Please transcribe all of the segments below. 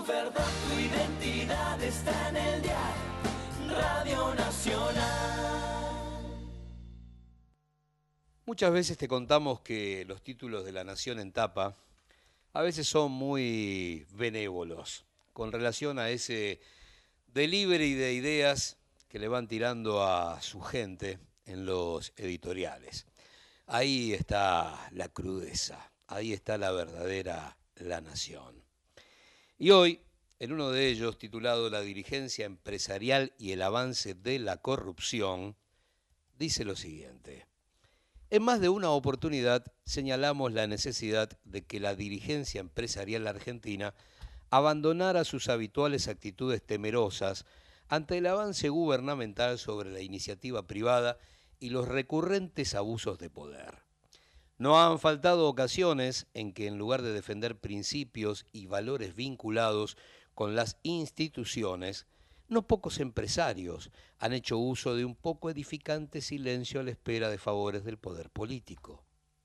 verdad, tu identidad está en el dial, Radio Nacional. Muchas veces te contamos que los títulos de La Nación en tapa a veces son muy benévolos con relación a ese delivery de ideas que le van tirando a su gente en los editoriales. Ahí está la crudeza, ahí está la verdadera La Nación. Y hoy, en uno de ellos, titulado La dirigencia empresarial y el avance de la corrupción, dice lo siguiente. En más de una oportunidad señalamos la necesidad de que la dirigencia empresarial argentina abandonara sus habituales actitudes temerosas ante el avance gubernamental sobre la iniciativa privada y los recurrentes abusos de poder. No han faltado ocasiones en que en lugar de defender principios y valores vinculados con las instituciones, no pocos empresarios han hecho uso de un poco edificante silencio a la espera de favores del poder político.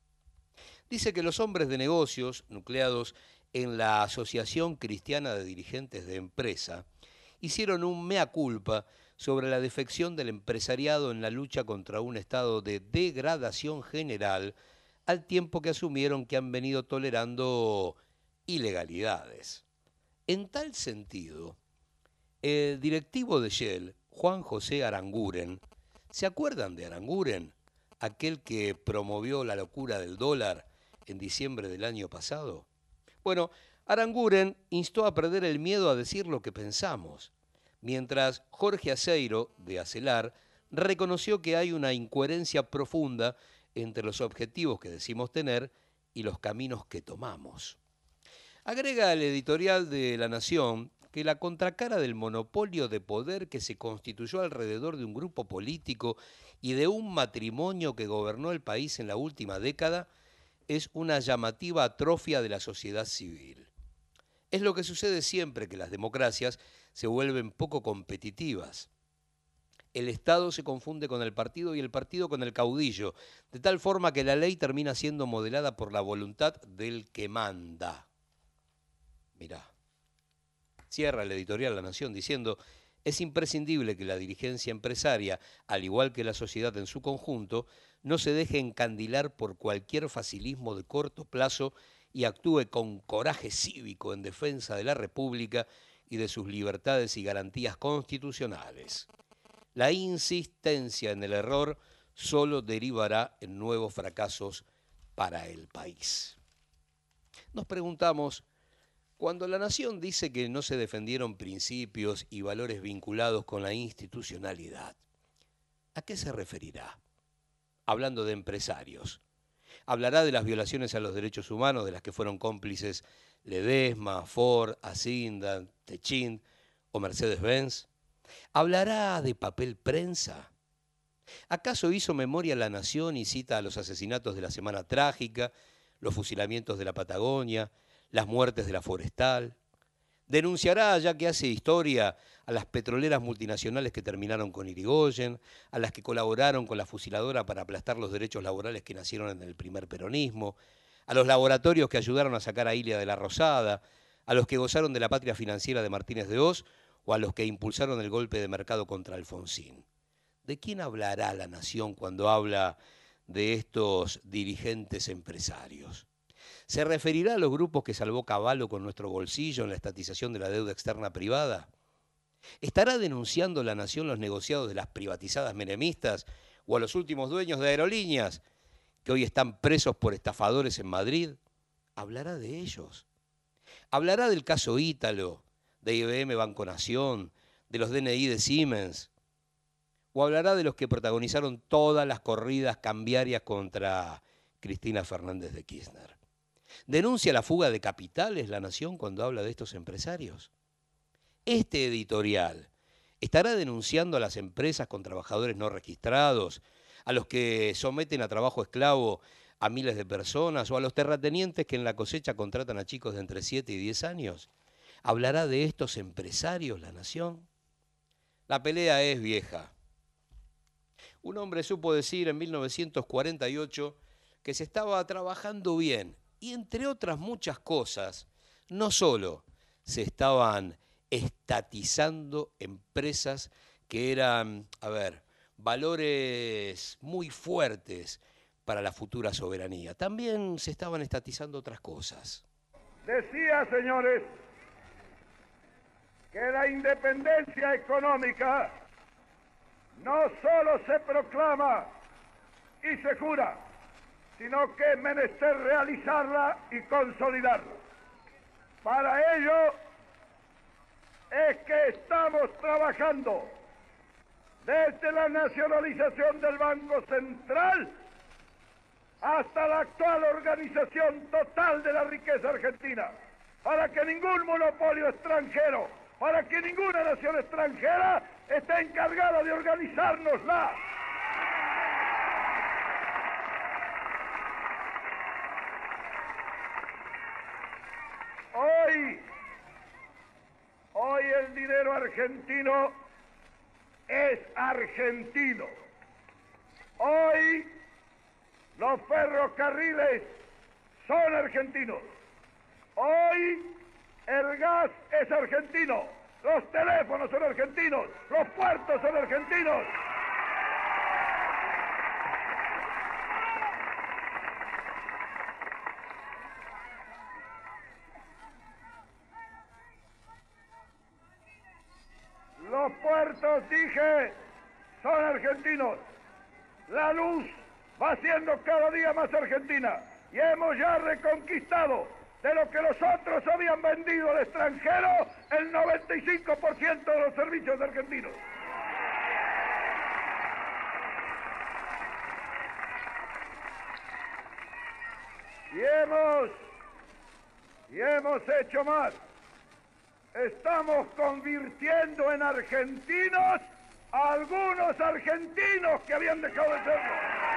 Dice que los hombres de negocios, nucleados en la Asociación Cristiana de Dirigentes de Empresa, hicieron un mea culpa sobre la defección del empresariado en la lucha contra un estado de degradación general, al tiempo que asumieron que han venido tolerando ilegalidades. En tal sentido, el directivo de Shell, Juan José Aranguren, ¿se acuerdan de Aranguren? Aquel que promovió la locura del dólar en diciembre del año pasado. Bueno, Aranguren instó a perder el miedo a decir lo que pensamos, mientras Jorge Aceiro, de Acelar, reconoció que hay una incoherencia profunda entre los objetivos que decimos tener y los caminos que tomamos. Agrega el editorial de La Nación que la contracara del monopolio de poder que se constituyó alrededor de un grupo político y de un matrimonio que gobernó el país en la última década es una llamativa atrofia de la sociedad civil. Es lo que sucede siempre que las democracias se vuelven poco competitivas. El Estado se confunde con el partido y el partido con el caudillo, de tal forma que la ley termina siendo modelada por la voluntad del que manda. Mirá. Cierra el editorial La Nación diciendo, es imprescindible que la dirigencia empresaria, al igual que la sociedad en su conjunto, no se deje encandilar por cualquier facilismo de corto plazo y actúe con coraje cívico en defensa de la República y de sus libertades y garantías constitucionales. La insistencia en el error solo derivará en nuevos fracasos para el país. Nos preguntamos, cuando La Nación dice que no se defendieron principios y valores vinculados con la institucionalidad, ¿a qué se referirá? Hablando de empresarios. ¿Hablará de las violaciones a los derechos humanos de las que fueron cómplices Ledesma, Ford, Hacienda, Techint o Mercedes-Benz? ¿Hablará de papel prensa? ¿Acaso hizo memoria La Nación y cita a los asesinatos de la Semana Trágica, los fusilamientos de la Patagonia, las muertes de la Forestal? ¿Denunciará, ya que hace historia, a las petroleras multinacionales que terminaron con Irigoyen, a las que colaboraron con la fusiladora para aplastar los derechos laborales que nacieron en el primer peronismo, a los laboratorios que ayudaron a sacar a Ilia de la Rosada, a los que gozaron de la patria financiera de Martínez de Hoz o a los que impulsaron el golpe de mercado contra Alfonsín? ¿De quién hablará La Nación cuando habla de estos dirigentes empresarios? ¿Se referirá a los grupos que salvó Cavallo con nuestro bolsillo en la estatización de la deuda externa privada? ¿Estará denunciando La Nación los negociados de las privatizadas menemistas o a los últimos dueños de aerolíneas que hoy están presos por estafadores en Madrid? ¿Hablará de ellos? ¿Hablará del caso Ítalo, de IBM Banco Nación, de los DNI de Siemens? ¿O hablará de los que protagonizaron todas las corridas cambiarias contra Cristina Fernández de Kirchner? ¿Denuncia la fuga de capitales La Nación cuando habla de estos empresarios? Este editorial estará denunciando a las empresas con trabajadores no registrados, a los que someten a trabajo esclavo a miles de personas o a los terratenientes que en la cosecha contratan a chicos de entre 7 y 10 años. ¿Hablará de estos empresarios La Nación? La pelea es vieja. Un hombre supo decir en 1948 que se estaba trabajando bien y, entre otras muchas cosas, no solo se estaban estatizando empresas que eran, valores muy fuertes para la futura soberanía. También se estaban estatizando otras cosas. Decía, señores, que la independencia económica no solo se proclama y se jura, sino que es menester realizarla y consolidarla. Para ello es que estamos trabajando desde la nacionalización del Banco Central hasta la actual organización total de la riqueza argentina, para que ningún monopolio extranjero, para que ninguna nación extranjera esté encargada de organizárnosla. Hoy el dinero argentino es argentino. Hoy los ferrocarriles son argentinos. Hoy el gas es argentino. Los teléfonos son argentinos. Los puertos son argentinos. Los puertos, dije, son argentinos. La luz va siendo cada día más argentina y hemos ya reconquistado de lo que los otros habían vendido al extranjero el 95% de los servicios argentinos. Y hemos hecho más. Estamos convirtiendo en argentinos a algunos argentinos que habían dejado de serlo.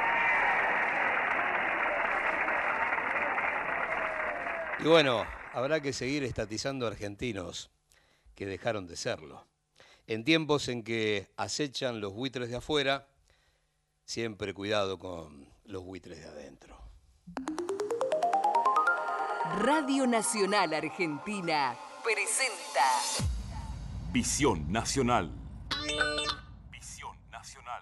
Y bueno, habrá que seguir estatizando argentinos que dejaron de serlo. En tiempos en que acechan los buitres de afuera, siempre cuidado con los buitres de adentro. Radio Nacional Argentina presenta Visión Nacional. Visión Nacional.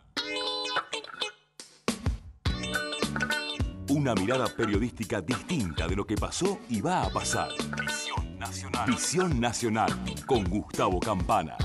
Una mirada periodística distinta de lo que pasó y va a pasar. Visión Nacional. Visión Nacional con Gustavo Campana.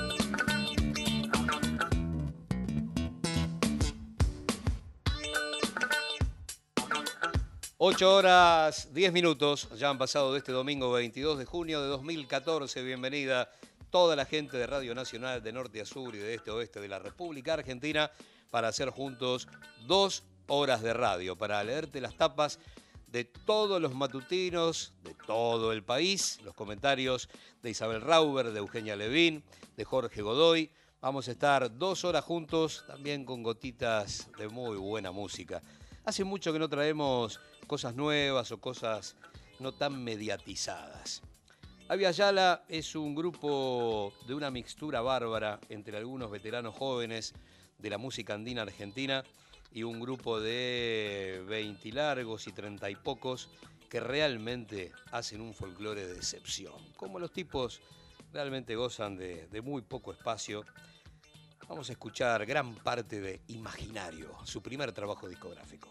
Ocho horas, 10 minutos, ya han pasado de este domingo 22 de junio de 2014. Bienvenida toda la gente de Radio Nacional de norte a sur y de este a oeste de la República Argentina para hacer juntos 2 horas de radio, para leerte las tapas de todos los matutinos de todo el país, los comentarios de Isabel Rauber, de Eugenia Levín, de Jorge Godoy. Vamos a estar 2 horas juntos, también con gotitas de muy buena música. Hace mucho que no traemos cosas nuevas o cosas no tan mediatizadas. Avia Yala es un grupo de una mixtura bárbara entre algunos veteranos jóvenes de la música andina argentina y un grupo de 20 largos y 30 y pocos que realmente hacen un folclore de excepción. Como los tipos realmente gozan de muy poco espacio, vamos a escuchar gran parte de Imaginario, su primer trabajo discográfico.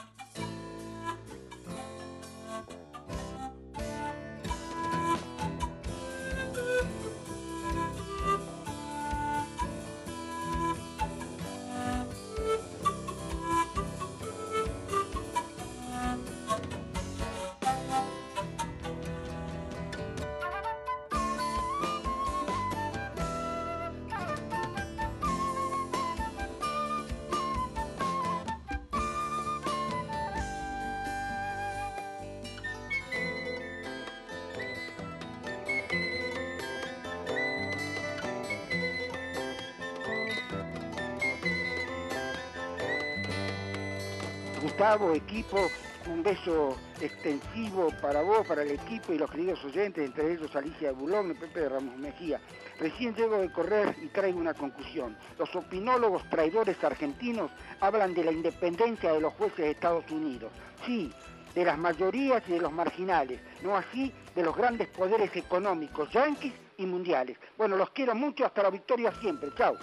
Gustavo, equipo, un beso extensivo para vos, para el equipo y los queridos oyentes, entre ellos Alicia de Bulón y Pepe de Ramos Mejía. Recién llego de correr y traigo una conclusión. Los opinólogos traidores argentinos hablan de la independencia de los jueces de Estados Unidos. Sí, de las mayorías y de los marginales, no así de los grandes poderes económicos, yanquis y mundiales. Bueno, los quiero mucho, hasta la victoria siempre. Chao.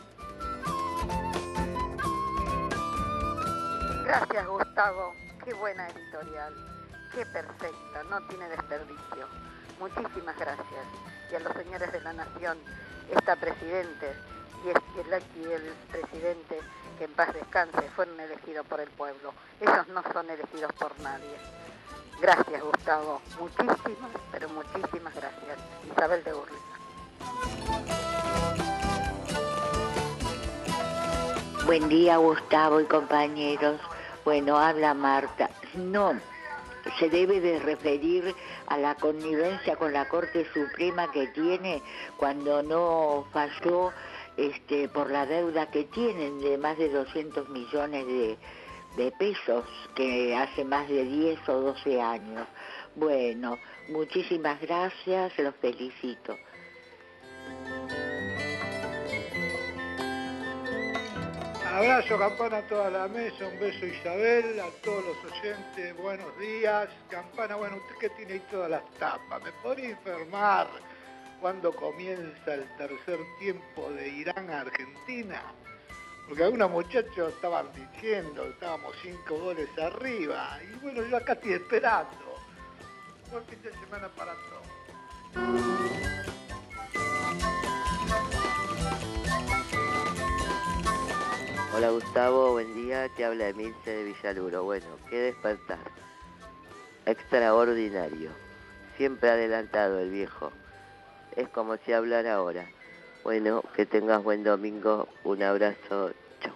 Gracias, Gustavo. Qué buena editorial. Qué perfecta, no tiene desperdicio. Muchísimas gracias. Y a los señores de la Nación, esta presidente y el presidente, que en paz descanse, fueron elegidos por el pueblo. Ellos no son elegidos por nadie. Gracias, Gustavo. Muchísimas, pero muchísimas gracias. Isabel de Urliza. Buen día, Gustavo y compañeros. Bueno, habla Marta. No, se debe de referir a la connivencia con la Corte Suprema que tiene cuando no falló por la deuda que tienen de más de 200 millones de pesos, que hace más de 10 o 12 años. Bueno, muchísimas gracias, los felicito. Abrazo, Campana, a toda la mesa, un beso, Isabel, a todos los oyentes, buenos días. Campana, bueno, usted que tiene ahí todas las tapas, ¿me podría informar cuándo comienza el tercer tiempo de Irán a Argentina? Porque algunos muchachos estaban diciendo, estábamos 5 goles arriba, y bueno, yo acá estoy esperando. Buen fin de semana para todos. Hola Gustavo, buen día, te habla Emilce de Villaluro. Bueno, qué despertar. Extraordinario. Siempre adelantado el viejo. Es como si hablara ahora. Bueno, que tengas buen domingo. Un abrazo. Chau.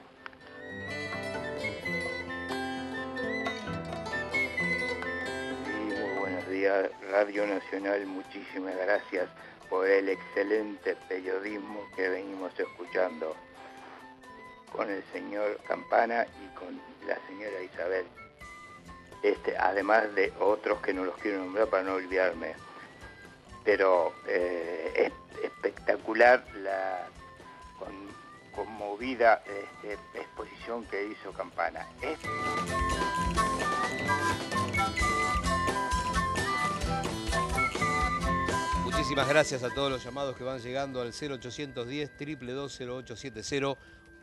Sí, muy buenos días, Radio Nacional. Muchísimas gracias por el excelente periodismo que venimos escuchando con el señor Campana y con la señora Isabel. Además de otros que no los quiero nombrar para no olvidarme. Pero es espectacular la conmovida exposición que hizo Campana. Muchísimas gracias a todos los llamados que van llegando al 0810-222-0870,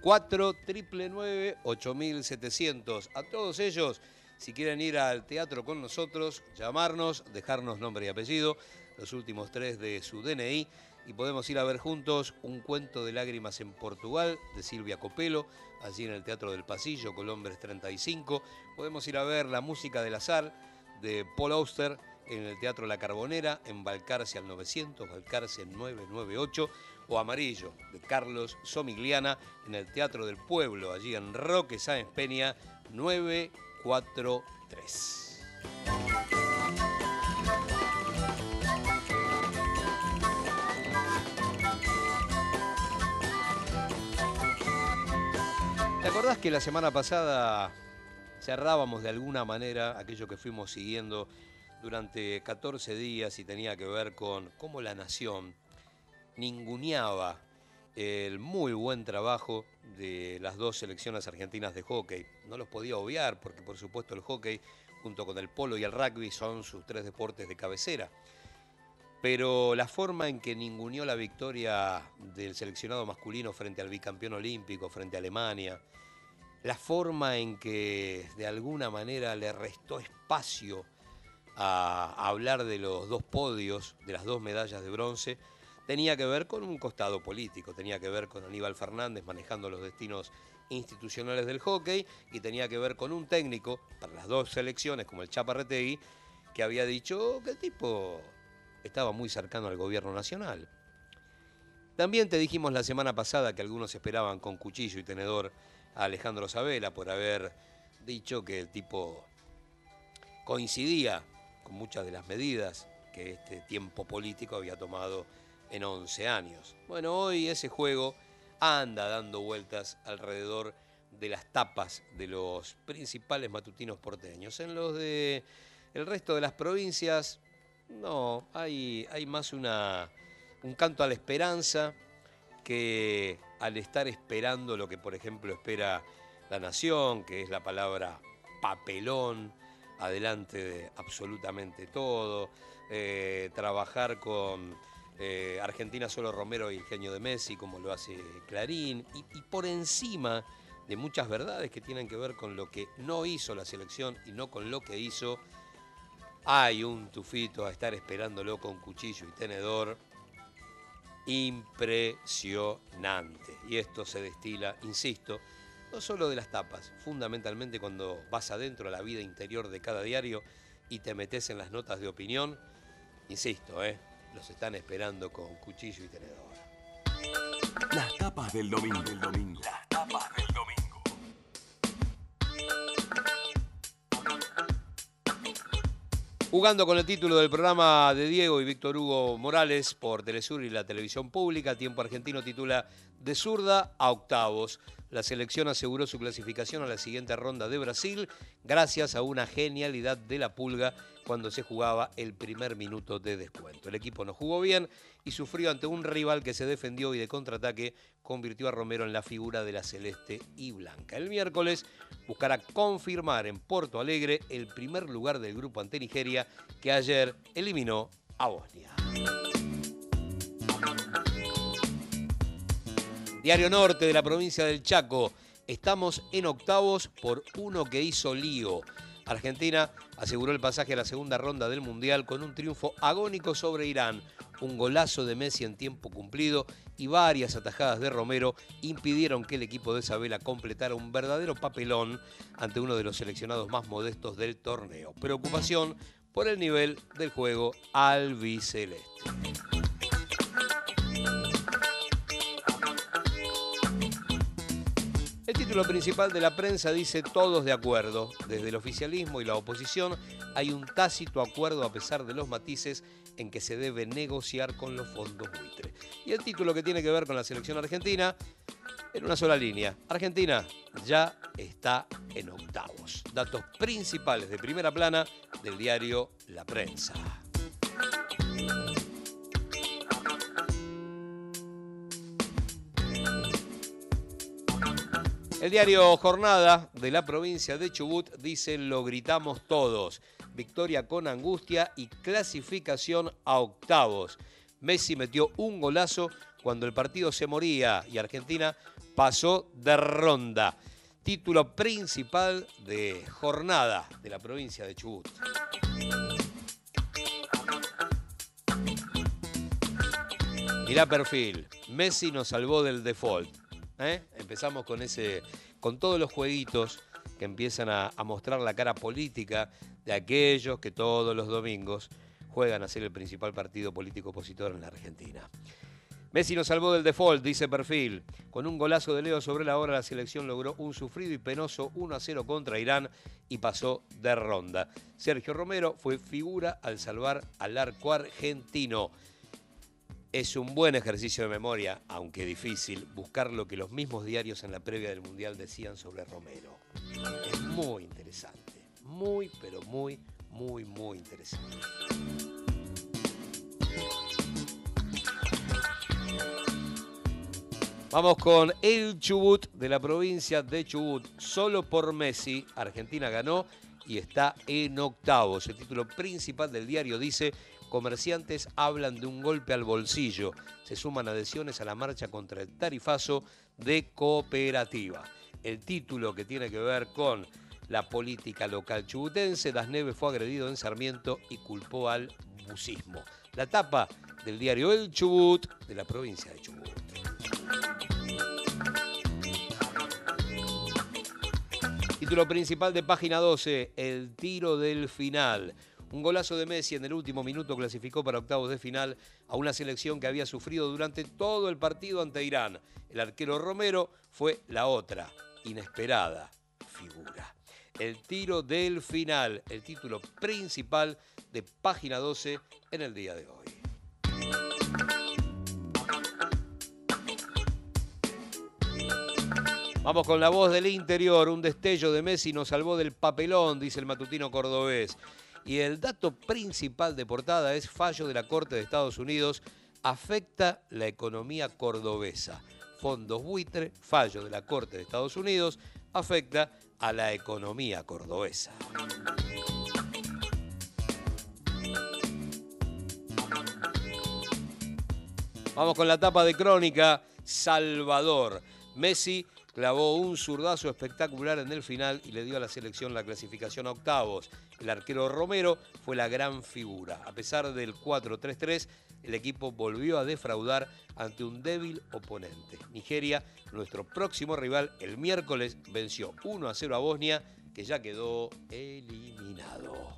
4-999-8700. A todos ellos, si quieren ir al teatro con nosotros, llamarnos, dejarnos nombre y apellido, los últimos 3 de su DNI, y podemos ir a ver juntos Un cuento de lágrimas en Portugal, de Silvia Copelo, allí en el Teatro del Pasillo, Colombres 35. Podemos ir a ver La música del azar, de Paul Auster, en el Teatro La Carbonera, en Balcarce al 900, Balcarce 998, o Amarillo, de Carlos Somigliana, en el Teatro del Pueblo, allí en Roque Sáenz Peña 943. ¿Te acordás que la semana pasada cerrábamos de alguna manera aquello que fuimos siguiendo durante 14 días y tenía que ver con cómo la Nación ninguneaba el muy buen trabajo de las 2 selecciones argentinas de hockey? No los podía obviar porque, por supuesto, el hockey, junto con el polo y el rugby, son sus 3 deportes de cabecera. Pero la forma en que ninguneó la victoria del seleccionado masculino frente al bicampeón olímpico, frente a Alemania, la forma en que de alguna manera le restó espacio a hablar de los 2 podios, de las 2 medallas de bronce, tenía que ver con un costado político, tenía que ver con Aníbal Fernández manejando los destinos institucionales del hockey, y tenía que ver con un técnico para las 2 selecciones como el Chapa Retegui, que había dicho que el tipo estaba muy cercano al gobierno nacional. También te dijimos la semana pasada que algunos esperaban con cuchillo y tenedor a Alejandro Sabela por haber dicho que el tipo coincidía con muchas de las medidas que este tiempo político había tomado en 11 años. Bueno, hoy ese juego anda dando vueltas alrededor de las tapas de los principales matutinos porteños. En los de el resto de las provincias, no, hay más un canto a la esperanza que al estar esperando lo que, por ejemplo, espera La Nación, que es la palabra papelón, adelante de absolutamente todo, trabajar con Argentina solo Romero y el genio de Messi, como lo hace Clarín, y por encima de muchas verdades que tienen que ver con lo que no hizo la selección y no con lo que hizo, hay un tufito a estar esperándolo con cuchillo y tenedor impresionante. Y esto se destila, insisto, no solo de las tapas, fundamentalmente cuando vas adentro a la vida interior de cada diario y te metes en las notas de opinión, insisto, los están esperando con cuchillo y tenedor. Las tapas del domingo. Las tapas del domingo. Jugando con el título del programa de Diego y Víctor Hugo Morales por Telesur y la televisión pública, Tiempo Argentino titula De zurda a octavos. La selección aseguró su clasificación a la siguiente ronda de Brasil gracias a una genialidad de la Pulga cuando se jugaba el primer minuto de descuento. El equipo no jugó bien y sufrió ante un rival que se defendió y de contraataque convirtió a Romero en la figura de la celeste y blanca. El miércoles buscará confirmar en Porto Alegre el primer lugar del grupo ante Nigeria, que ayer eliminó a Bosnia. Diario Norte de la provincia del Chaco. Estamos en octavos por uno que hizo lío. Argentina aseguró el pasaje a la segunda ronda del Mundial con un triunfo agónico sobre Irán. Un golazo de Messi en tiempo cumplido y varias atajadas de Romero impidieron que el equipo de Sabela completara un verdadero papelón ante uno de los seleccionados más modestos del torneo. Preocupación por el nivel del juego albiceleste. El título principal de la prensa dice todos de acuerdo. Desde el oficialismo y la oposición hay un tácito acuerdo a pesar de los matices en que se debe negociar con los fondos buitre. Y el título que tiene que ver con la selección argentina, en una sola línea. Argentina ya está en octavos. Datos principales de primera plana del diario La Prensa. El diario Jornada de la provincia de Chubut dice lo gritamos todos. Victoria con angustia y clasificación a octavos. Messi metió un golazo cuando el partido se moría y Argentina pasó de ronda. Título principal de Jornada de la provincia de Chubut. Mirá perfil. Messi nos salvó del default. Empezamos con todos los jueguitos que empiezan a mostrar la cara política de aquellos que todos los domingos juegan a ser el principal partido político opositor en la Argentina. Messi nos salvó del default, dice perfil. Con un golazo de Leo sobre la hora, la selección logró un sufrido y penoso 1-0 contra Irán y pasó de ronda. Sergio Romero fue figura al salvar al arco argentino. Es un buen ejercicio de memoria, aunque difícil, buscar lo que los mismos diarios en la previa del Mundial decían sobre Romero. Es muy interesante, muy, pero muy, muy, muy interesante. Vamos con el Chubut de la provincia de Chubut. Solo por Messi, Argentina ganó y está en octavos. El título principal del diario dice: comerciantes hablan de un golpe al bolsillo. Se suman adhesiones a la marcha contra el tarifazo de cooperativa. El título que tiene que ver con la política local chubutense. Das Neves fue agredido en Sarmiento y culpó al bucismo. La tapa del diario El Chubut de la provincia de Chubut. Título principal de página 12, el tiro del final. Un golazo de Messi en el último minuto clasificó para octavos de final a una selección que había sufrido durante todo el partido ante Irán. El arquero Romero fue la otra, inesperada figura. El tiro del final, el título principal de página 12 en el día de hoy. Vamos con la voz del interior. Un destello de Messi nos salvó del papelón, dice el matutino cordobés. Y el dato principal de portada es: fallo de la Corte de Estados Unidos afecta la economía cordobesa. Fondos buitre, fallo de la Corte de Estados Unidos afecta a la economía cordobesa. Vamos con la tapa de Crónica. Salvador. Messi clavó un zurdazo espectacular en el final y le dio a la selección la clasificación a octavos. El arquero Romero fue la gran figura. A pesar del 4-3-3, el equipo volvió a defraudar ante un débil oponente. Nigeria, nuestro próximo rival, el miércoles venció 1-0 a Bosnia, que ya quedó eliminado.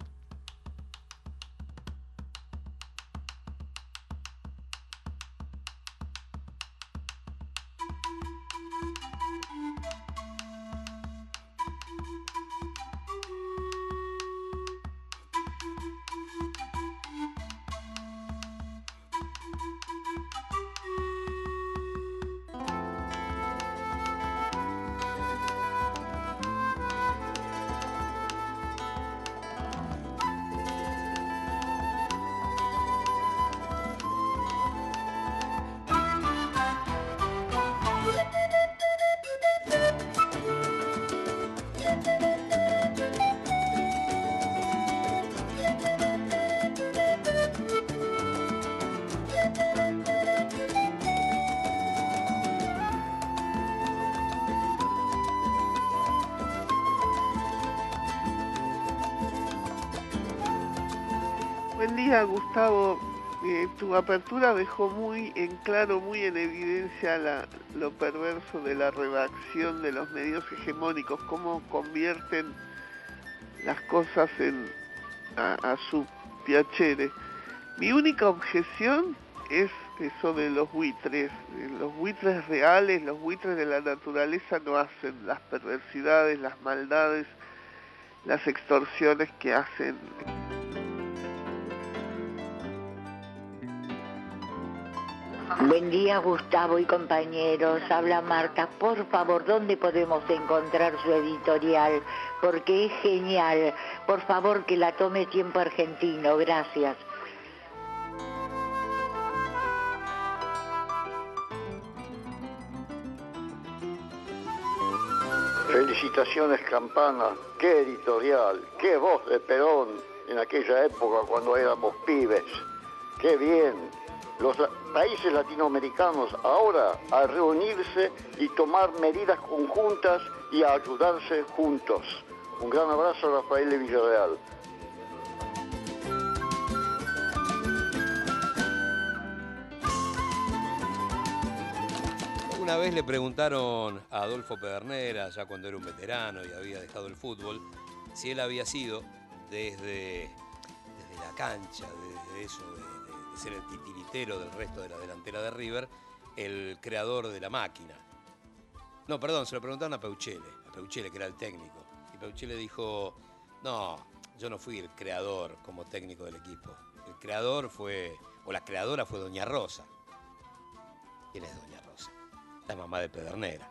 Buen día, Gustavo. Tu apertura dejó muy en claro, muy en evidencia lo perverso de la redacción de los medios hegemónicos, cómo convierten las cosas a su piacere. Mi única objeción es eso de los buitres. Los buitres reales, los buitres de la naturaleza no hacen las perversidades, las maldades, las extorsiones que hacen. Buen día, Gustavo y compañeros. Habla Marta. Por favor, ¿dónde podemos encontrar su editorial? Porque es genial. Por favor, que la tome Tiempo Argentino. Gracias. Felicitaciones, Campana. Qué editorial, qué voz de Perón en aquella época cuando éramos pibes. Qué bien. Los países latinoamericanos ahora a reunirse y tomar medidas conjuntas y a ayudarse juntos. Un gran abrazo, Rafael de Villarreal. Una vez le preguntaron a Adolfo Pedernera, ya cuando era un veterano y había dejado el fútbol, si él había sido desde la cancha, desde eso de ser el titiritero del resto de la delantera de River, el creador de la máquina. No, perdón, se lo preguntaron a Peuchele, que era el técnico. Y Peuchele dijo, no, yo no fui el creador como técnico del equipo. El creador fue, o la creadora fue Doña Rosa. ¿Quién es Doña Rosa? La mamá de Pedernera.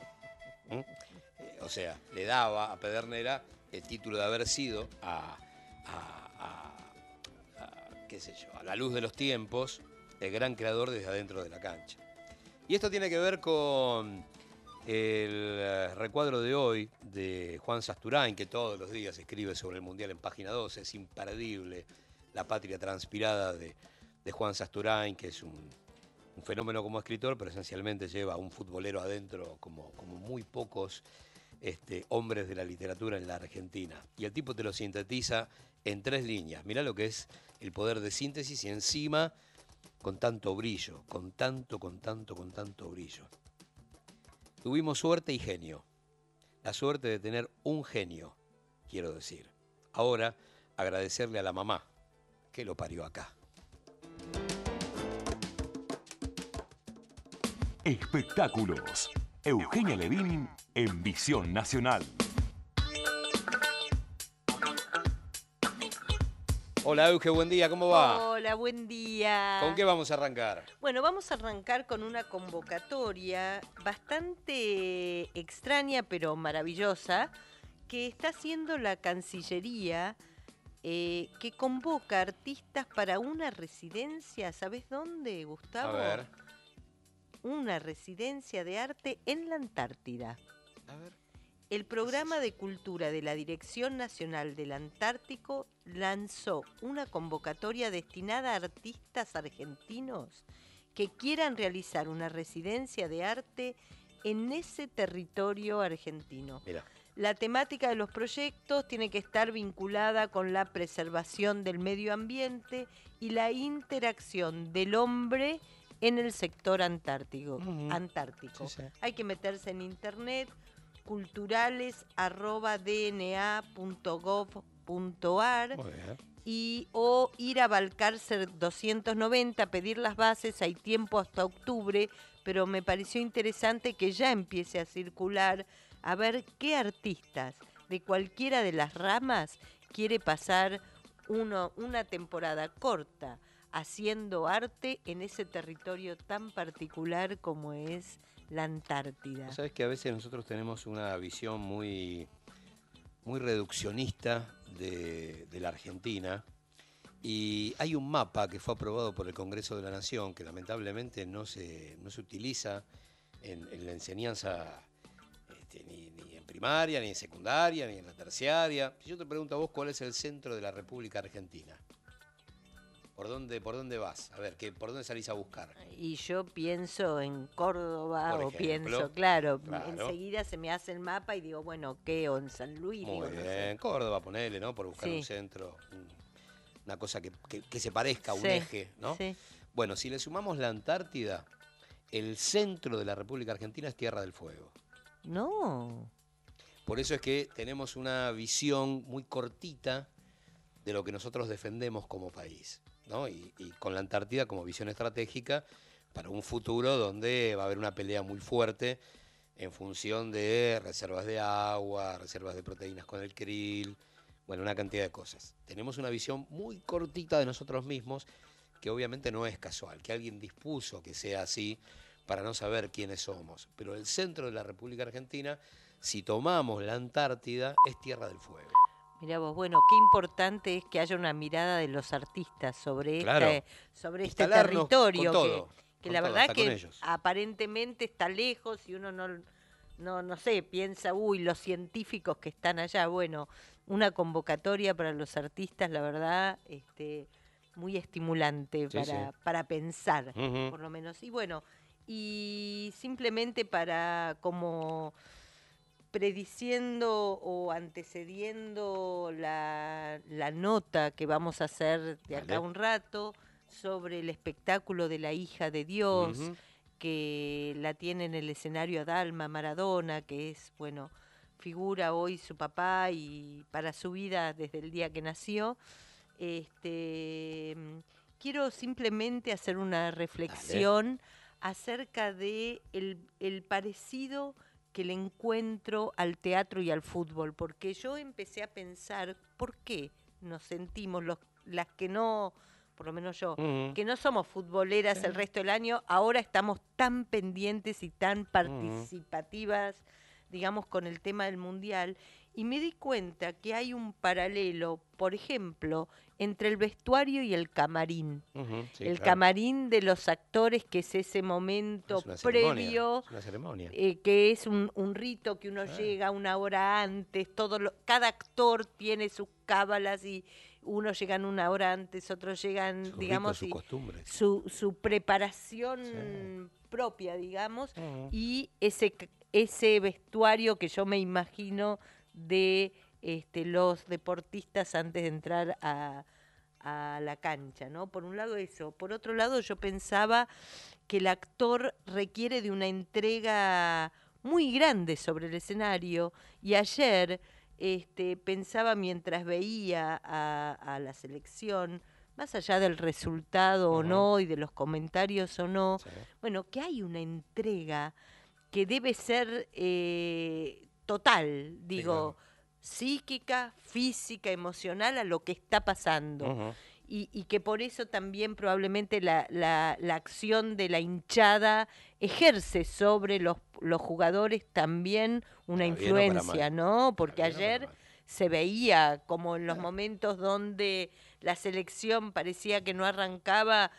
O sea, le daba a Pedernera el título de haber sido qué sé yo, a la luz de los tiempos, el gran creador desde adentro de la cancha. Y esto tiene que ver con el recuadro de hoy de Juan Sasturain, que todos los días escribe sobre el Mundial en Página 12. Es imperdible la patria transpirada de Juan Sasturain, que es un fenómeno como escritor, pero esencialmente lleva a un futbolero adentro como muy pocos hombres de la literatura en la Argentina. Y el tipo te lo sintetiza en 3 líneas. Mirá lo que es el poder de síntesis y encima con tanto brillo, con tanto brillo. Tuvimos suerte y genio. La suerte de tener un genio, quiero decir. Ahora, agradecerle a la mamá que lo parió acá. Espectáculos. Eugenia Levin en Visión Nacional. Hola Euge, buen día, ¿cómo va? Hola, buen día. ¿Con qué vamos a arrancar? Bueno, vamos a arrancar con una convocatoria bastante extraña pero maravillosa que está haciendo la Cancillería, que convoca artistas para una residencia. ¿Sabes dónde, Gustavo? A ver. Una residencia de arte en la Antártida. A ver. El Programa de Cultura de la Dirección Nacional del Antártico lanzó una convocatoria destinada a artistas argentinos que quieran realizar una residencia de arte en ese territorio argentino. Mira. La temática de los proyectos tiene que estar vinculada con la preservación del medio ambiente y la interacción del hombre en el sector antártico. Sí, sí. Hay que meterse en internet, culturales@dna.gov.ar Muy bien. o ir a Balcarce 290, pedir las bases. Hay tiempo hasta octubre, pero me pareció interesante que ya empiece a circular a ver qué artistas de cualquiera de las ramas quiere pasar una temporada corta haciendo arte en ese territorio tan particular como es la Antártida. Sabes que a veces nosotros tenemos una visión muy reduccionista de la Argentina, y hay un mapa que fue aprobado por el Congreso de la Nación que lamentablemente no se utiliza en la enseñanza ni en primaria, ni en secundaria, ni en la terciaria. Si yo te pregunto a vos cuál es el centro de la República Argentina, ¿por dónde vas? A ver, ¿por dónde salís a buscar? Y yo pienso en Córdoba, Por o ejemplo. pienso, claro, Claro. enseguida se me hace el mapa y digo, bueno, ¿qué? O en San Luis. Muy digo, no sé. bien, Córdoba, ponele, ¿no? Por buscar Sí. un centro, una cosa que se parezca a un Sí, eje, ¿no? sí. Bueno, si le sumamos la Antártida, el centro de la República Argentina es Tierra del Fuego. No. Por eso es que tenemos una visión muy cortita de lo que nosotros defendemos como país, ¿no? Y con la Antártida como visión estratégica para un futuro donde va a haber una pelea muy fuerte en función de reservas de agua, reservas de proteínas con el krill, bueno, una cantidad de cosas. Tenemos una visión muy cortita de nosotros mismos, que obviamente no es casual, que alguien dispuso que sea así para no saber quiénes somos. Pero el centro de la República Argentina, si tomamos la Antártida, es Tierra del Fuego. Mirá vos, bueno, qué importante es que haya una mirada de los artistas sobre, Claro. sobre este Instalarnos territorio, con todo, que con la todo, verdad hasta con que ellos. aparentemente está lejos y uno no sé, piensa, uy, los científicos que están allá. Bueno, una convocatoria para los artistas, la verdad, muy estimulante Sí, para pensar, Ujú. por lo menos. Y bueno, y simplemente para como prediciendo o antecediendo la nota que vamos a hacer de acá Dale. un rato sobre el espectáculo de la hija de Dios, Ujú. que la tiene en el escenario Adalma Maradona, que es, bueno, figura hoy su papá y para su vida desde el día que nació. Quiero simplemente hacer una reflexión acerca de el parecido que le encuentro al teatro y al fútbol, porque yo empecé a pensar por qué nos sentimos las que no, por lo menos yo, Ujú. que no somos futboleras el resto del año, ahora estamos tan pendientes y tan participativas, digamos, con el tema del Mundial, y me di cuenta que hay un paralelo, por ejemplo, entre el vestuario y el camarín. Ujú, sí, El claro. camarín de los actores, que es ese momento Es una ceremonia, previo, es una ceremonia. que es un rito que uno llega una hora antes, cada actor tiene sus cábalas y unos llegan una hora antes, otros llegan, Sus digamos, ritos, sus y costumbres. su preparación propia, digamos, Ujú. y ese vestuario que yo me imagino de los deportistas antes de entrar a la cancha, ¿no? Por un lado eso. Por otro lado, yo pensaba que el actor requiere de una entrega muy grande sobre el escenario, y ayer pensaba mientras veía a la selección, más allá del resultado o no y de los comentarios o no, bueno, que hay una entrega que debe ser total, digo, psíquica, física, emocional a lo que está pasando. Ujú. Y que por eso también probablemente la acción de la hinchada ejerce sobre los jugadores también una Para bien o para influencia, mal. ¿no? Porque Para bien o para ayer mal. se veía como en los momentos donde la selección parecía que no arrancaba,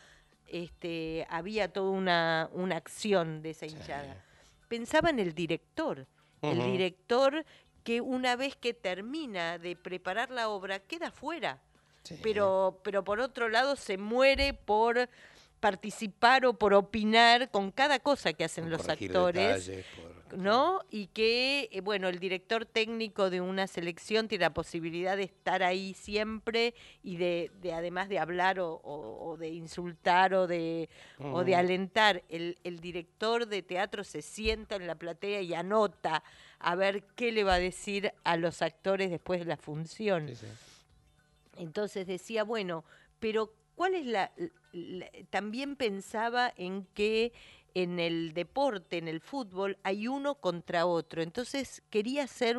había toda una acción de esa hinchada. Pensaba en el director, el Ujú. director que una vez que termina de preparar la obra queda fuera. Sí. Pero por otro lado se muere por participar o por opinar con cada cosa que hacen los corregir actores, detalles, ¿no? Y que, bueno, el director técnico de una selección tiene la posibilidad de estar ahí siempre y de además de hablar o de insultar o de alentar. El director de teatro se sienta en la platea y anota a ver qué le va a decir a los actores después de la función. Sí, sí. Entonces decía, bueno, pero ¿cuál es también pensaba en que en el deporte, en el fútbol, hay uno contra otro. Entonces quería hacer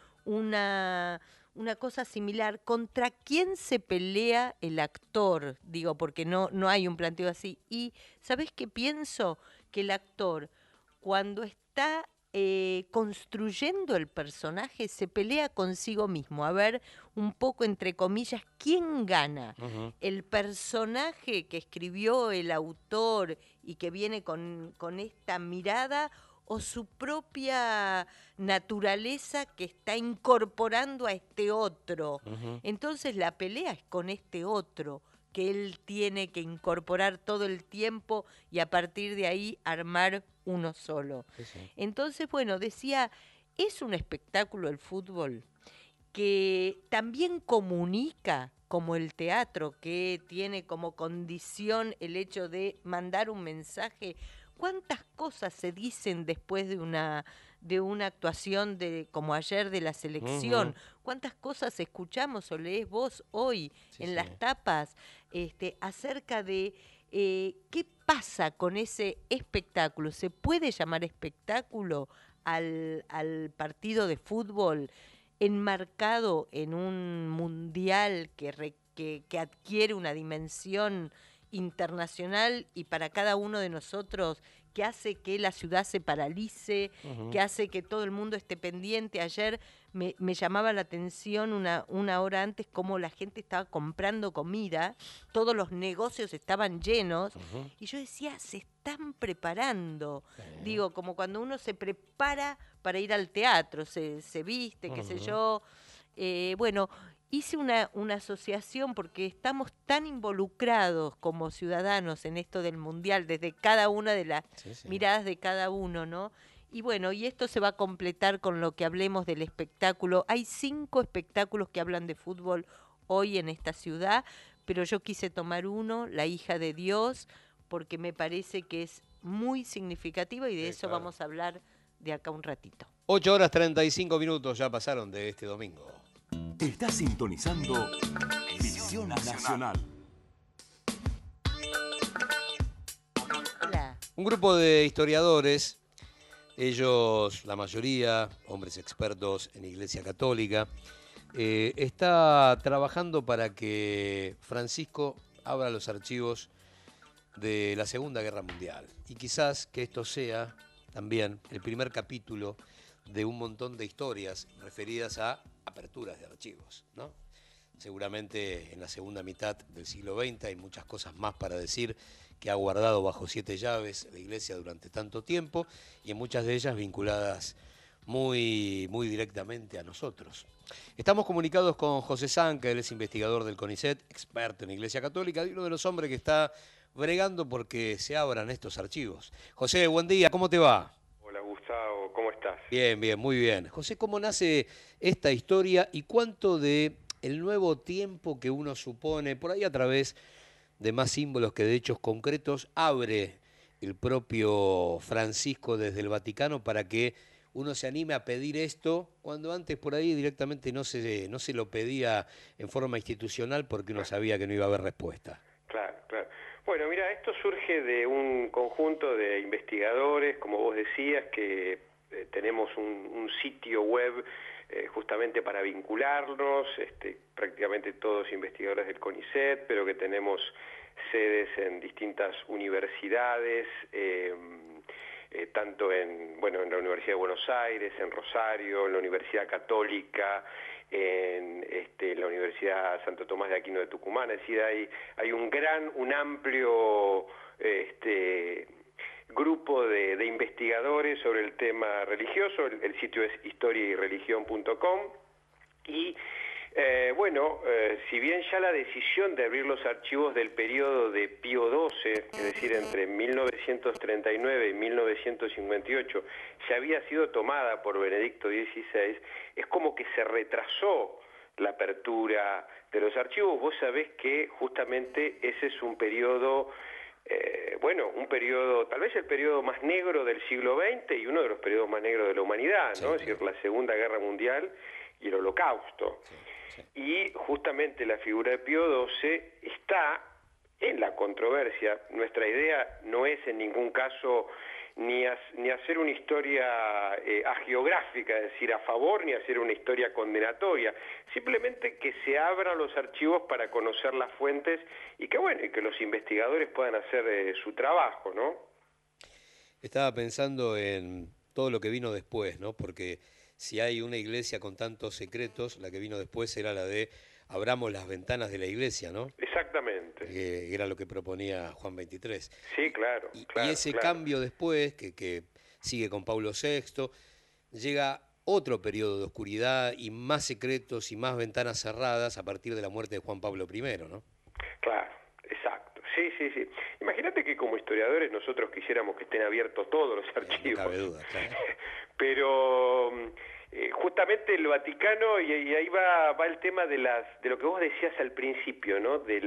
una cosa similar. ¿Contra quién se pelea el actor? Digo, porque no hay un planteo así. Y ¿sabés qué pienso? Que el actor, cuando está construyendo el personaje, se pelea consigo mismo. A ver, un poco entre comillas, ¿quién gana? ¿El personaje que escribió el autor y que viene con esta mirada o su propia naturaleza que está incorporando a este otro? Entonces la pelea es con este otro que él tiene que incorporar todo el tiempo y a partir de ahí armar uno solo. Sí. Entonces, bueno, decía, es un espectáculo el fútbol que también comunica como el teatro, que tiene como condición el hecho de mandar un mensaje. ¿Cuántas cosas se dicen después de una actuación como ayer de la selección? ¿Cuántas cosas escuchamos o lees vos hoy en las tapas acerca de qué pasa con ese espectáculo? ¿Se puede llamar espectáculo al partido de fútbol enmarcado en un mundial que adquiere una dimensión internacional y para cada uno de nosotros, que hace que la ciudad se paralice, que hace que todo el mundo esté pendiente? Ayer me llamaba la atención una hora antes cómo la gente estaba comprando comida, todos los negocios estaban llenos, y yo decía, se están preparando. Digo, como cuando uno se prepara para ir al teatro, se viste, qué sé yo. Bueno, hice una asociación porque estamos tan involucrados como ciudadanos en esto del mundial, desde cada una de las miradas de cada uno, ¿no? Y bueno, y esto se va a completar con lo que hablemos del espectáculo. Hay 5 espectáculos que hablan de fútbol hoy en esta ciudad, pero yo quise tomar uno, La hija de Dios, porque me parece que es muy significativo y de eso vamos a hablar de acá un ratito. 8:35 ya pasaron de este domingo. Está sintonizando Visión Nacional. Hola. Un grupo de historiadores, ellos, la mayoría, hombres expertos en Iglesia Católica, está trabajando para que Francisco abra los archivos de la Segunda Guerra Mundial. Y quizás que esto sea también el primer capítulo de un montón de historias referidas a aperturas de archivos, ¿no? Seguramente en la segunda mitad del siglo XX hay muchas cosas más para decir que ha guardado bajo 7 llaves la Iglesia durante tanto tiempo y en muchas de ellas vinculadas muy directamente a nosotros. Estamos comunicados con José Zanca, él es investigador del CONICET, experto en Iglesia Católica, y uno de los hombres que está bregando porque se abran estos archivos. José, buen día, ¿cómo te va? Hola Gustavo, ¿cómo estás? Bien, muy bien. José, ¿cómo nace esta historia y cuánto de el nuevo tiempo que uno supone, por ahí a través de más símbolos que de hechos concretos, abre el propio Francisco desde el Vaticano para que uno se anime a pedir esto, cuando antes por ahí directamente no se lo pedía en forma institucional porque uno sabía que no iba a haber respuesta? Claro. Bueno, mira, esto surge de un conjunto de investigadores, como vos decías, que tenemos un sitio web justamente para vincularnos, prácticamente todos investigadores del CONICET, pero que tenemos sedes en distintas universidades, tanto en la Universidad de Buenos Aires, en Rosario, en la Universidad Católica, en la Universidad Santo Tomás de Aquino de Tucumán. Es decir, hay un amplio grupo de investigadores sobre el tema religioso. El sitio es historiayreligion.com y Si bien ya la decisión de abrir los archivos del periodo de Pío XII, es decir, entre 1939 y 1958, ya había sido tomada por Benedicto XVI, es como que se retrasó la apertura de los archivos. Vos sabés que justamente ese es un periodo, tal vez el periodo más negro del siglo XX y uno de los periodos más negros de la humanidad, ¿no? Es decir, la Segunda Guerra Mundial y el Holocausto. Y justamente la figura de Pío XII está en la controversia. Nuestra idea no es en ningún caso ni hacer una historia agiográfica, es decir, a favor, ni hacer una historia condenatoria. Simplemente que se abran los archivos para conocer las fuentes y que los investigadores puedan hacer su trabajo, ¿no? Estaba pensando en todo lo que vino después, ¿no? Porque si hay una iglesia con tantos secretos, la que vino después era la de abramos las ventanas de la iglesia, ¿no? Exactamente. Que era lo que proponía Juan XXIII. Sí, claro. Y ese cambio después, que sigue con Pablo VI, llega otro periodo de oscuridad y más secretos y más ventanas cerradas a partir de la muerte de Juan Pablo I, ¿no? Claro, exacto. Sí. Imagínate que como historiadores nosotros quisiéramos que estén abiertos todos los archivos. No cabe duda, claro. Pero justamente el Vaticano, y ahí va el tema de lo que vos decías al principio, ¿no? De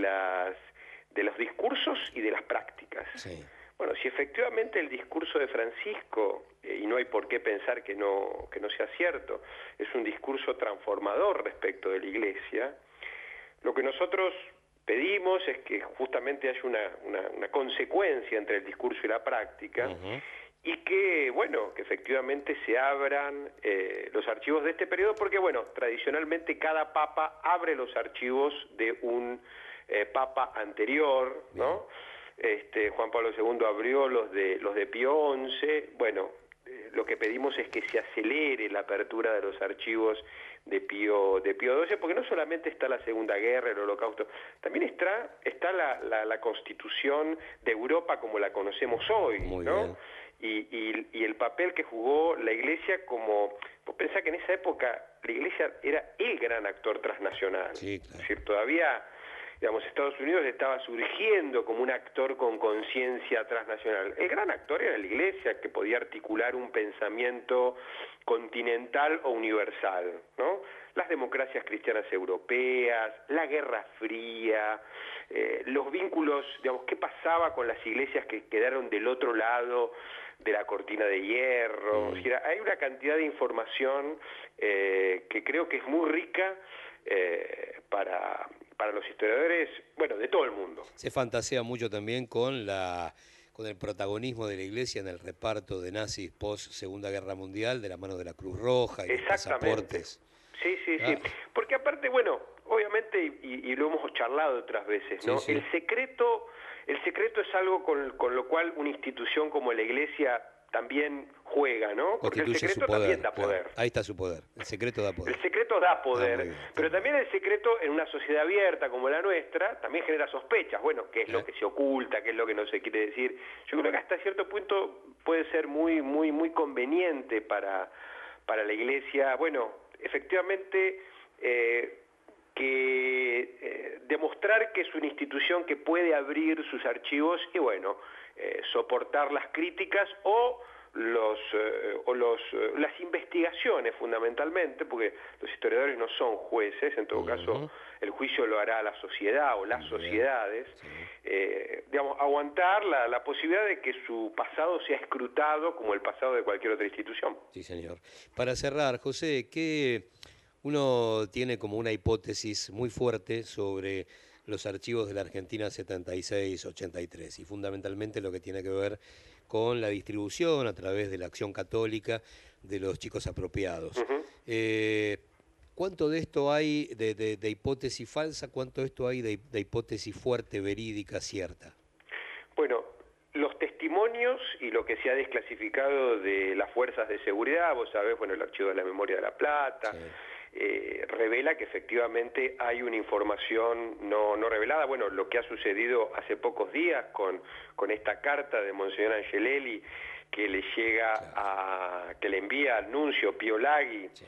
los discursos y de las prácticas. Sí. Bueno, si efectivamente el discurso de Francisco, y no hay por qué pensar que no sea cierto, es un discurso transformador respecto de la Iglesia, lo que nosotros pedimos es que justamente haya una consecuencia entre el discurso y la práctica, y que efectivamente se abran los archivos de este periodo, porque tradicionalmente cada papa abre los archivos de un papa anterior, ¿no? Juan Pablo II abrió los de Pío XI. Lo que pedimos es que se acelere la apertura de los archivos de Pío XII, porque no solamente está la Segunda Guerra, el Holocausto, también está la Constitución de Europa como la conocemos hoy, ¿no? Y el papel que jugó la Iglesia como... Vos pensás que en esa época la Iglesia era el gran actor transnacional. Sí, claro. Es decir, todavía, Estados Unidos estaba surgiendo como un actor con conciencia transnacional. El gran actor era la Iglesia, que podía articular un pensamiento continental o universal, ¿no? Las democracias cristianas europeas, la Guerra Fría, los vínculos, qué pasaba con las iglesias que quedaron del otro lado de la cortina de hierro. Es decir, hay una cantidad de información que creo que es muy rica para los historiadores, de todo el mundo. Se fantasea mucho también con el protagonismo de la Iglesia en el reparto de nazis post Segunda Guerra Mundial, de la mano de la Cruz Roja y los pasaportes. Sí. Porque aparte, obviamente, y lo hemos charlado otras veces, ¿no? Sí. El secreto es algo con lo cual una institución como la Iglesia también juega, ¿no? Porque el secreto también da poder. Ahí está su poder. El secreto da poder. El secreto da poder, pero también el secreto en una sociedad abierta como la nuestra también genera sospechas. ¿Qué es lo que se oculta? ¿Qué es lo que no se quiere decir? Yo creo que hasta cierto punto puede ser muy, muy, muy conveniente para la Iglesia. Efectivamente, demostrar que es una institución que puede abrir sus archivos y soportar las críticas o las investigaciones fundamentalmente, porque los historiadores no son jueces, en todo caso el juicio lo hará la sociedad o las sociedades, aguantar la posibilidad de que su pasado sea escrutado como el pasado de cualquier otra institución. Sí, señor. Para cerrar, José, ¿qué uno tiene como una hipótesis muy fuerte sobre los archivos de la Argentina 76-83 y fundamentalmente lo que tiene que ver con la distribución a través de la acción católica de los chicos apropiados? ¿Cuánto de esto hay de hipótesis falsa? ¿Cuánto de esto hay de hipótesis fuerte, verídica, cierta? Los testimonios y lo que se ha desclasificado de las fuerzas de seguridad, vos sabés, el archivo de la memoria de La Plata, revela que efectivamente hay una información no revelada. Lo que ha sucedido hace pocos días con esta carta de Monseñor Angelelli que le llega que le envía al nuncio Pío Laghi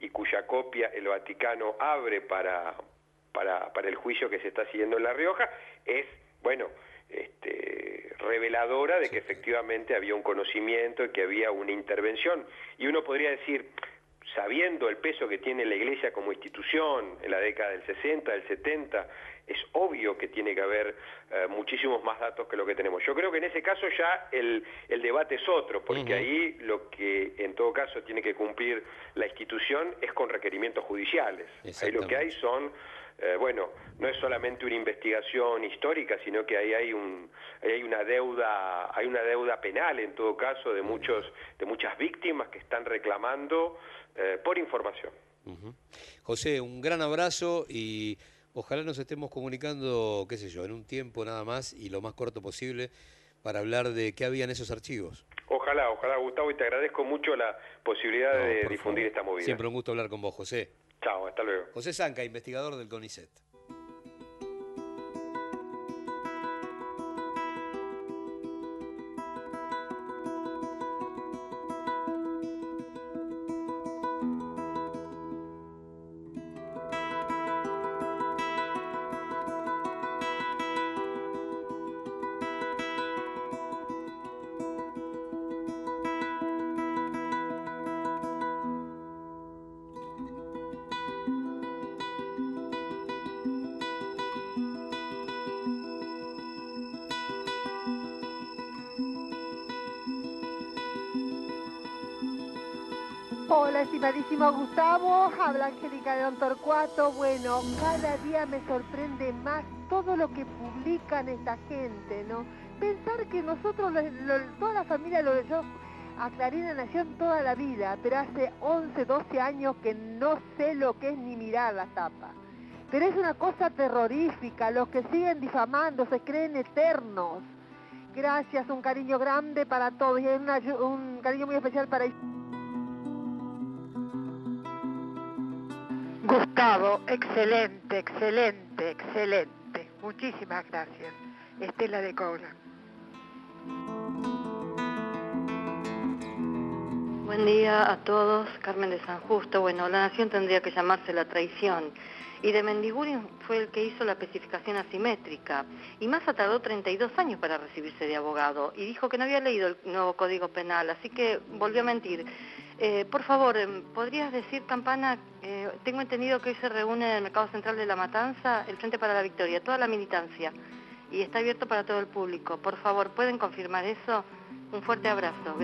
y cuya copia el Vaticano abre para el juicio que se está siguiendo en La Rioja, es, bueno, reveladora de que efectivamente había un conocimiento y que había una intervención. Y uno podría decir, sabiendo el peso que tiene la Iglesia como institución en la década del 60, del 70, es obvio que tiene que haber muchísimos más datos que lo que tenemos. Yo creo que en ese caso ya el debate es otro, porque ahí lo que en todo caso tiene que cumplir la institución es con requerimientos judiciales. Ahí lo que hay son, bueno, no es solamente una investigación histórica, sino que ahí hay una deuda penal en todo caso de muchas víctimas que están reclamando por información. José, un gran abrazo y ojalá nos estemos comunicando, qué sé yo, en un tiempo nada más y lo más corto posible para hablar de qué había en esos archivos. Ojalá, Gustavo, y te agradezco mucho la posibilidad de difundir esta movida. Siempre un gusto hablar con vos, José. Chao, hasta luego. José Zanca, investigador del CONICET. Hola, estimadísimo Gustavo, habla Angélica de Don Torcuato. Bueno, cada día me sorprende más todo lo que publican esta gente, ¿no? Pensar que nosotros, toda la familia lo leyó a Clarín La Nación toda la vida, pero hace 11, 12 años que no sé lo que es ni mirar las tapas. Pero es una cosa terrorífica, los que siguen difamando se creen eternos. Gracias, un cariño grande para todos y un cariño muy especial para... Gustavo, excelente, excelente, excelente. Muchísimas gracias. Estela de Cobra. Buen día a todos, Carmen de San Justo. Bueno, La Nación tendría que llamarse La Traición. Y de Mendiguren fue el que hizo la especificación asimétrica. Y Massa tardó 32 años para recibirse de abogado. Y dijo que no había leído el nuevo Código Penal, así que volvió a mentir. Por favor, ¿podrías decir, Campana, tengo entendido que hoy se reúne en el Mercado Central de La Matanza el Frente para la Victoria, toda la militancia, y está abierto para todo el público? Por favor, ¿pueden confirmar eso? Un fuerte abrazo.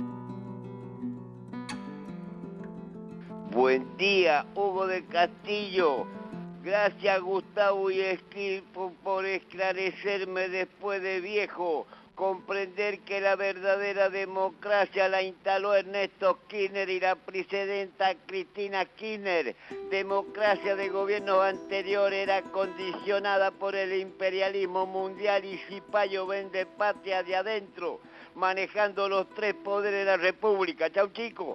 Buen día, Hugo de Castillo. Gracias, Gustavo y Esquilpo, por esclarecerme después de viejo. Comprender que la verdadera democracia la instaló Ernesto Kirchner y la presidenta Cristina Kirchner. Democracia de gobiernos anteriores era condicionada por el imperialismo mundial y Cipayo vende patria de adentro, manejando los tres poderes de la República. Chau, chicos.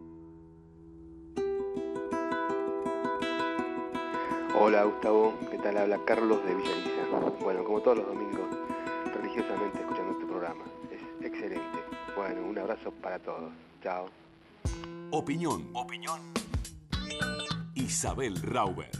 Hola, Gustavo. ¿Qué tal? Habla Carlos de Villaliza. Bueno, como todos los domingos, religiosamente escuchando este programa. Es excelente. Bueno, un abrazo para todos. Chao. Opinión. Isabel Rauber.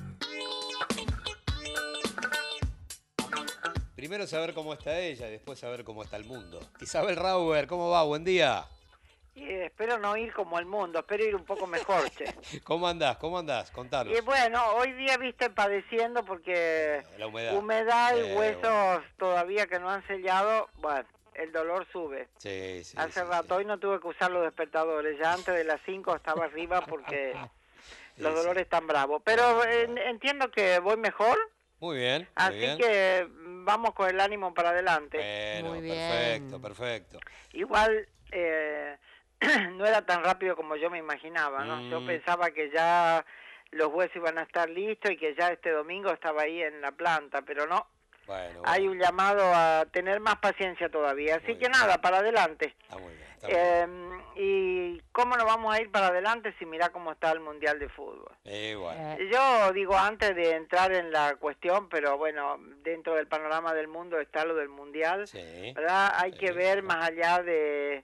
Primero saber cómo está ella y después saber cómo está el mundo. Isabel Rauber, ¿cómo va? Buen día. Espero no ir como el mundo, espero ir un poco mejor, che. ¿Cómo andás? Contanos. Y bueno, hoy día, viste, padeciendo porque la humedad y huesos todavía que no han sellado, bueno, el dolor sube. Sí. Hace rato, hoy no tuve que usar los despertadores, ya antes de las 5 estaba arriba porque los dolores están bravos. Pero entiendo que voy mejor. Muy bien. Así que vamos con el ánimo para adelante. Bueno, muy bien. Perfecto. Igual... no era tan rápido como yo me imaginaba, ¿no? Yo pensaba que ya los huesos iban a estar listos y que ya este domingo estaba ahí en la planta, pero no. Bueno. Hay un llamado a tener más paciencia todavía, así que nada, para adelante. Muy bien. Y cómo nos vamos a ir para adelante si mirá cómo está el Mundial de Fútbol. Bueno. Yo digo, antes de entrar en la cuestión, pero bueno, dentro del panorama del mundo está lo del Mundial, ¿verdad? Hay que ver más allá de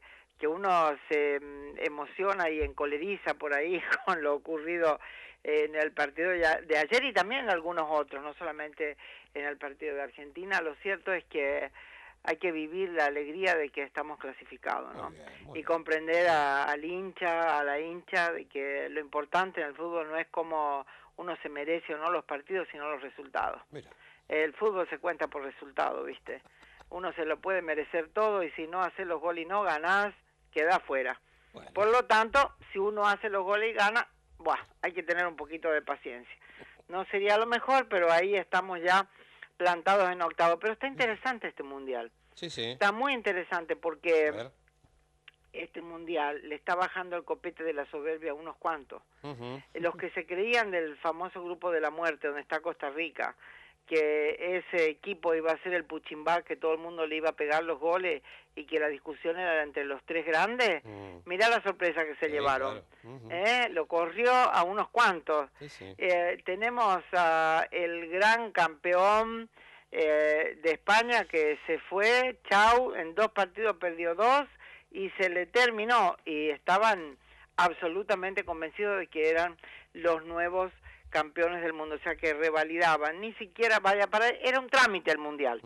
que uno se emociona y encoleriza por ahí con lo ocurrido en el partido de ayer y también en algunos otros, no solamente en el partido de Argentina. Lo cierto es que hay que vivir la alegría de que estamos clasificados, ¿no? Y comprender al hincha, a la hincha, de que lo importante en el fútbol no es cómo uno se merece o no los partidos, sino los resultados. Mira. El fútbol se cuenta por resultado, ¿viste? Uno se lo puede merecer todo y si no hace los goles y no ganás, queda afuera. Bueno. Por lo tanto, si uno hace los goles y gana, hay que tener un poquito de paciencia. No sería lo mejor, pero ahí estamos ya plantados en octavo. Pero está interesante este mundial. Sí, sí. Está muy interesante porque este mundial le está bajando el copete de la soberbia a unos cuantos. Los que se creían del famoso grupo de la muerte, donde está Costa Rica, que ese equipo iba a ser el Puchimbá, que todo el mundo le iba a pegar los goles y que la discusión era entre los tres grandes. Mirá la sorpresa que se llevaron. Claro. Lo corrió a unos cuantos. Sí. Tenemos el gran campeón de España que se fue, chau, en 2 partidos perdió 2 y se le terminó, y estaban absolutamente convencidos de que eran los nuevos campeones del mundo, o sea que revalidaban, ni siquiera era un trámite el mundial.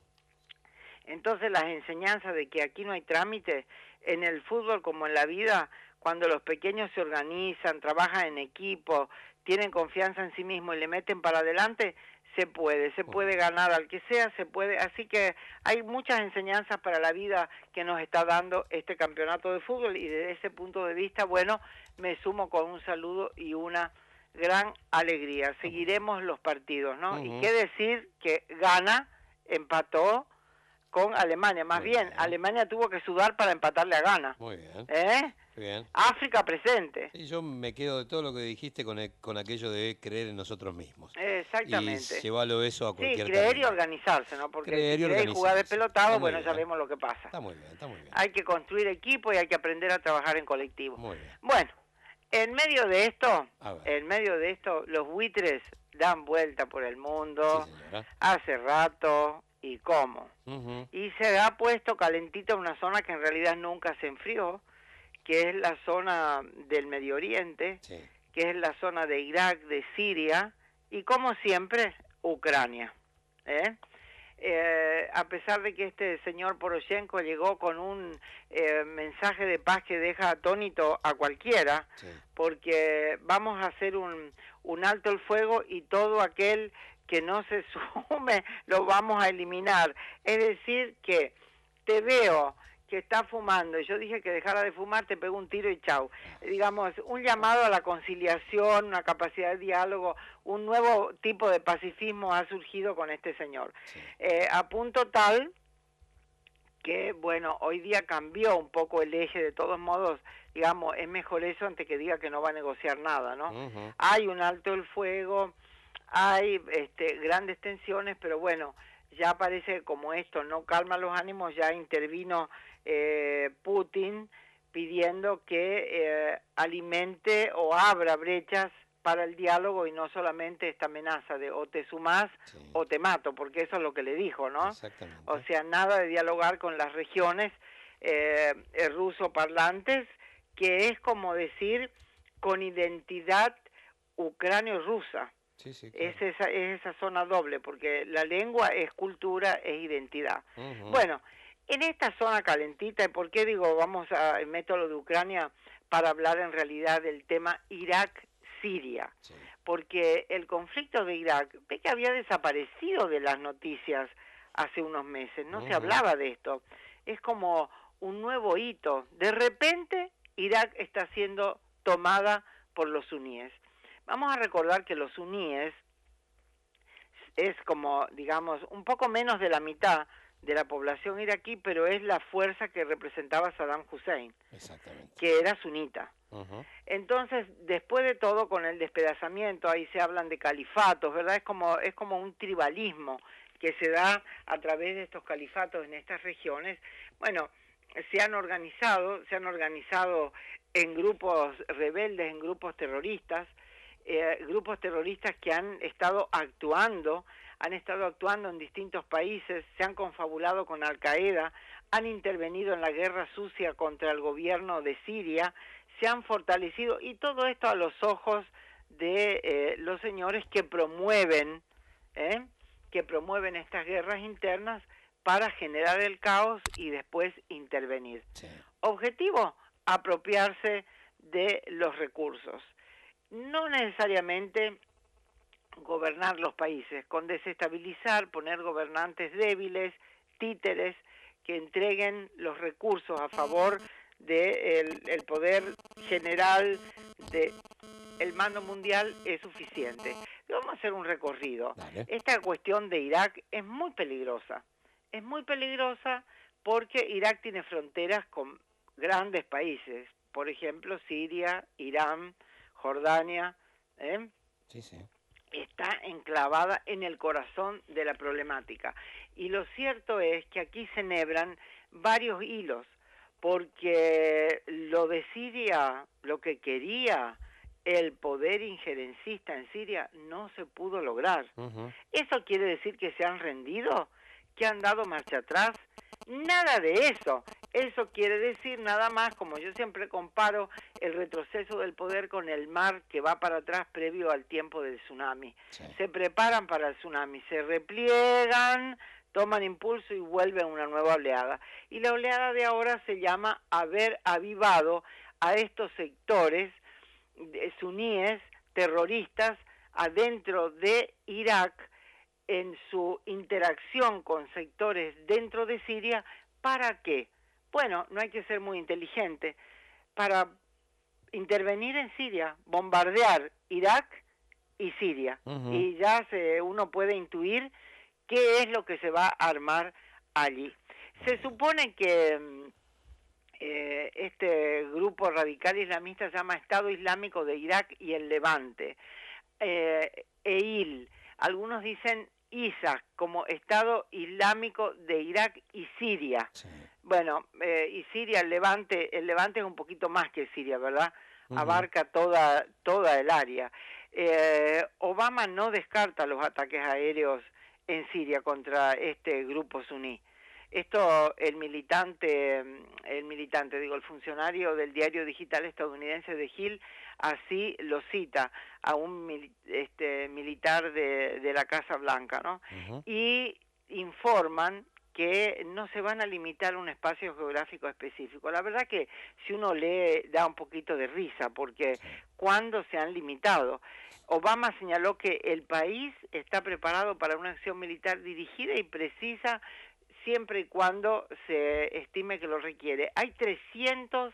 Entonces las enseñanzas de que aquí no hay trámite, en el fútbol como en la vida, cuando los pequeños se organizan, trabajan en equipo, tienen confianza en sí mismos y le meten para adelante, se puede ganar al que sea, se puede, así que hay muchas enseñanzas para la vida que nos está dando este campeonato de fútbol, y desde ese punto de vista, bueno, me sumo con un saludo y una gran alegría. Seguiremos los partidos, ¿no? Y qué decir que Ghana empató con Alemania, más bien, Alemania tuvo que sudar para empatarle a Ghana. Muy bien. Bien. África presente. Y yo me quedo de todo lo que dijiste con aquello de creer en nosotros mismos. Exactamente. Y llevarlo eso a cualquier creer camino. Y organizarse, ¿no? Porque creer si queréis jugar de pelotado, bueno, ya vemos lo que pasa. Está muy bien, está muy bien. Hay que construir equipo y hay que aprender a trabajar en colectivo. Muy bien. Bueno, en medio de esto, los buitres dan vuelta por el mundo, hace rato, y cómo. Y se ha puesto calentita una zona que en realidad nunca se enfrió, que es la zona del Medio Oriente, que es la zona de Irak, de Siria, y como siempre, Ucrania. A pesar de que este señor Poroshenko llegó con un mensaje de paz que deja atónito a cualquiera, porque vamos a hacer un alto el fuego y todo aquel que no se sume lo vamos a eliminar. Es decir, que te veo que está fumando y yo dije que dejara de fumar, te pego un tiro y chau. Digamos, un llamado a la conciliación, una capacidad de diálogo, un nuevo tipo de pacifismo ha surgido con este señor. A punto tal que, bueno, hoy día cambió un poco el eje, de todos modos, digamos, es mejor eso antes que diga que no va a negociar nada, ¿no? Hay un alto el fuego, hay grandes tensiones, pero bueno, ya parece que como esto no calma los ánimos, ya intervino Putin pidiendo que alimente o abra brechas para el diálogo y no solamente esta amenaza de o te sumás o te mato, porque eso es lo que le dijo, ¿no? O sea, nada de dialogar con las regiones ruso-parlantes, que es como decir con identidad ucranio-rusa. Claro. Es esa zona doble, porque la lengua es cultura, es identidad. Bueno, en esta zona calentita, ¿y por qué digo vamos a meto lo de Ucrania para hablar en realidad del tema Irak-Siria? Porque el conflicto de Irak, ve que había desaparecido de las noticias hace unos meses, no se hablaba de esto. Es como un nuevo hito. De repente, Irak está siendo tomada por los suníes. Vamos a recordar que los suníes es como, digamos, un poco menos de la mitad de la población iraquí, pero es la fuerza que representaba Saddam Hussein, que era sunita. Entonces, después de todo, con el despedazamiento, ahí se hablan de califatos, ¿verdad? Es como un tribalismo que se da a través de estos califatos en estas regiones. Bueno, se han organizado en grupos rebeldes, en grupos terroristas que han estado actuando en distintos países, se han confabulado con Al-Qaeda, han intervenido en la guerra sucia contra el gobierno de Siria, se han fortalecido, y todo esto a los ojos de los señores que promueven estas guerras internas para generar el caos y después intervenir. Sí. Objetivo, apropiarse de los recursos. No necesariamente gobernar los países, con desestabilizar, poner gobernantes débiles, títeres, que entreguen los recursos a favor del poder general, del mando mundial, es suficiente. Vamos a hacer un recorrido. Dale. Esta cuestión de Irak es muy peligrosa. Es muy peligrosa porque Irak tiene fronteras con grandes países, por ejemplo, Siria, Irán, Jordania, Sí, sí. Está enclavada en el corazón de la problemática. Y lo cierto es que aquí se enhebran varios hilos, porque lo de Siria, lo que quería el poder injerencista en Siria, no se pudo lograr. ¿Eso quiere decir que se han rendido? ¿Que han dado marcha atrás? Nada de eso. Eso quiere decir nada más, como yo siempre comparo, el retroceso del poder con el mar que va para atrás previo al tiempo del tsunami. Sí. Se preparan para el tsunami, se repliegan, toman impulso y vuelven una nueva oleada. Y la oleada de ahora se llama haber avivado a estos sectores suníes, terroristas, adentro de Irak, en su interacción con sectores dentro de Siria. ¿Para qué? Bueno, no hay que ser muy inteligente. Para intervenir en Siria, bombardear Irak y Siria. Y ya uno puede intuir qué es lo que se va a armar allí. Se supone que este grupo radical islamista se llama Estado Islámico de Irak y el Levante. EIL. Algunos dicen ISA, como Estado Islámico de Irak y Siria. Sí. Bueno, y Siria, el Levante es un poquito más que Siria, ¿verdad? Abarca toda el área. Obama no descarta los ataques aéreos en Siria contra este grupo suní. Esto el funcionario del diario digital estadounidense The Hill así lo cita a un militar de la Casa Blanca, ¿no? Y informan que no se van a limitar a un espacio geográfico específico. La verdad que si uno lee da un poquito de risa, porque ¿cuándo se han limitado? Obama señaló que el país está preparado para una acción militar dirigida y precisa siempre y cuando se estime que lo requiere. Hay 300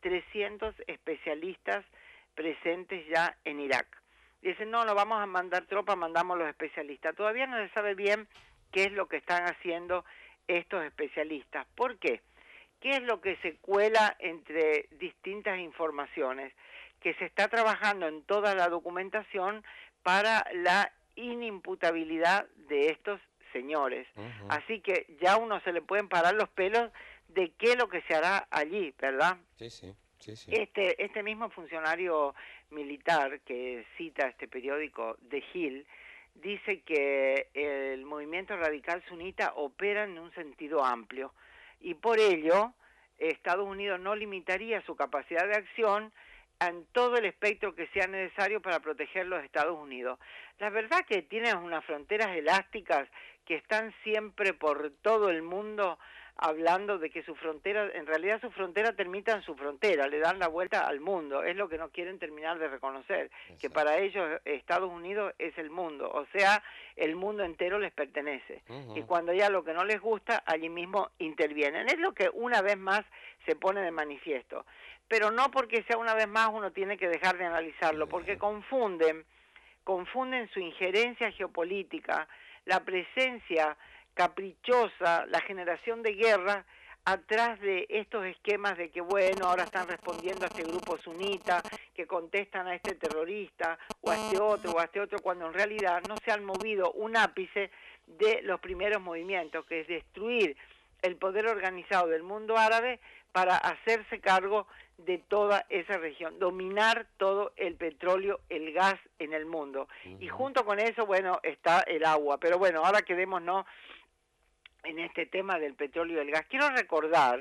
especialistas presentes ya en Irak. Dicen, no vamos a mandar tropas, mandamos los especialistas. Todavía no se sabe bien qué es lo que están haciendo estos especialistas. ¿Por qué? ¿Qué es lo que se cuela entre distintas informaciones? Que se está trabajando en toda la documentación para la inimputabilidad de estos señores. Así que ya uno se le pueden parar los pelos de qué es lo que se hará allí, ¿verdad? Sí, sí. Sí, sí. Este mismo funcionario militar que cita este periódico The Hill dice que el movimiento radical sunita opera en un sentido amplio y por ello Estados Unidos no limitaría su capacidad de acción en todo el espectro que sea necesario para proteger los Estados Unidos. La verdad que tienen unas fronteras elásticas que están siempre por todo el mundo hablando de que su frontera, en realidad su frontera termina en su frontera, le dan la vuelta al mundo, es lo que no quieren terminar de reconocer, que para ellos Estados Unidos es el mundo, o sea, el mundo entero les pertenece, y cuando ya lo que no les gusta, allí mismo intervienen, es lo que una vez más se pone de manifiesto, pero no porque sea una vez más uno tiene que dejar de analizarlo, porque confunden su injerencia geopolítica, la presencia caprichosa, la generación de guerra atrás de estos esquemas de que bueno, ahora están respondiendo a este grupo sunita, que contestan a este terrorista o a este otro, cuando en realidad no se han movido un ápice de los primeros movimientos, que es destruir el poder organizado del mundo árabe para hacerse cargo de toda esa región, dominar todo el petróleo, el gas en el mundo. Y junto con eso, bueno, está el agua. Pero bueno, ahora quedémonos en este tema del petróleo y del gas. Quiero recordar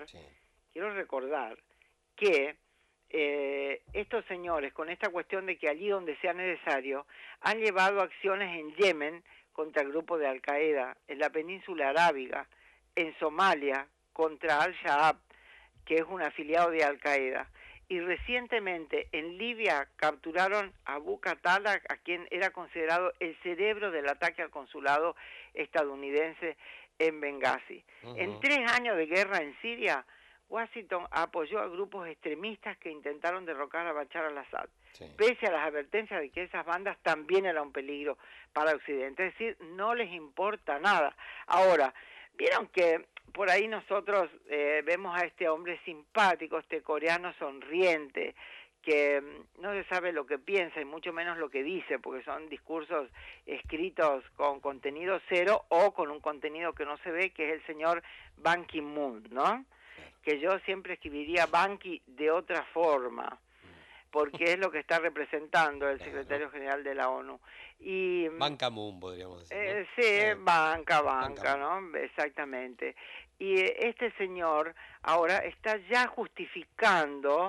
que estos señores, con esta cuestión de que allí donde sea necesario, han llevado acciones en Yemen contra el grupo de Al-Qaeda, en la península arábiga, en Somalia contra Al-Shabaab, que es un afiliado de Al-Qaeda. Y recientemente en Libia capturaron a Abu Qatala, a quien era considerado el cerebro del ataque al consulado estadounidense en Benghazi. En 3 años de guerra en Siria, Washington apoyó a grupos extremistas que intentaron derrocar a Bashar al-Assad, pese a las advertencias de que esas bandas también eran un peligro para Occidente. Es decir, no les importa nada. Ahora, vieron que por ahí nosotros vemos a este hombre simpático, este coreano sonriente, que no se sabe lo que piensa y mucho menos lo que dice, porque son discursos escritos con contenido cero o con un contenido que no se ve, que es el señor Ban Ki-moon, ¿no? Que yo siempre escribiría Ban Ki de otra forma, porque es lo que está representando el secretario general de la ONU. Y Ban Ki-moon, podríamos decir, ¿no? Sí, banca, ¿no? Exactamente. Y este señor ahora está justificando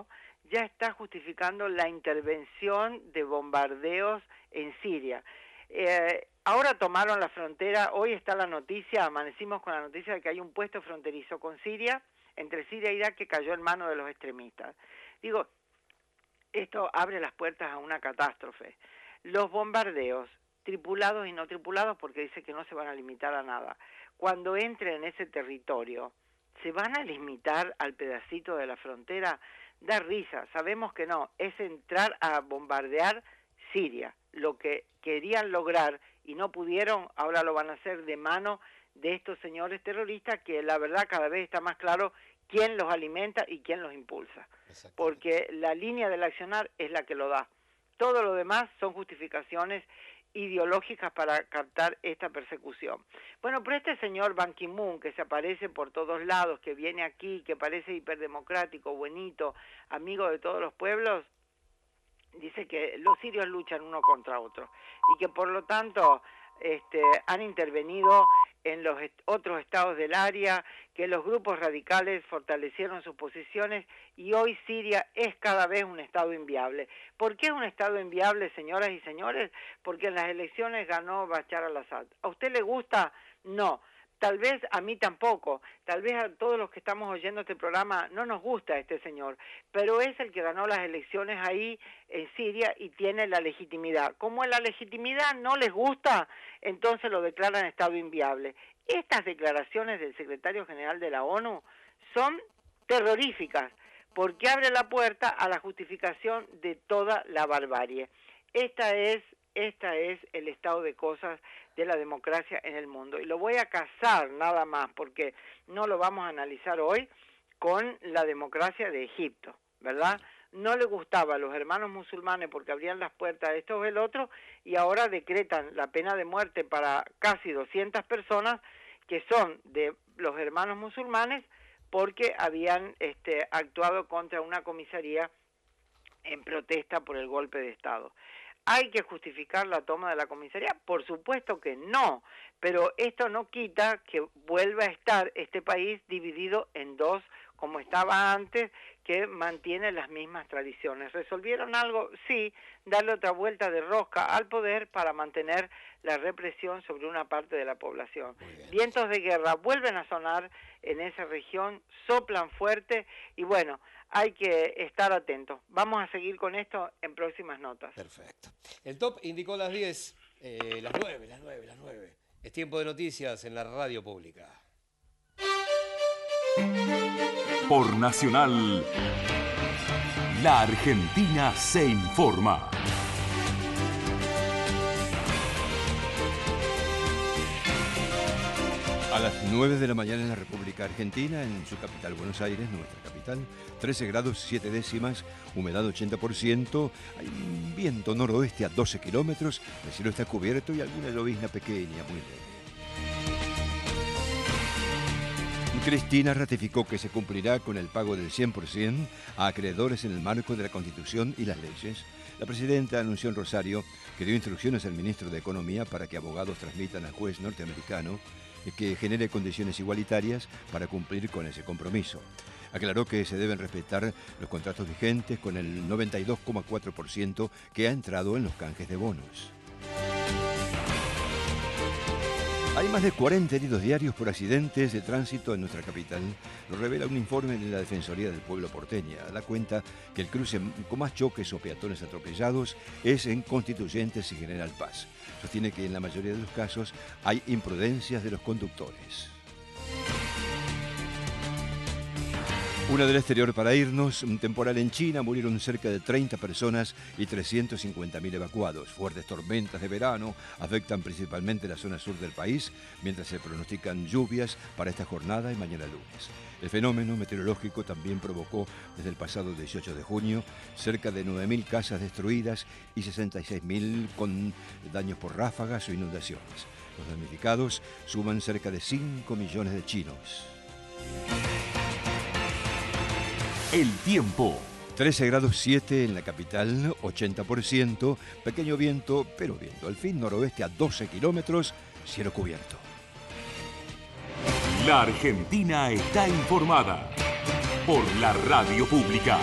la intervención de bombardeos en Siria. Ahora tomaron la frontera, hoy está la noticia, amanecimos con la noticia de que hay un puesto fronterizo con Siria, entre Siria e Irak, que cayó en manos de los extremistas. Digo, esto abre las puertas a una catástrofe. Los bombardeos, tripulados y no tripulados, porque dice que no se van a limitar a nada, cuando entren en ese territorio, ¿se van a limitar al pedacito de la frontera? Da risa, sabemos que no, es entrar a bombardear Siria. Lo que querían lograr y no pudieron, ahora lo van a hacer de mano de estos señores terroristas, que la verdad cada vez está más claro quién los alimenta y quién los impulsa. Porque la línea del accionar es la que lo da. Todo lo demás son justificaciones ideológicas para captar esta persecución. Bueno, pero este señor Ban Ki-moon, que se aparece por todos lados, que viene aquí, que parece hiperdemocrático, buenito, amigo de todos los pueblos, dice que los sirios luchan uno contra otro y que por lo tanto han intervenido en los otros estados del área, que los grupos radicales fortalecieron sus posiciones y hoy Siria es cada vez un estado inviable. ¿Por qué es un estado inviable, señoras y señores? Porque en las elecciones ganó Bashar al-Assad. ¿A usted le gusta? No. Tal vez a mí tampoco, tal vez a todos los que estamos oyendo este programa no nos gusta este señor, pero es el que ganó las elecciones ahí en Siria y tiene la legitimidad. Como la legitimidad no les gusta, entonces lo declaran estado inviable. Estas declaraciones del secretario general de la ONU son terroríficas, porque abre la puerta a la justificación de toda la barbarie. Esta es el estado de cosas de la democracia en el mundo. Y lo voy a casar nada más, porque no lo vamos a analizar hoy, con la democracia de Egipto, ¿verdad? No le gustaba a los hermanos musulmanes porque abrían las puertas de esto o el otro, y ahora decretan la pena de muerte para casi 200 personas que son de los hermanos musulmanes porque habían actuado contra una comisaría en protesta por el golpe de Estado. ¿Hay que justificar la toma de la comisaría? Por supuesto que no, pero esto no quita que vuelva a estar este país dividido en dos, como estaba antes, que mantiene las mismas tradiciones. ¿Resolvieron algo? Sí, darle otra vuelta de rosca al poder para mantener la represión sobre una parte de la población. Vientos de guerra vuelven a sonar en esa región, soplan fuerte y bueno, hay que estar atentos. Vamos a seguir con esto en próximas notas. Perfecto. El top indicó las 10, las 9. Es tiempo de noticias en la radio pública. Por Nacional, la Argentina se informa. A las 9 de la mañana en la República Argentina, en su capital Buenos Aires, nuestra capital, 13 grados 7 décimas, humedad 80%, hay un viento noroeste a 12 kilómetros, el cielo está cubierto y alguna llovizna pequeña, muy leve. Cristina ratificó que se cumplirá con el pago del 100% a acreedores en el marco de la Constitución y las leyes. La presidenta anunció en Rosario que dio instrucciones al ministro de Economía para que abogados transmitan al juez norteamericano que genere condiciones igualitarias para cumplir con ese compromiso. Aclaró que se deben respetar los contratos vigentes con el 92,4% que ha entrado en los canjes de bonos. Hay más de 40 heridos diarios por accidentes de tránsito en nuestra capital. Lo revela un informe de la Defensoría del Pueblo porteña. Da cuenta que el cruce con más choques o peatones atropellados es en Constituyentes y General Paz. Sostiene que en la mayoría de los casos hay imprudencias de los conductores. Una del exterior para irnos, un temporal en China, murieron cerca de 30 personas y 350.000 evacuados. Fuertes tormentas de verano afectan principalmente la zona sur del país, mientras se pronostican lluvias para esta jornada y mañana lunes. El fenómeno meteorológico también provocó desde el pasado 18 de junio cerca de 9.000 casas destruidas y 66.000 con daños por ráfagas o inundaciones. Los damnificados suman cerca de 5 millones de chinos. El tiempo. 13 grados 7 en la capital, 80%, pequeño viento, pero viento al fin, noroeste a 12 kilómetros, cielo cubierto. La Argentina está informada por la radio pública.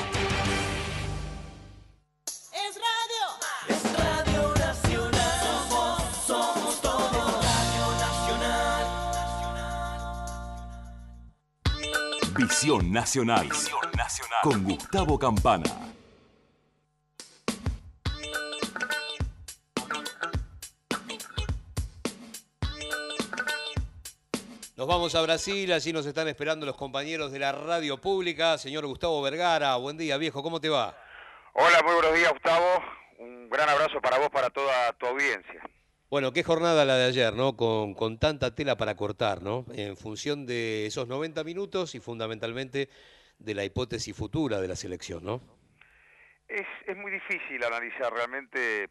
Visión Nacional. Con Gustavo Campana. Nos vamos a Brasil, allí nos están esperando los compañeros de la radio pública. Señor Gustavo Vergara, buen día, viejo, ¿cómo te va? Hola, muy buenos días, Gustavo. Un gran abrazo para vos, para toda tu audiencia. Bueno, qué jornada la de ayer, ¿no? Con tanta tela para cortar, ¿no? En función de esos 90 minutos y fundamentalmente de la hipótesis futura de la selección, ¿no? Es muy difícil analizar, realmente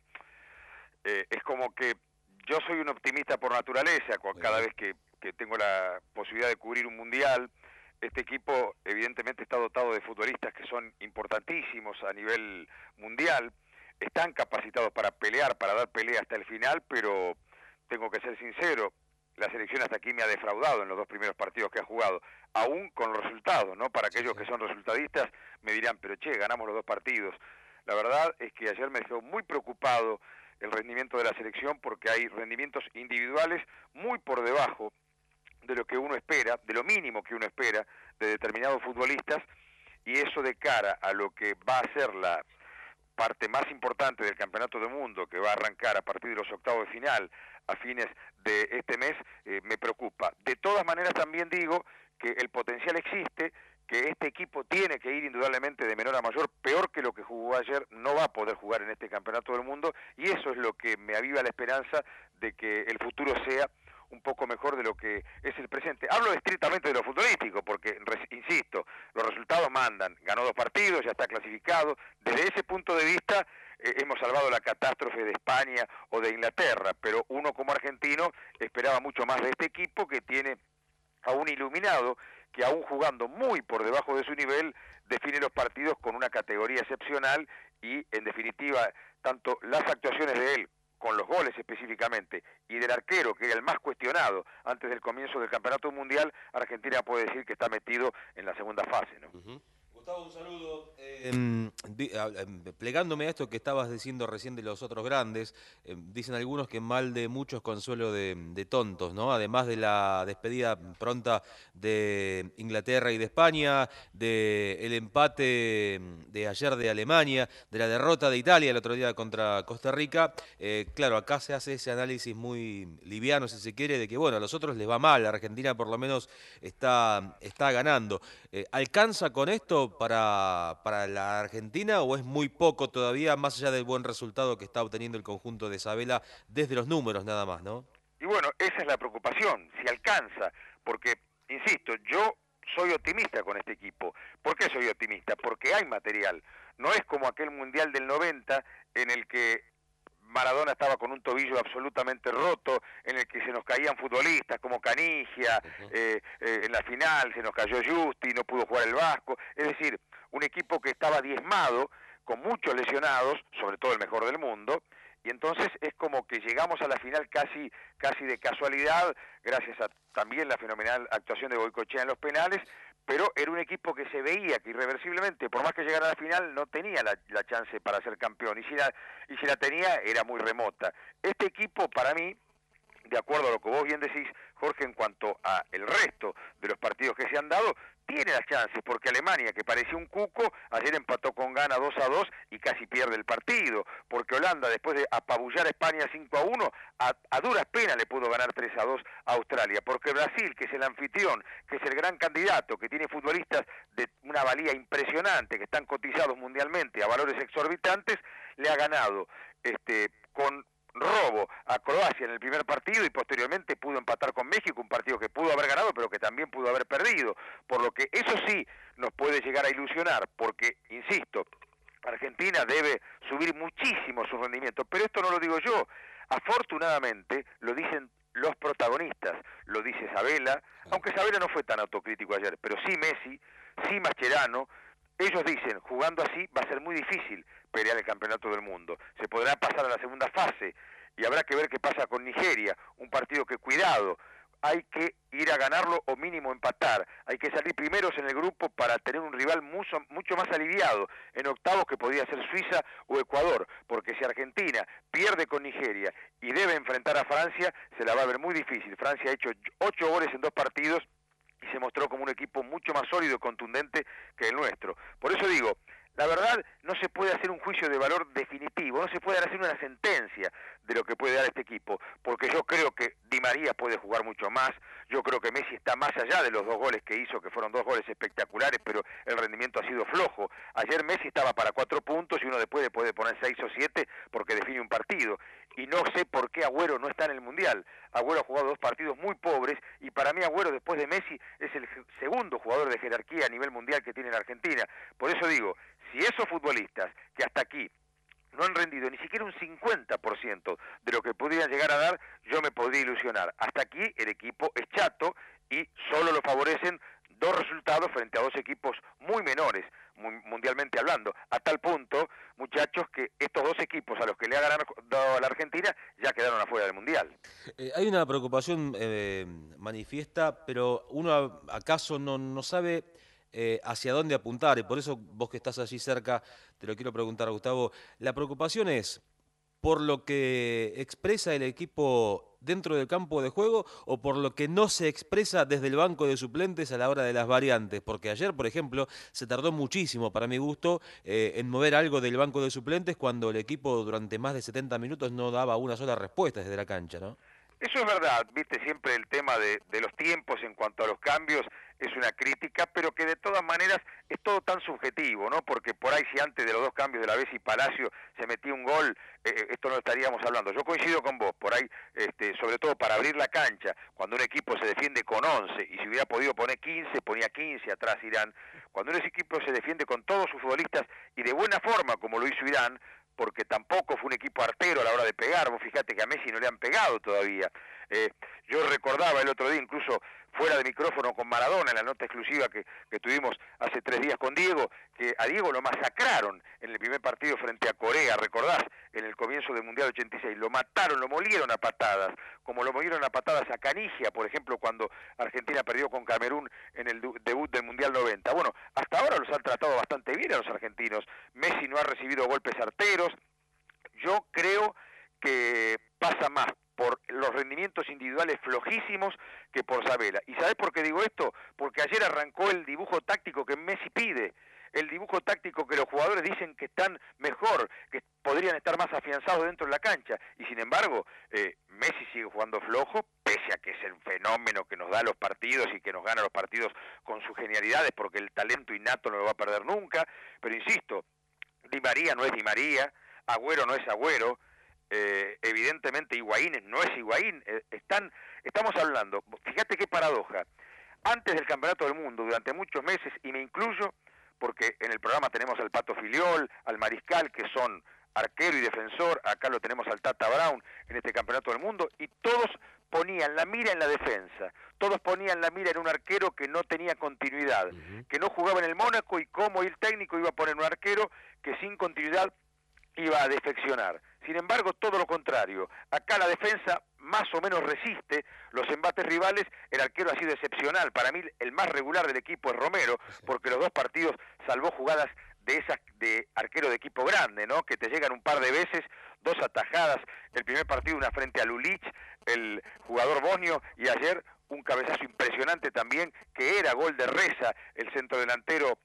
es como que yo soy un optimista por naturaleza, cada vez que tengo la posibilidad de cubrir un mundial. Este equipo evidentemente está dotado de futbolistas que son importantísimos a nivel mundial, están capacitados para pelear, para dar pelea hasta el final, pero tengo que ser sincero, la selección hasta aquí me ha defraudado en los dos primeros partidos que ha jugado, aún con los resultados, ¿no? Para aquellos que son resultadistas me dirán, pero che, ganamos los dos partidos. La verdad es que ayer me dejó muy preocupado el rendimiento de la selección porque hay rendimientos individuales muy por debajo de lo que uno espera, de lo mínimo que uno espera de determinados futbolistas, y eso de cara a lo que va a ser la parte más importante del Campeonato del Mundo, que va a arrancar a partir de los octavos de final a fines de este mes, me preocupa. De todas maneras también digo que el potencial existe, que este equipo tiene que ir indudablemente de menor a mayor, peor que lo que jugó ayer, no va a poder jugar en este Campeonato del Mundo, y eso es lo que me aviva la esperanza de que el futuro sea un poco mejor de lo que es el presente. Hablo estrictamente de lo futbolístico, porque, insisto, los resultados mandan. Ganó 2 partidos, ya está clasificado. Desde ese punto de vista, hemos salvado la catástrofe de España o de Inglaterra, pero uno como argentino esperaba mucho más de este equipo, que tiene a un iluminado que, aún jugando muy por debajo de su nivel, define los partidos con una categoría excepcional y, en definitiva, tanto las actuaciones de él, con los goles específicamente, y del arquero, que era el más cuestionado antes del comienzo del Campeonato Mundial, Argentina puede decir que está metido en la segunda fase, ¿no? Gustavo, un saludo. Plegándome a esto que estabas diciendo recién de los otros grandes, dicen algunos que mal de muchos consuelo de tontos, ¿no? Además de la despedida pronta de Inglaterra y de España, del empate de ayer de Alemania, de la derrota de Italia el otro día contra Costa Rica, claro, acá se hace ese análisis muy liviano, si se quiere, de que, bueno, a los otros les va mal, la Argentina por lo menos está ganando. ¿Alcanza con esto para la Argentina o es muy poco todavía, más allá del buen resultado que está obteniendo el conjunto de Sabela desde los números nada más, ¿no? Y bueno, esa es la preocupación, si alcanza, porque, insisto, yo soy optimista con este equipo. ¿Por qué soy optimista? Porque hay material. No es como aquel Mundial del 90 en el que Maradona estaba con un tobillo absolutamente roto, en el que se nos caían futbolistas como Canigia, en la final se nos cayó Justi, no pudo jugar el Vasco. Es decir, un equipo que estaba diezmado, con muchos lesionados, sobre todo el mejor del mundo, y entonces es como que llegamos a la final casi de casualidad, gracias a también la fenomenal actuación de Goicoechea en los penales, pero era un equipo que se veía que irreversiblemente, por más que llegara a la final, no tenía la chance para ser campeón, y si la tenía, era muy remota. Este equipo, para mí, de acuerdo a lo que vos bien decís, Jorge, en cuanto a el resto de los partidos que se han dado, tiene las chances, porque Alemania, que parecía un cuco, ayer empató con Ghana 2-2 y casi pierde el partido, porque Holanda, después de apabullar a España 5-1, a duras penas le pudo ganar 3-2 a Australia, porque Brasil, que es el anfitrión, que es el gran candidato, que tiene futbolistas de una valía impresionante, que están cotizados mundialmente a valores exorbitantes, le ha ganado con robo a Croacia en el primer partido y posteriormente pudo empatar con México, un partido que pudo haber ganado pero que también pudo haber perdido, por lo que eso sí nos puede llegar a ilusionar, porque, insisto, Argentina debe subir muchísimo su rendimiento, pero esto no lo digo yo, afortunadamente lo dicen los protagonistas, lo dice Sabela, aunque Sabela no fue tan autocrítico ayer, pero sí Messi, sí Mascherano. Ellos dicen, jugando así va a ser muy difícil pelear el campeonato del mundo. Se podrá pasar a la segunda fase y habrá que ver qué pasa con Nigeria, un partido que, cuidado, hay que ir a ganarlo o mínimo empatar. Hay que salir primeros en el grupo para tener un rival mucho más aliviado en octavos, que podría ser Suiza o Ecuador, porque si Argentina pierde con Nigeria y debe enfrentar a Francia, se la va a ver muy difícil. Francia ha hecho 8 goles en 2 partidos y se mostró como un equipo mucho más sólido y contundente que el nuestro. Por eso digo, la verdad, no se puede hacer un juicio de valor definitivo, no se puede hacer una sentencia de lo que puede dar este equipo, porque yo creo que Di María puede jugar mucho más, yo creo que Messi está más allá de los 2 goles que hizo, que fueron 2 goles espectaculares, pero el rendimiento ha sido flojo. Ayer Messi estaba para 4 puntos y uno después le puede poner 6 o 7 porque define un partido. Y no sé por qué Agüero no está en el Mundial. Agüero ha jugado 2 partidos muy pobres y para mí Agüero, después de Messi, es el segundo jugador de jerarquía a nivel mundial que tiene en Argentina. Por eso digo, si esos futbolistas que hasta aquí no han rendido ni siquiera un 50% de lo que podrían llegar a dar, yo me podría ilusionar. Hasta aquí el equipo es chato y solo lo favorecen 2 resultados frente a 2 equipos muy menores, mundialmente hablando, a tal punto, muchachos, que estos 2 equipos a los que le ha ganado a la Argentina ya quedaron afuera del Mundial. Hay una preocupación manifiesta, pero uno acaso no sabe hacia dónde apuntar, y por eso vos que estás allí cerca, te lo quiero preguntar, Gustavo. La preocupación es por lo que expresa el equipo dentro del campo de juego o por lo que no se expresa desde el banco de suplentes a la hora de las variantes, porque ayer, por ejemplo, se tardó muchísimo, para mi gusto, en mover algo del banco de suplentes cuando el equipo durante más de 70 minutos no daba una sola respuesta desde la cancha, ¿no? Eso es verdad, viste, siempre el tema de los tiempos en cuanto a los cambios es una crítica, pero que de todas maneras es todo tan subjetivo, ¿no? Porque por ahí si antes de los 2 cambios de la vez y Palacio se metía un gol, esto no estaríamos hablando. Yo coincido con vos, por ahí, sobre todo para abrir la cancha, cuando un equipo se defiende con 11 y si hubiera podido poner 15, ponía 15 atrás Irán. Cuando un equipo se defiende con todos sus futbolistas y de buena forma, como lo hizo Irán, porque tampoco fue un equipo artero a la hora de pegar. Vos fíjate que a Messi no le han pegado todavía. Yo recordaba el otro día, incluso fuera de micrófono con Maradona, en la nota exclusiva que tuvimos hace 3 días con Diego, que a Diego lo masacraron en el primer partido frente a Corea, ¿recordás? En el comienzo del Mundial 86, lo mataron, lo molieron a patadas, como lo molieron a patadas a Canigia, por ejemplo, cuando Argentina perdió con Camerún en el debut del Mundial 90. Bueno, hasta ahora los han tratado bastante bien a los argentinos. Messi no ha recibido golpes arteros. Yo creo que pasa más por los rendimientos individuales flojísimos que por Sabela. ¿Y sabés por qué digo esto? Porque ayer arrancó el dibujo táctico que Messi pide, el dibujo táctico que los jugadores dicen que están mejor, que podrían estar más afianzados dentro de la cancha, y sin embargo Messi sigue jugando flojo, pese a que es el fenómeno que nos da los partidos y que nos gana los partidos con sus genialidades, porque el talento innato no lo va a perder nunca. Pero insisto, Di María no es Di María, Agüero no es Agüero, evidentemente Higuaín no es Higuaín. Estamos hablando, fíjate qué paradoja, antes del Campeonato del Mundo, durante muchos meses, y me incluyo, porque en el programa tenemos al Pato Filiol, al Mariscal, que son arquero y defensor, acá lo tenemos al Tata Brown en este Campeonato del Mundo, y todos ponían la mira en la defensa, todos ponían la mira en un arquero que no tenía continuidad, que no jugaba en el Mónaco, y cómo el técnico iba a poner un arquero que sin continuidad iba a defeccionar. Sin embargo, todo lo contrario. Acá la defensa más o menos resiste los embates rivales. El arquero ha sido excepcional. Para mí el más regular del equipo es Romero, porque los dos partidos salvó jugadas de esas de arquero de equipo grande, ¿no? Que te llegan un par de veces, 2 atajadas. El primer partido una frente a Lulic, el jugador bosnio, y ayer un cabezazo impresionante también, que era gol de Reza, el centrodelantero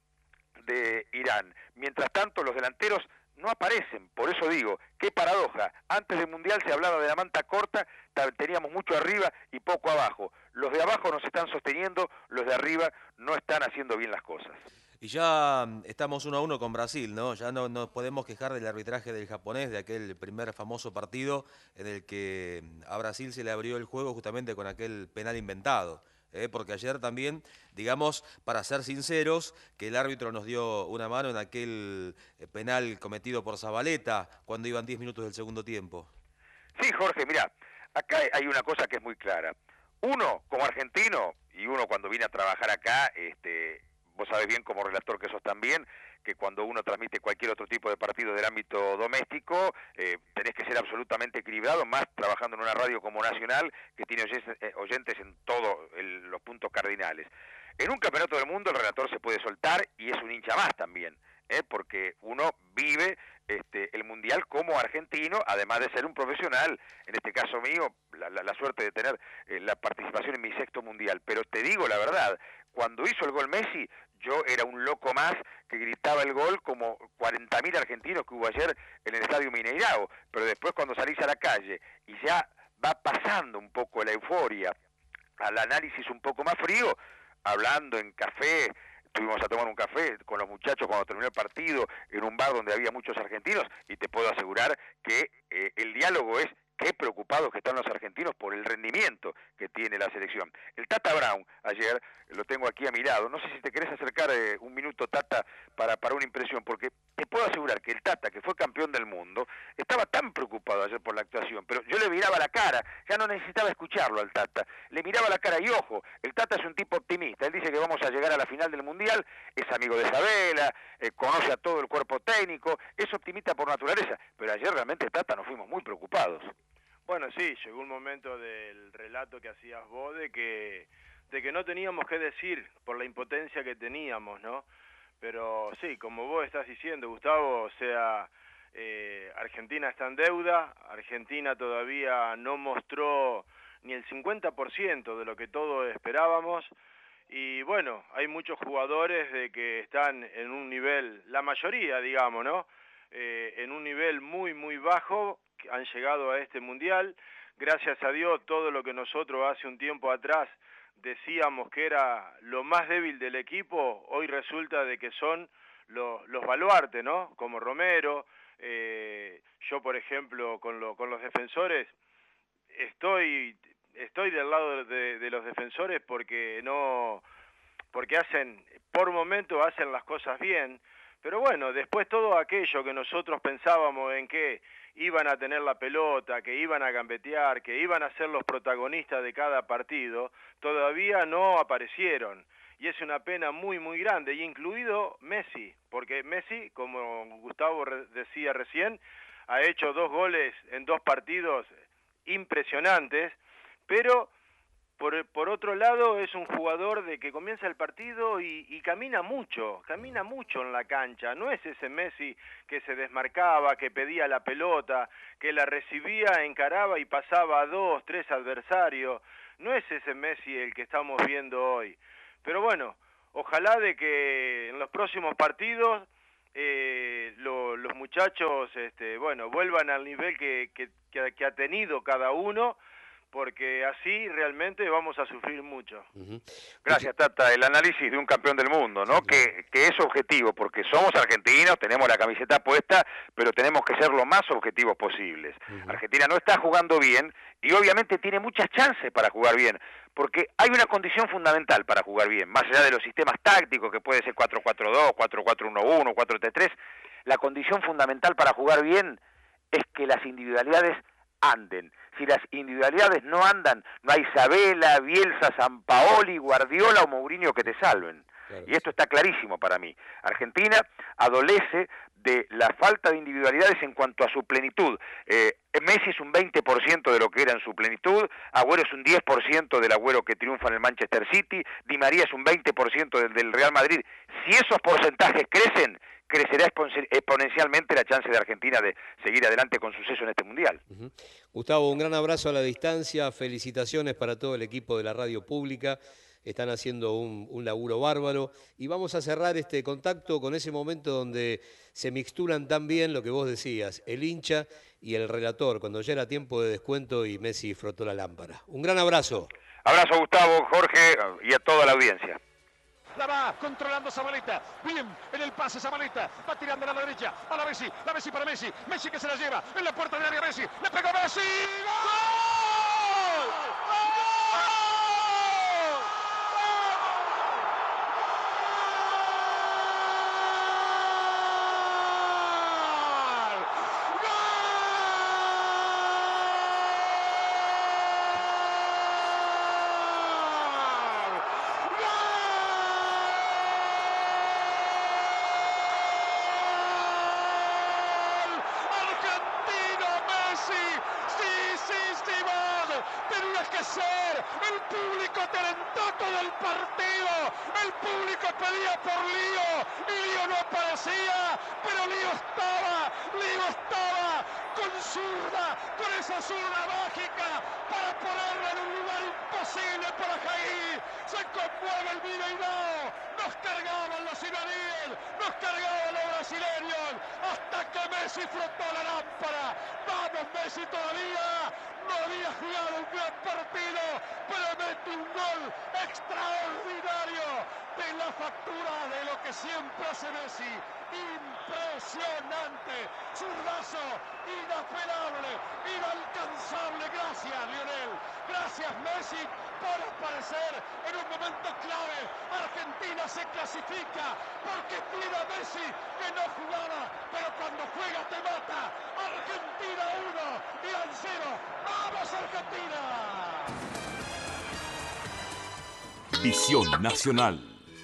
de Irán. Mientras tanto, los delanteros no aparecen, por eso digo, qué paradoja. Antes del Mundial se hablaba de la manta corta, teníamos mucho arriba y poco abajo. Los de abajo nos están sosteniendo, los de arriba no están haciendo bien las cosas. Y ya estamos 1-1 con Brasil, ¿no? Ya no nos podemos quejar del arbitraje del japonés, de aquel primer famoso partido en el que a Brasil se le abrió el juego justamente con aquel penal inventado. Porque ayer también, digamos, para ser sinceros, que el árbitro nos dio una mano en aquel penal cometido por Zabaleta cuando iban 10 minutos del segundo tiempo. Sí, Jorge, mirá, acá hay una cosa que es muy clara. Uno, como argentino, y uno cuando viene a trabajar acá, vos sabés bien como relator que sos también, que cuando uno transmite cualquier otro tipo de partido del ámbito doméstico, tenés que ser absolutamente equilibrado, más trabajando en una radio como Nacional, que tiene oyentes en todos los puntos cardinales. En un campeonato del mundo el relator se puede soltar y es un hincha más también, porque uno vive el Mundial como argentino, además de ser un profesional. En este caso mío, la suerte de tener la participación en mi 6º Mundial. Pero te digo la verdad, cuando hizo el gol Messi, yo era un loco más que gritaba el gol como 40.000 argentinos que hubo ayer en el Estadio Mineirao. Pero después cuando salís a la calle y ya va pasando un poco la euforia al análisis un poco más frío, hablando en café, estuvimos a tomar un café con los muchachos cuando terminó el partido en un bar donde había muchos argentinos, y te puedo asegurar que el diálogo es qué preocupados que están los argentinos por el rendimiento que tiene la selección. El Tata Brown, ayer, lo tengo aquí a mi lado, no sé si te querés acercar un minuto, Tata, para una impresión, porque te puedo asegurar que el Tata, que fue campeón del mundo, estaba tan preocupado ayer por la actuación, pero yo le miraba la cara, ya no necesitaba escucharlo al Tata, le miraba la cara y ojo, el Tata es un tipo optimista, él dice que vamos a llegar a la final del Mundial, es amigo de Sabela, conoce a todo el cuerpo técnico, es optimista por naturaleza, pero ayer realmente Tata nos fuimos muy preocupados. Bueno, sí, llegó un momento del relato que hacías vos de que no teníamos qué decir por la impotencia que teníamos, ¿no? Pero sí, como vos estás diciendo, Gustavo, o sea, Argentina está en deuda, Argentina todavía no mostró ni el 50% de lo que todos esperábamos, y bueno, hay muchos jugadores de que están en un nivel, la mayoría, digamos, ¿no? En un nivel muy, muy bajo, que han llegado a este Mundial. Gracias a Dios, todo lo que nosotros hace un tiempo atrás decíamos que era lo más débil del equipo, hoy resulta de que son los baluartes, ¿no? Como Romero, yo por ejemplo con los defensores, estoy del lado de los defensores porque hacen, por momento hacen las cosas bien, pero bueno, después todo aquello que nosotros pensábamos en que iban a tener la pelota, que iban a gambetear, que iban a ser los protagonistas de cada partido, todavía no aparecieron. Y es una pena muy, muy grande, y incluido Messi, porque Messi, como Gustavo decía recién, ha hecho 2 goles en 2 partidos impresionantes, pero por otro lado es un jugador de que comienza el partido y camina mucho en la cancha. No es ese Messi que se desmarcaba, que pedía la pelota, que la recibía, encaraba y pasaba a 2, 3 adversarios. No es ese Messi el que estamos viendo hoy. Pero bueno, ojalá de que en los próximos partidos los muchachos vuelvan al nivel que ha tenido cada uno, porque así realmente vamos a sufrir mucho. Gracias, Tata. El análisis de un campeón del mundo, ¿no? Que es objetivo, porque somos argentinos, tenemos la camiseta puesta, pero tenemos que ser lo más objetivos posibles. Argentina no está jugando bien y obviamente tiene muchas chances para jugar bien, porque hay una condición fundamental para jugar bien, más allá de los sistemas tácticos, que puede ser 4-4-2, 4-4-1-1, 4-3-3, la condición fundamental para jugar bien es que las individualidades anden. Si las individualidades no andan, no hay Sabela, Bielsa, Sampaoli, Guardiola o Mourinho que te salven. Claro. Y esto está clarísimo para mí. Argentina adolece de la falta de individualidades en cuanto a su plenitud. Messi es un 20% de lo que era en su plenitud, Agüero es un 10% del Agüero que triunfa en el Manchester City, Di María es un 20% del Real Madrid. Si esos porcentajes crecen, crecerá exponencialmente la chance de Argentina de seguir adelante con suceso en este Mundial. Gustavo, un gran abrazo a la distancia, felicitaciones para todo el equipo de la radio pública, están haciendo un laburo bárbaro y vamos a cerrar este contacto con ese momento donde se mixturan tan bien lo que vos decías, el hincha y el relator, cuando ya era tiempo de descuento y Messi frotó la lámpara. Un gran abrazo. Abrazo Gustavo, Jorge y a toda la audiencia. La va controlando Zabaleta, bien en el pase Zabaleta, va tirando a la derecha, a la Messi para Messi, Messi que se la lleva, en la puerta del área Messi, le pegó Messi, ¡gol! ¡Gol! Tenía que ser el público talentoso del partido, el público pedía por Lío y Lío no aparecía, pero Lío estaba con zurda, con esa zurda mágica para ponerla en un lugar imposible para Jair. Se conmueve el Mineirao, nos cargaban los iraníes, nos cargaban los brasileños, hasta que Messi frotó la lámpara. Vamos Messi todavía. No había jugado un gran partido, pero mete un gol extraordinario de la factura de lo que siempre hace Messi. Impresionante, zurdazo, inapelable, inalcanzable. Gracias Lionel, gracias Messi por aparecer en un momento clave. Argentina se clasifica porque tiene a Messi que no jugaba, pero cuando juega te mata. Argentina 1, Irán 0. ¡Vamos Argentina! Visión Nacional.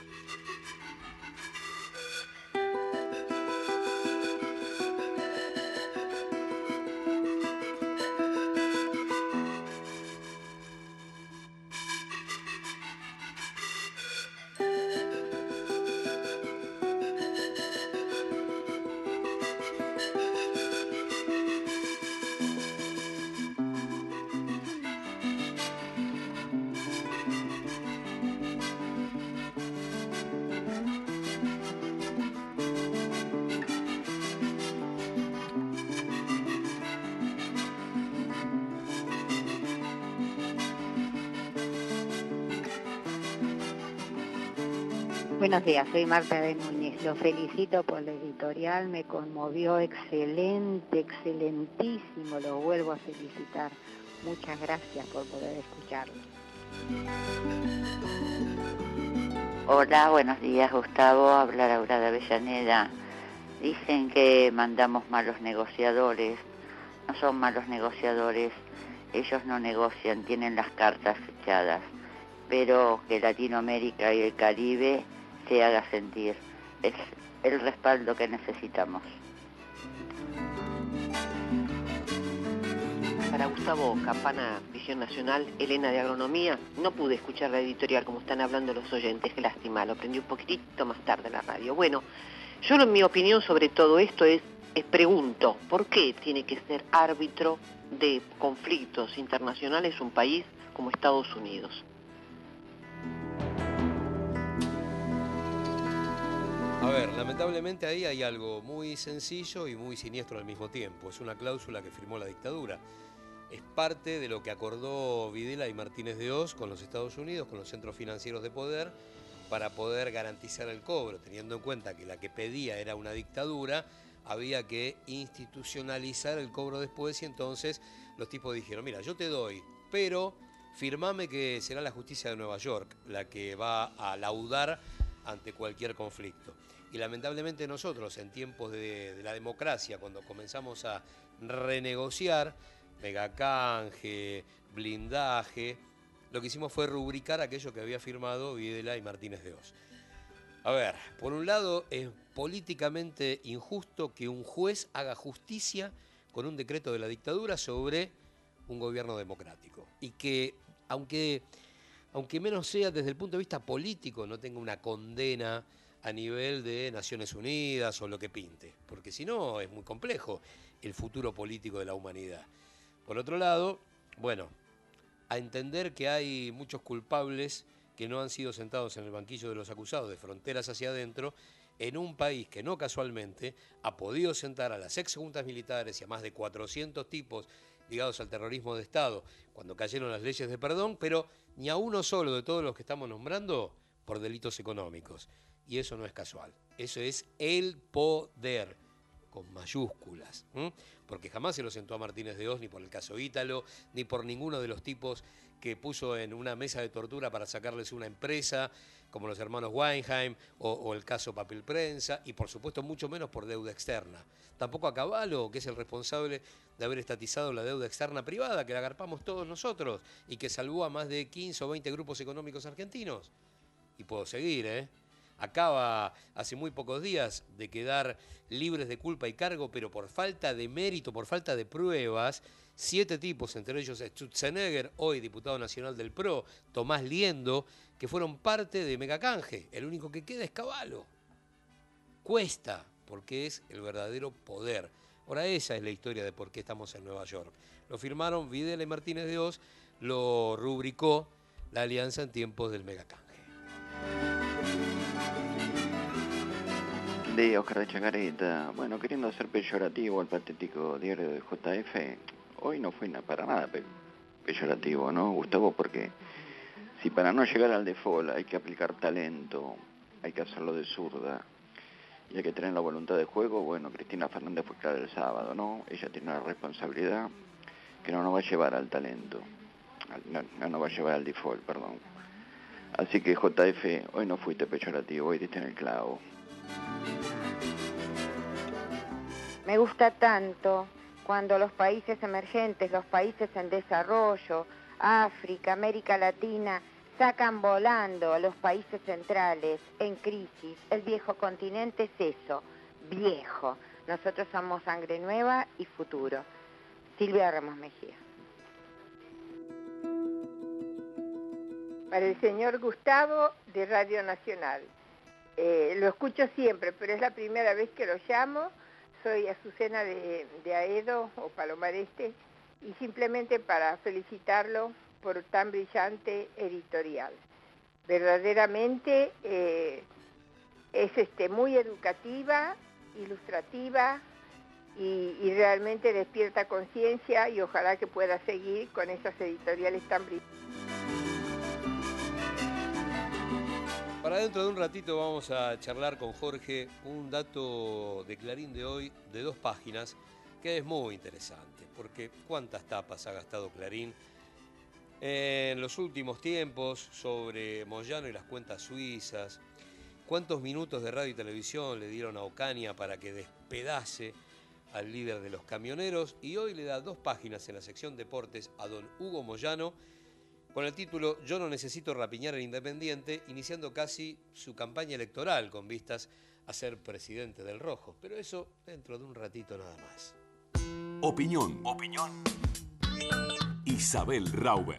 Buenos días, soy Marta de Núñez. Lo felicito por la editorial, me conmovió, excelente, excelentísimo, lo vuelvo a felicitar. Muchas gracias por poder escucharlo. Hola, buenos días Gustavo, habla Laura de Avellaneda. Dicen que mandamos malos negociadores, no son malos negociadores, ellos no negocian, tienen las cartas echadas, pero que Latinoamérica y el Caribe se haga sentir, es el respaldo que necesitamos. Para Gustavo Campana, Visión Nacional, Elena de Agronomía, no pude escuchar la editorial como están hablando los oyentes, qué lástima, lo aprendí un poquitito más tarde en la radio. Bueno, yo mi opinión sobre todo esto es pregunto, ¿por qué tiene que ser árbitro de conflictos internacionales un país como Estados Unidos? A ver, lamentablemente ahí hay algo muy sencillo y muy siniestro al mismo tiempo. Es una cláusula que firmó la dictadura. Es parte de lo que acordó Videla y Martínez de Hoz con los Estados Unidos, con los centros financieros de poder, para poder garantizar el cobro. Teniendo en cuenta que la que pedía era una dictadura, había que institucionalizar el cobro después y entonces los tipos dijeron, mira, yo te doy, pero firmame que será la justicia de Nueva York la que va a laudar ante cualquier conflicto. Y lamentablemente nosotros, en tiempos de la democracia, cuando comenzamos a renegociar, megacanje, blindaje, lo que hicimos fue rubricar aquello que había firmado Videla y Martínez de Hoz. A ver, por un lado es políticamente injusto que un juez haga justicia con un decreto de la dictadura sobre un gobierno democrático. Y que, aunque menos sea desde el punto de vista político, no tenga una condena a nivel de Naciones Unidas o lo que pinte, porque si no es muy complejo el futuro político de la humanidad. Por otro lado, bueno, a entender que hay muchos culpables que no han sido sentados en el banquillo de los acusados de fronteras hacia adentro, en un país que no casualmente ha podido sentar a las exjuntas militares y a más de 400 tipos ligados al terrorismo de Estado cuando cayeron las leyes de perdón, pero ni a uno solo de todos los que estamos nombrando por delitos económicos. Y eso no es casual, eso es el poder, con mayúsculas, porque jamás se lo sentó a Martínez de Oz ni por el caso Ítalo, ni por ninguno de los tipos que puso en una mesa de tortura para sacarles una empresa, como los hermanos Weinheim o el caso Papel Prensa, y por supuesto mucho menos por deuda externa. Tampoco a Cavallo, que es el responsable de haber estatizado la deuda externa privada, que la agarpamos todos nosotros, y que salvó a más de 15 o 20 grupos económicos argentinos. Y puedo seguir, Acaba hace muy pocos días de quedar libres de culpa y cargo, pero por falta de mérito, por falta de pruebas, 7 tipos, entre ellos Schutzenegger, hoy diputado nacional del PRO, Tomás Liendo, que fueron parte de Megacanje. El único que queda es Cavallo. Cuesta, porque es el verdadero poder. Ahora, esa es la historia de por qué estamos en Nueva York. Lo firmaron Videla y Martínez de Oz, lo rubricó la alianza en tiempos del Megacanje. De Oscar de Chacarita, bueno, queriendo ser peyorativo al patético diario de JF, hoy no fue para nada peyorativo, ¿no, Gustavo? Porque si para no llegar al default hay que aplicar talento, hay que hacerlo de zurda y hay que tener la voluntad de juego, bueno, Cristina Fernández fue clara el sábado, ¿no? Ella tiene una responsabilidad que no nos va a llevar al talento, no nos va a llevar al default, perdón. Así que JF, hoy no fuiste peyorativo, hoy diste en el clavo. Me gusta tanto cuando los países emergentes, los países en desarrollo, África, América Latina, sacan volando a los países centrales en crisis. El viejo continente es eso, viejo. Nosotros somos sangre nueva y futuro. Silvia Ramos Mejía. Para el señor Gustavo de Radio Nacional. Lo escucho siempre, pero es la primera vez que lo llamo. Soy Azucena de Aedo o Palomar Este y simplemente para felicitarlo por tan brillante editorial. Verdaderamente es muy educativa, ilustrativa y realmente despierta conciencia y ojalá que pueda seguir con esas editoriales tan brillantes. Para dentro de un ratito vamos a charlar con Jorge un dato de Clarín de hoy de 2 páginas que es muy interesante, porque cuántas tapas ha gastado Clarín en los últimos tiempos sobre Moyano y las cuentas suizas, cuántos minutos de radio y televisión le dieron a Ocaña para que despedace al líder de los camioneros, y hoy le da 2 páginas en la sección deportes a don Hugo Moyano, con el título Yo no necesito rapiñar el Independiente, iniciando casi su campaña electoral con vistas a ser presidente del Rojo. Pero eso dentro de un ratito nada más. Opinión. Isabel Rauber.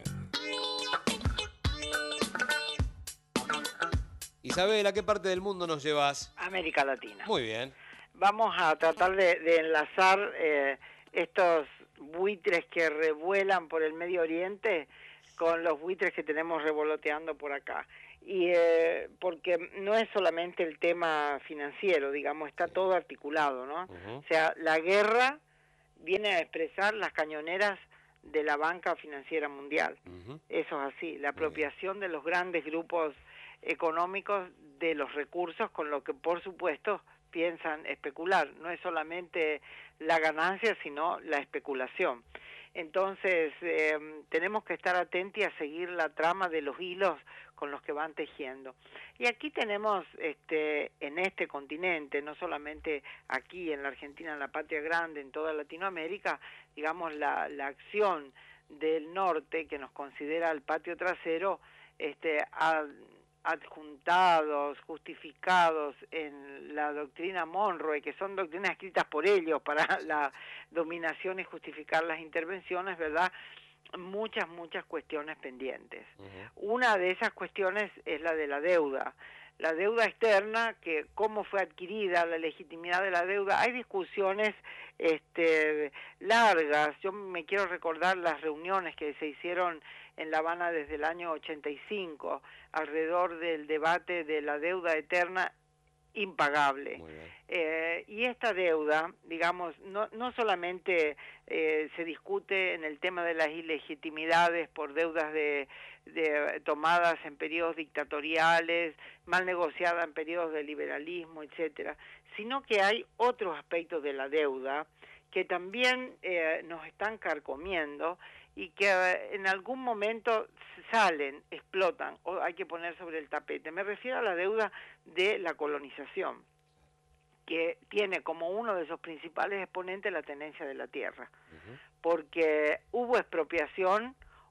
Isabel, ¿a qué parte del mundo nos llevas? América Latina. Muy bien. Vamos a tratar de enlazar estos buitres que revuelan por el Medio Oriente con los buitres que tenemos revoloteando por acá. Y porque no es solamente el tema financiero, digamos, está todo articulado, ¿no? O sea, la guerra viene a expresar las cañoneras de la banca financiera mundial. Eso es así, la apropiación de los grandes grupos económicos de los recursos con lo que, por supuesto, piensan especular. No es solamente la ganancia, sino la especulación. Entonces, tenemos que estar atentos a seguir la trama de los hilos con los que van tejiendo. Y aquí tenemos, en este continente, no solamente aquí en la Argentina, en la patria grande, en toda Latinoamérica, digamos, la acción del norte, que nos considera el patio trasero, ha adjuntados, justificados en la doctrina Monroe, que son doctrinas escritas por ellos para la dominación y justificar las intervenciones, ¿verdad? Muchas cuestiones pendientes. Una de esas cuestiones es la de la deuda. La deuda externa, que cómo fue adquirida, la legitimidad de la deuda. Hay discusiones largas. Yo me quiero recordar las reuniones que se hicieron en La Habana desde el año 85 alrededor del debate de la deuda eterna impagable. Y esta deuda, digamos, no solamente se discute en el tema de las ilegitimidades por deudas de tomadas en periodos dictatoriales, mal negociadas en periodos de liberalismo, etcétera, sino que hay otros aspectos de la deuda que también nos están carcomiendo y que en algún momento salen, explotan, o hay que poner sobre el tapete. Me refiero a la deuda de la colonización, que tiene como uno de sus principales exponentes la tenencia de la tierra, porque hubo expropiación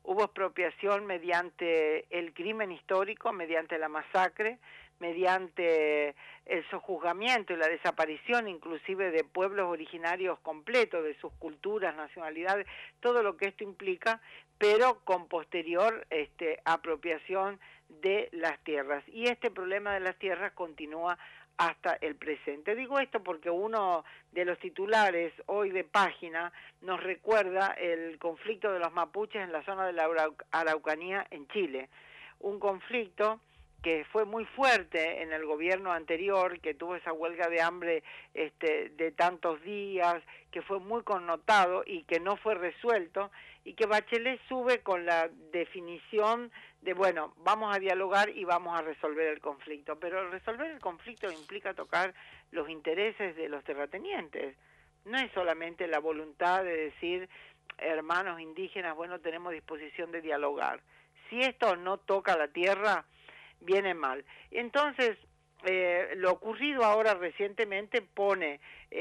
mediante el crimen histórico, mediante la masacre, mediante el sojuzgamiento y la desaparición inclusive de pueblos originarios completos, de sus culturas, nacionalidades, todo lo que esto implica, pero con posterior apropiación de las tierras. Y este problema de las tierras continúa hasta el presente. Digo esto porque uno de los titulares hoy de página nos recuerda el conflicto de los mapuches en la zona de la Araucanía en Chile, un conflicto que fue muy fuerte en el gobierno anterior, que tuvo esa huelga de hambre de tantos días, que fue muy connotado y que no fue resuelto, y que Bachelet sube con la definición de, bueno, vamos a dialogar y vamos a resolver el conflicto. Pero resolver el conflicto implica tocar los intereses de los terratenientes. No es solamente la voluntad de decir, hermanos indígenas, bueno, tenemos disposición de dialogar. Si esto no toca la tierra, viene mal. Entonces, lo ocurrido ahora recientemente pone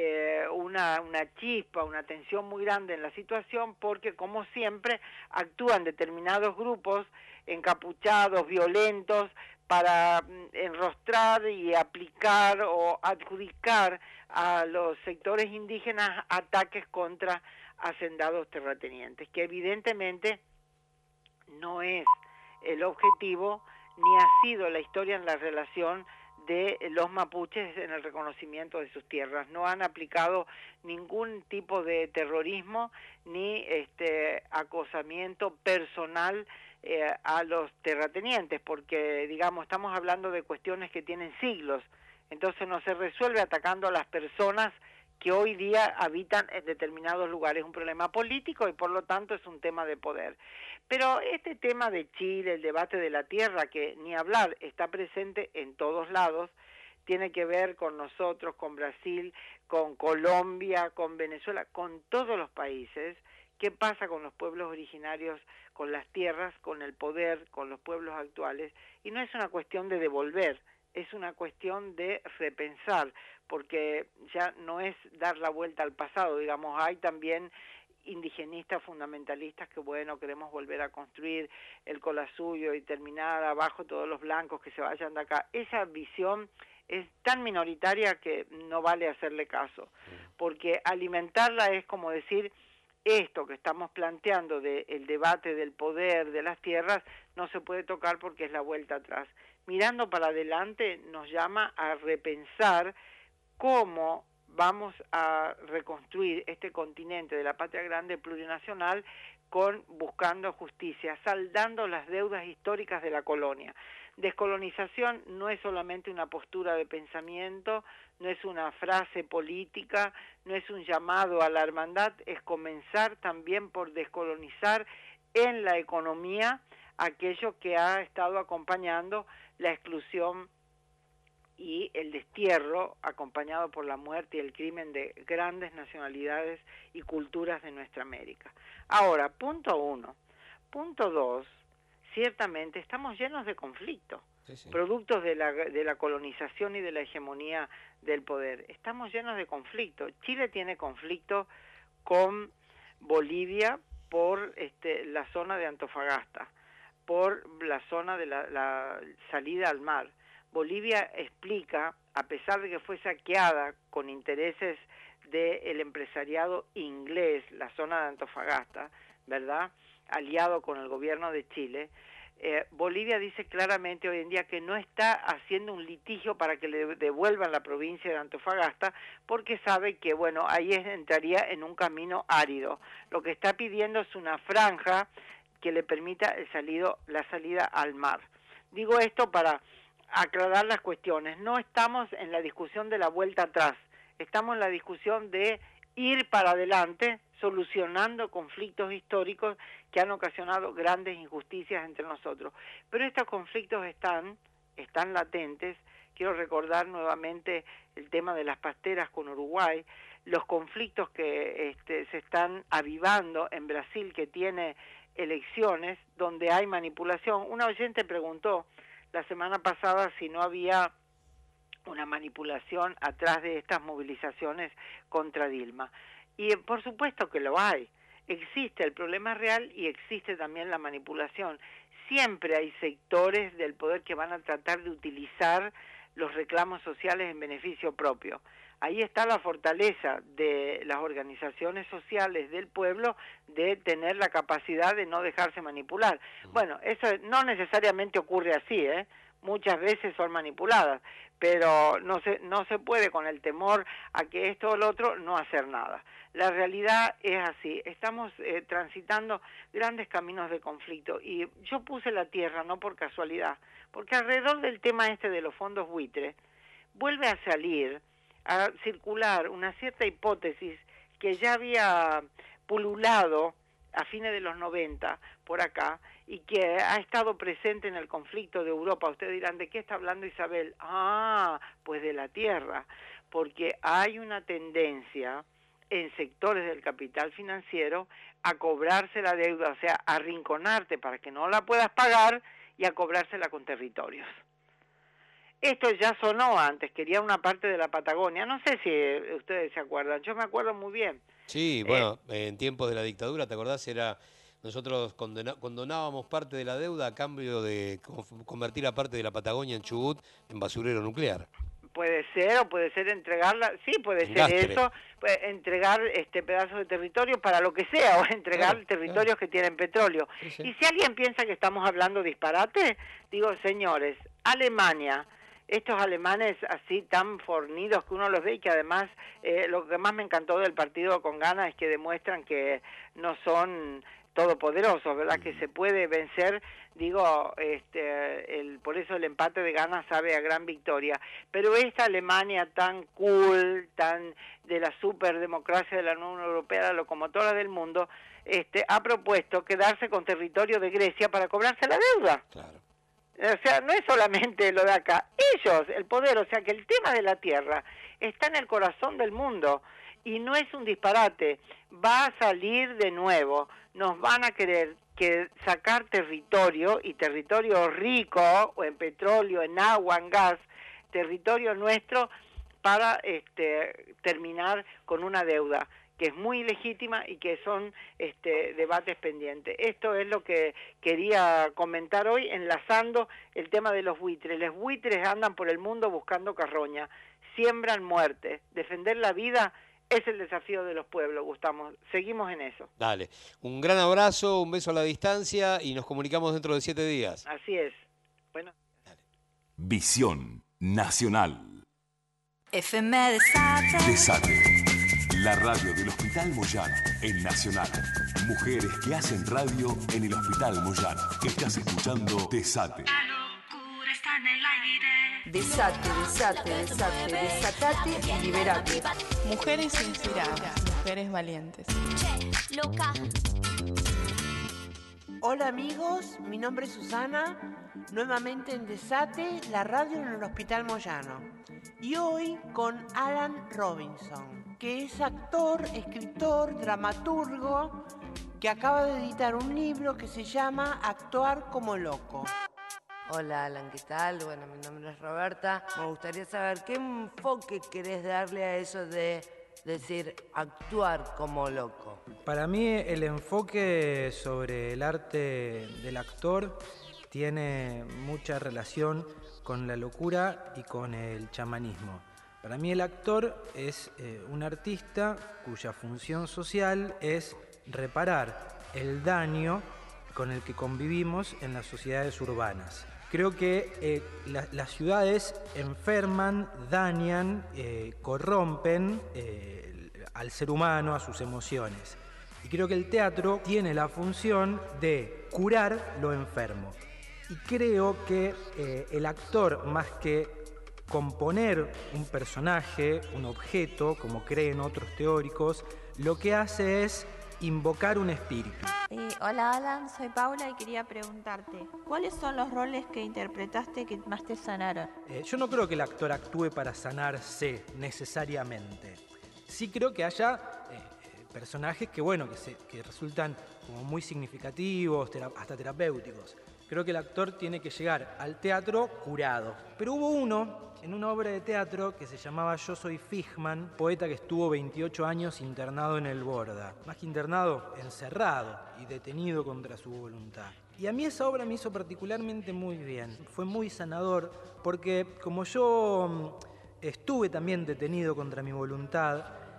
una chispa, una tensión muy grande en la situación, porque como siempre actúan determinados grupos encapuchados, violentos, para enrostrar y aplicar o adjudicar a los sectores indígenas ataques contra hacendados terratenientes, que evidentemente no es el objetivo ni ha sido la historia en la relación de los mapuches en el reconocimiento de sus tierras. No han aplicado ningún tipo de terrorismo ni acosamiento personal a los terratenientes, porque, digamos, estamos hablando de cuestiones que tienen siglos, entonces no se resuelve atacando a las personas que hoy día habitan en determinados lugares. Es un problema político y por lo tanto es un tema de poder. Pero este tema de Chile, el debate de la tierra, que ni hablar, está presente en todos lados, tiene que ver con nosotros, con Brasil, con Colombia, con Venezuela, con todos los países. ¿Qué pasa con los pueblos originarios, con las tierras, con el poder, con los pueblos actuales? Y no es una cuestión de devolver, es una cuestión de repensar, porque ya no es dar la vuelta al pasado, digamos, hay también indigenistas fundamentalistas que, bueno, queremos volver a construir el Collasuyo y terminar abajo todos los blancos que se vayan de acá. Esa visión es tan minoritaria que no vale hacerle caso, porque alimentarla es como decir, esto que estamos planteando del debate del poder, de las tierras, no se puede tocar porque es la vuelta atrás. Mirando para adelante nos llama a repensar cómo vamos a reconstruir este continente de la patria grande plurinacional buscando justicia, saldando las deudas históricas de la colonia. Descolonización no es solamente una postura de pensamiento, no es una frase política, no es un llamado a la hermandad, es comenzar también por descolonizar en la economía aquello que ha estado acompañando la exclusión y el destierro, acompañado por la muerte y el crimen de grandes nacionalidades y culturas de nuestra América. Ahora, punto 1. Punto 2, ciertamente estamos llenos de conflictos, productos de la colonización y de la hegemonía del poder. Estamos llenos de conflictos. Chile tiene conflicto con Bolivia por la zona de Antofagasta. por la zona de la salida al mar. Bolivia explica, a pesar de que fue saqueada con intereses del empresariado inglés, la zona de Antofagasta, ¿verdad?, aliado con el gobierno de Chile, Bolivia dice claramente hoy en día que no está haciendo un litigio para que le devuelvan la provincia de Antofagasta, porque sabe que, bueno, ahí entraría en un camino árido. Lo que está pidiendo es una franja que le permita la salida al mar. Digo esto para aclarar las cuestiones. No estamos en la discusión de la vuelta atrás, estamos en la discusión de ir para adelante, solucionando conflictos históricos que han ocasionado grandes injusticias entre nosotros. Pero estos conflictos están latentes. Quiero recordar nuevamente el tema de las pasteras con Uruguay, los conflictos que se están avivando en Brasil, que tiene elecciones donde hay manipulación. Una oyente preguntó la semana pasada si no había una manipulación atrás de estas movilizaciones contra Dilma. Y por supuesto que lo hay. Existe el problema real y existe también la manipulación. Siempre hay sectores del poder que van a tratar de utilizar los reclamos sociales en beneficio propio. Ahí está la fortaleza de las organizaciones sociales del pueblo de tener la capacidad de no dejarse manipular. Bueno, eso no necesariamente ocurre así, muchas veces son manipuladas, pero no se puede, con el temor a que esto o lo otro, no hacer nada. La realidad es así, estamos transitando grandes caminos de conflicto, y yo puse la tierra no por casualidad, porque alrededor del tema de los fondos buitre vuelve a salir, a circular una cierta hipótesis que ya había pululado a fines de los 90 por acá, y que ha estado presente en el conflicto de Europa. Ustedes dirán, ¿de qué está hablando Isabel? Pues de la tierra, porque hay una tendencia en sectores del capital financiero a cobrarse la deuda, o sea, a arrinconarte para que no la puedas pagar y a cobrársela con territorios. Esto ya sonó antes, quería una parte de la Patagonia, no sé si ustedes se acuerdan, yo me acuerdo muy bien. Sí, bueno, en tiempos de la dictadura, ¿te acordás? Nosotros condonábamos parte de la deuda a cambio de convertir a parte de la Patagonia en Chubut en basurero nuclear. Puede ser, o puede ser entregarla, sí, puede ser eso, entregar pedazos de territorio para lo que sea, o entregar territorios que tienen petróleo. Sí. Y si alguien piensa que estamos hablando disparate, digo, señores, Alemania, estos alemanes así tan fornidos que uno los ve, y que además lo que más me encantó del partido con ganas es que demuestran que no son todopoderosos, ¿verdad? Que se puede vencer, digo, por eso el empate de Ghana sabe a gran victoria. Pero esta Alemania tan cool, tan de la superdemocracia de la Unión Europea, la locomotora del mundo, ha propuesto quedarse con territorio de Grecia para cobrarse la deuda. Claro. O sea, no es solamente lo de acá, ellos, el poder, o sea que el tema de la tierra está en el corazón del mundo, y no es un disparate, va a salir de nuevo, nos van a querer sacar territorio, y territorio rico, o en petróleo, en agua, en gas, territorio nuestro, para terminar con una deuda que es muy legítima y que son debates pendientes. Esto es lo que quería comentar hoy, enlazando el tema de los buitres. Los buitres andan por el mundo buscando carroña, siembran muerte. Defender la vida es el desafío de los pueblos, Gustavo. Seguimos en eso. Dale, un gran abrazo, un beso a la distancia, y nos comunicamos dentro de 7 días. Así es. Bueno. Dale. Visión Nacional. FM Desate. La radio del Hospital Moyano, en Nacional. Mujeres que hacen radio en el Hospital Moyano. Estás escuchando Desate. La locura está en el aire. Desatate y liberate. Mujeres inspiradas, mujeres valientes. Che, loca. Hola amigos, mi nombre es Susana, nuevamente en Desate, la radio en el Hospital Moyano. Y hoy con Alan Robinson, que es actor, escritor, dramaturgo, que acaba de editar un libro que se llama Actuar como loco. Hola Alan, ¿qué tal? Bueno, mi nombre es Roberta. Me gustaría saber qué enfoque querés darle a eso de decir, actuar como loco? Para mí el enfoque sobre el arte del actor tiene mucha relación con la locura y con el chamanismo. Para mí el actor es un artista cuya función social es reparar el daño con el que convivimos en las sociedades urbanas. Creo que las ciudades enferman, dañan, corrompen al ser humano, a sus emociones. Y creo que el teatro tiene la función de curar lo enfermo. Y creo que el actor, más que componer un personaje, un objeto, como creen otros teóricos, lo que hace es invocar un espíritu. Hola Alan, soy Paula y quería preguntarte, ¿cuáles son los roles que interpretaste que más te sanaron? Yo no creo que el actor actúe para sanarse necesariamente. Sí creo que haya personajes que resultan como muy significativos, hasta terapéuticos. Creo que el actor tiene que llegar al teatro curado. Pero hubo uno en una obra de teatro que se llamaba Yo soy Fishman, poeta que estuvo 28 años internado en el Borda. Más que internado, encerrado y detenido contra su voluntad. Y a mí esa obra me hizo particularmente muy bien. Fue muy sanador porque como yo estuve también detenido contra mi voluntad,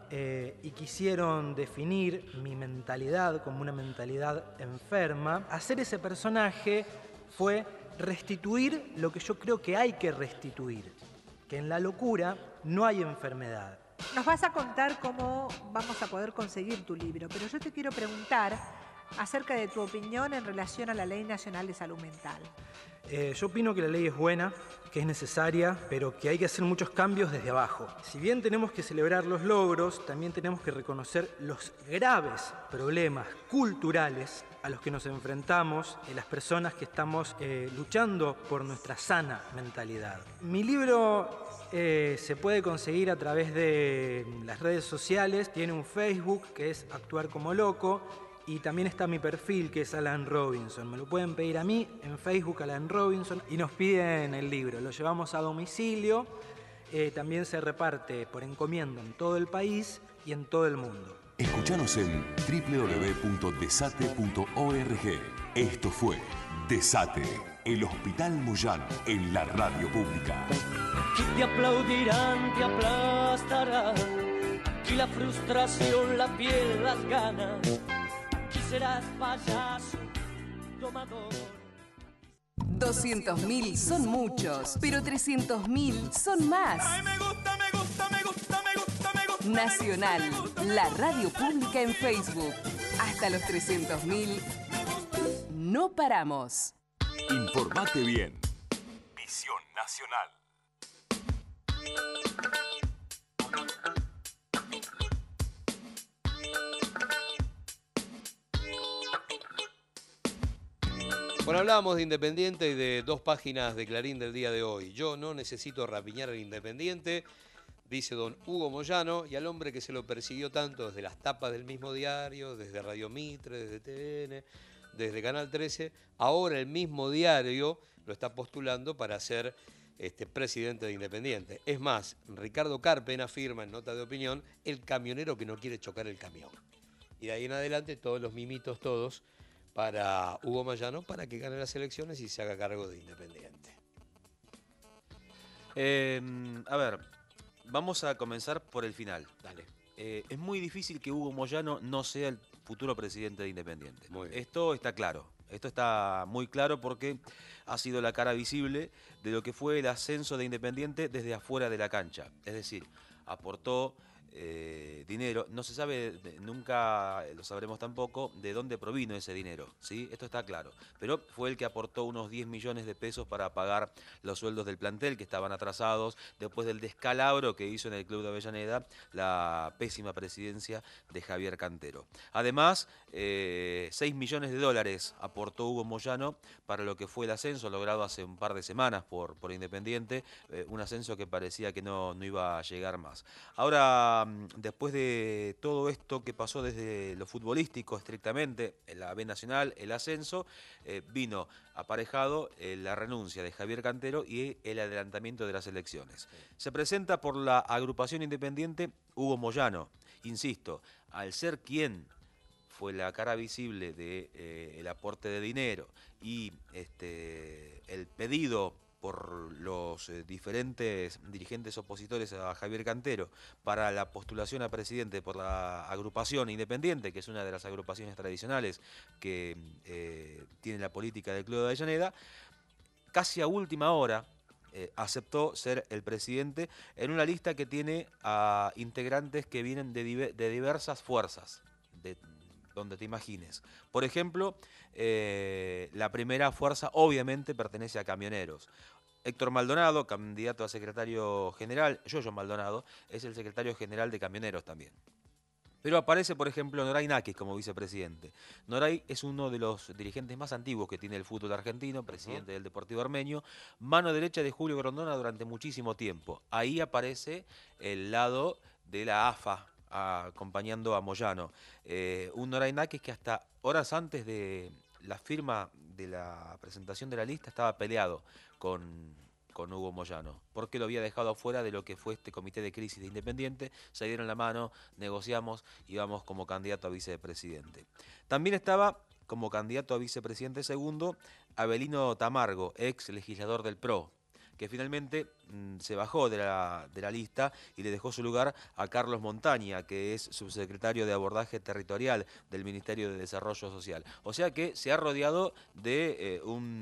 y quisieron definir mi mentalidad como una mentalidad enferma, hacer ese personaje fue restituir lo que yo creo que hay que restituir, que en la locura no hay enfermedad. Nos vas a contar cómo vamos a poder conseguir tu libro, pero yo te quiero preguntar acerca de tu opinión en relación a la Ley Nacional de Salud Mental. Yo opino que la ley es buena, que es necesaria, pero que hay que hacer muchos cambios desde abajo. Si bien tenemos que celebrar los logros, también tenemos que reconocer los graves problemas culturales a los que nos enfrentamos las personas que estamos luchando por nuestra sana mentalidad. Mi libro se puede conseguir a través de las redes sociales, tiene un Facebook que es Actuar como Loco, y también está mi perfil, que es Alan Robinson. Me lo pueden pedir a mí en Facebook, Alan Robinson, y nos piden el libro. Lo llevamos a domicilio. También se reparte por encomienda en todo el país y en todo el mundo. Escuchanos en www.desate.org. Esto fue Desate, el Hospital Moyano, en la radio pública. Y te aplaudirán, te aplastarán, y la frustración, la piel, las ganas. Serás payaso, tomador. 200.000 son muchos, pero 300.000 son más. Ay, me gusta, me gusta, me gusta, me gusta, me gusta. Nacional, la radio pública en Facebook. Hasta los 300.000. No paramos. Informate bien. Visión Nacional. Bueno, hablábamos de Independiente y de 2 páginas de Clarín del día de hoy. Yo no necesito rapiñar al Independiente, dice don Hugo Moyano, y al hombre que se lo persiguió tanto desde las tapas del mismo diario, desde Radio Mitre, desde TVN, desde Canal 13, ahora el mismo diario lo está postulando para ser presidente de Independiente. Es más, Ricardo Carpen afirma en nota de opinión, el camionero que no quiere chocar el camión. Y de ahí en adelante todos los mimitos, todos, para Hugo Moyano, para que gane las elecciones y se haga cargo de Independiente. A ver, vamos a comenzar por el final. Dale. Es muy difícil que Hugo Moyano no sea el futuro presidente de Independiente. Esto está claro. Esto está muy claro porque ha sido la cara visible de lo que fue el ascenso de Independiente desde afuera de la cancha. Es decir, aportó dinero, no se sabe, nunca lo sabremos tampoco, de dónde provino ese dinero, ¿sí? Esto está claro, pero fue el que aportó unos 10 millones de pesos para pagar los sueldos del plantel que estaban atrasados después del descalabro que hizo en el Club de Avellaneda la pésima presidencia de Javier Cantero. Además, 6 millones de dólares aportó Hugo Moyano para lo que fue el ascenso logrado hace un par de semanas por Independiente, un ascenso que parecía que no iba a llegar más. Ahora, después de todo esto que pasó desde lo futbolístico estrictamente, en la B Nacional, el ascenso, vino aparejado la renuncia de Javier Cantero y el adelantamiento de las elecciones. Se presenta por la agrupación independiente Hugo Moyano. Insisto, al ser quien fue la cara visible del aporte de dinero y el pedido por los diferentes dirigentes opositores a Javier Cantero para la postulación a presidente por la agrupación independiente, que es una de las agrupaciones tradicionales que tiene la política del Club de Avellaneda, casi a última hora aceptó ser el presidente en una lista que tiene a integrantes que vienen de diversas fuerzas, donde te imagines. Por ejemplo, la primera fuerza obviamente pertenece a Camioneros. Héctor Maldonado, candidato a secretario general, Yoyo Maldonado, es el secretario general de Camioneros también. Pero aparece, por ejemplo, Noray Nakis como vicepresidente. Noray es uno de los dirigentes más antiguos que tiene el fútbol argentino, presidente del Deportivo Armenio, mano derecha de Julio Grondona durante muchísimo tiempo. Ahí aparece el lado de la AFA, acompañando a Moyano. Un Noray Nakis que hasta horas antes de la firma de la presentación de la lista estaba peleado con Hugo Moyano, porque lo había dejado afuera de lo que fue este comité de crisis de Independiente. Se dieron la mano, negociamos y vamos como candidato a vicepresidente. También estaba como candidato a vicepresidente segundo Abelino Tamargo, ex legislador del PRO, que finalmente se bajó de la lista y le dejó su lugar a Carlos Montaña, que es subsecretario de Abordaje Territorial del Ministerio de Desarrollo Social. O sea que se ha rodeado de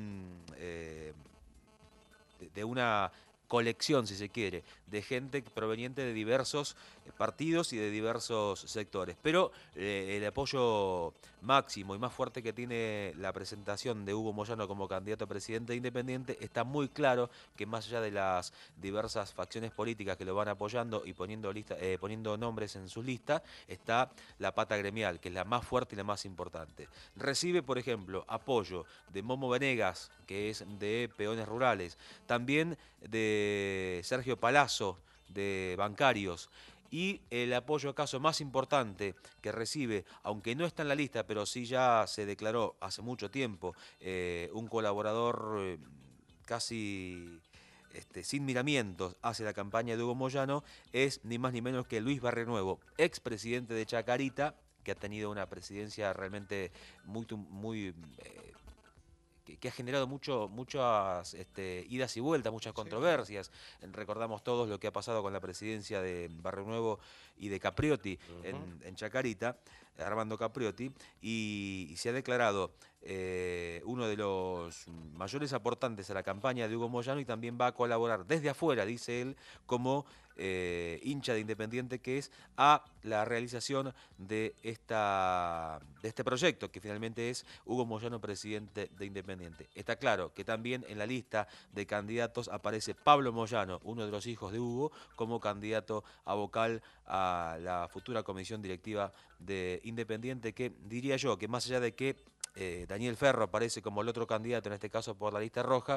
una colección, si se quiere, de gente proveniente de diversos partidos y de diversos sectores. Pero el apoyo máximo y más fuerte que tiene la presentación de Hugo Moyano como candidato a presidente independiente, está muy claro que más allá de las diversas facciones políticas que lo van apoyando y poniendo nombres en sus listas, está la pata gremial, que es la más fuerte y la más importante. Recibe, por ejemplo, apoyo de Momo Venegas, que es de Peones Rurales, también de Sergio Palazzo, de Bancarios, y el apoyo acaso más importante que recibe, aunque no está en la lista, pero sí ya se declaró hace mucho tiempo, un colaborador casi sin miramientos hacia la campaña de Hugo Moyano, es ni más ni menos que Luis Barrionuevo, expresidente de Chacarita, que ha tenido una presidencia realmente muy que ha generado muchas idas y vueltas, muchas controversias. Recordamos todos lo que ha pasado con la presidencia de Barrionuevo y de Capriotti en Chacarita, Armando Capriotti, y se ha declarado uno de los mayores aportantes a la campaña de Hugo Moyano, y también va a colaborar desde afuera, dice él, como hincha de Independiente que es, a la realización de este proyecto, que finalmente es Hugo Moyano presidente de Independiente. Está claro que también en la lista de candidatos aparece Pablo Moyano, uno de los hijos de Hugo, como candidato a vocal a la futura comisión directiva de Independiente, que diría yo que más allá de que Daniel Ferro aparece como el otro candidato, en este caso por la lista roja,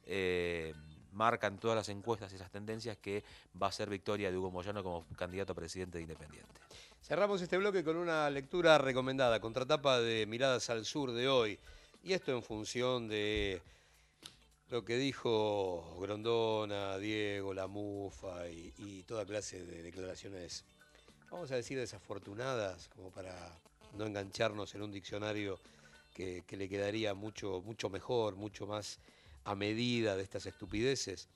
marcan todas las encuestas y las tendencias que va a ser victoria de Hugo Moyano como candidato a presidente de Independiente. Cerramos este bloque con una lectura recomendada, contratapa de Miradas al Sur de hoy, y esto en función de lo que dijo Grondona, Diego, la Mufa y toda clase de declaraciones, vamos a decir, desafortunadas, como para no engancharnos en un diccionario que le quedaría mucho mejor, mucho más a medida de estas estupideces,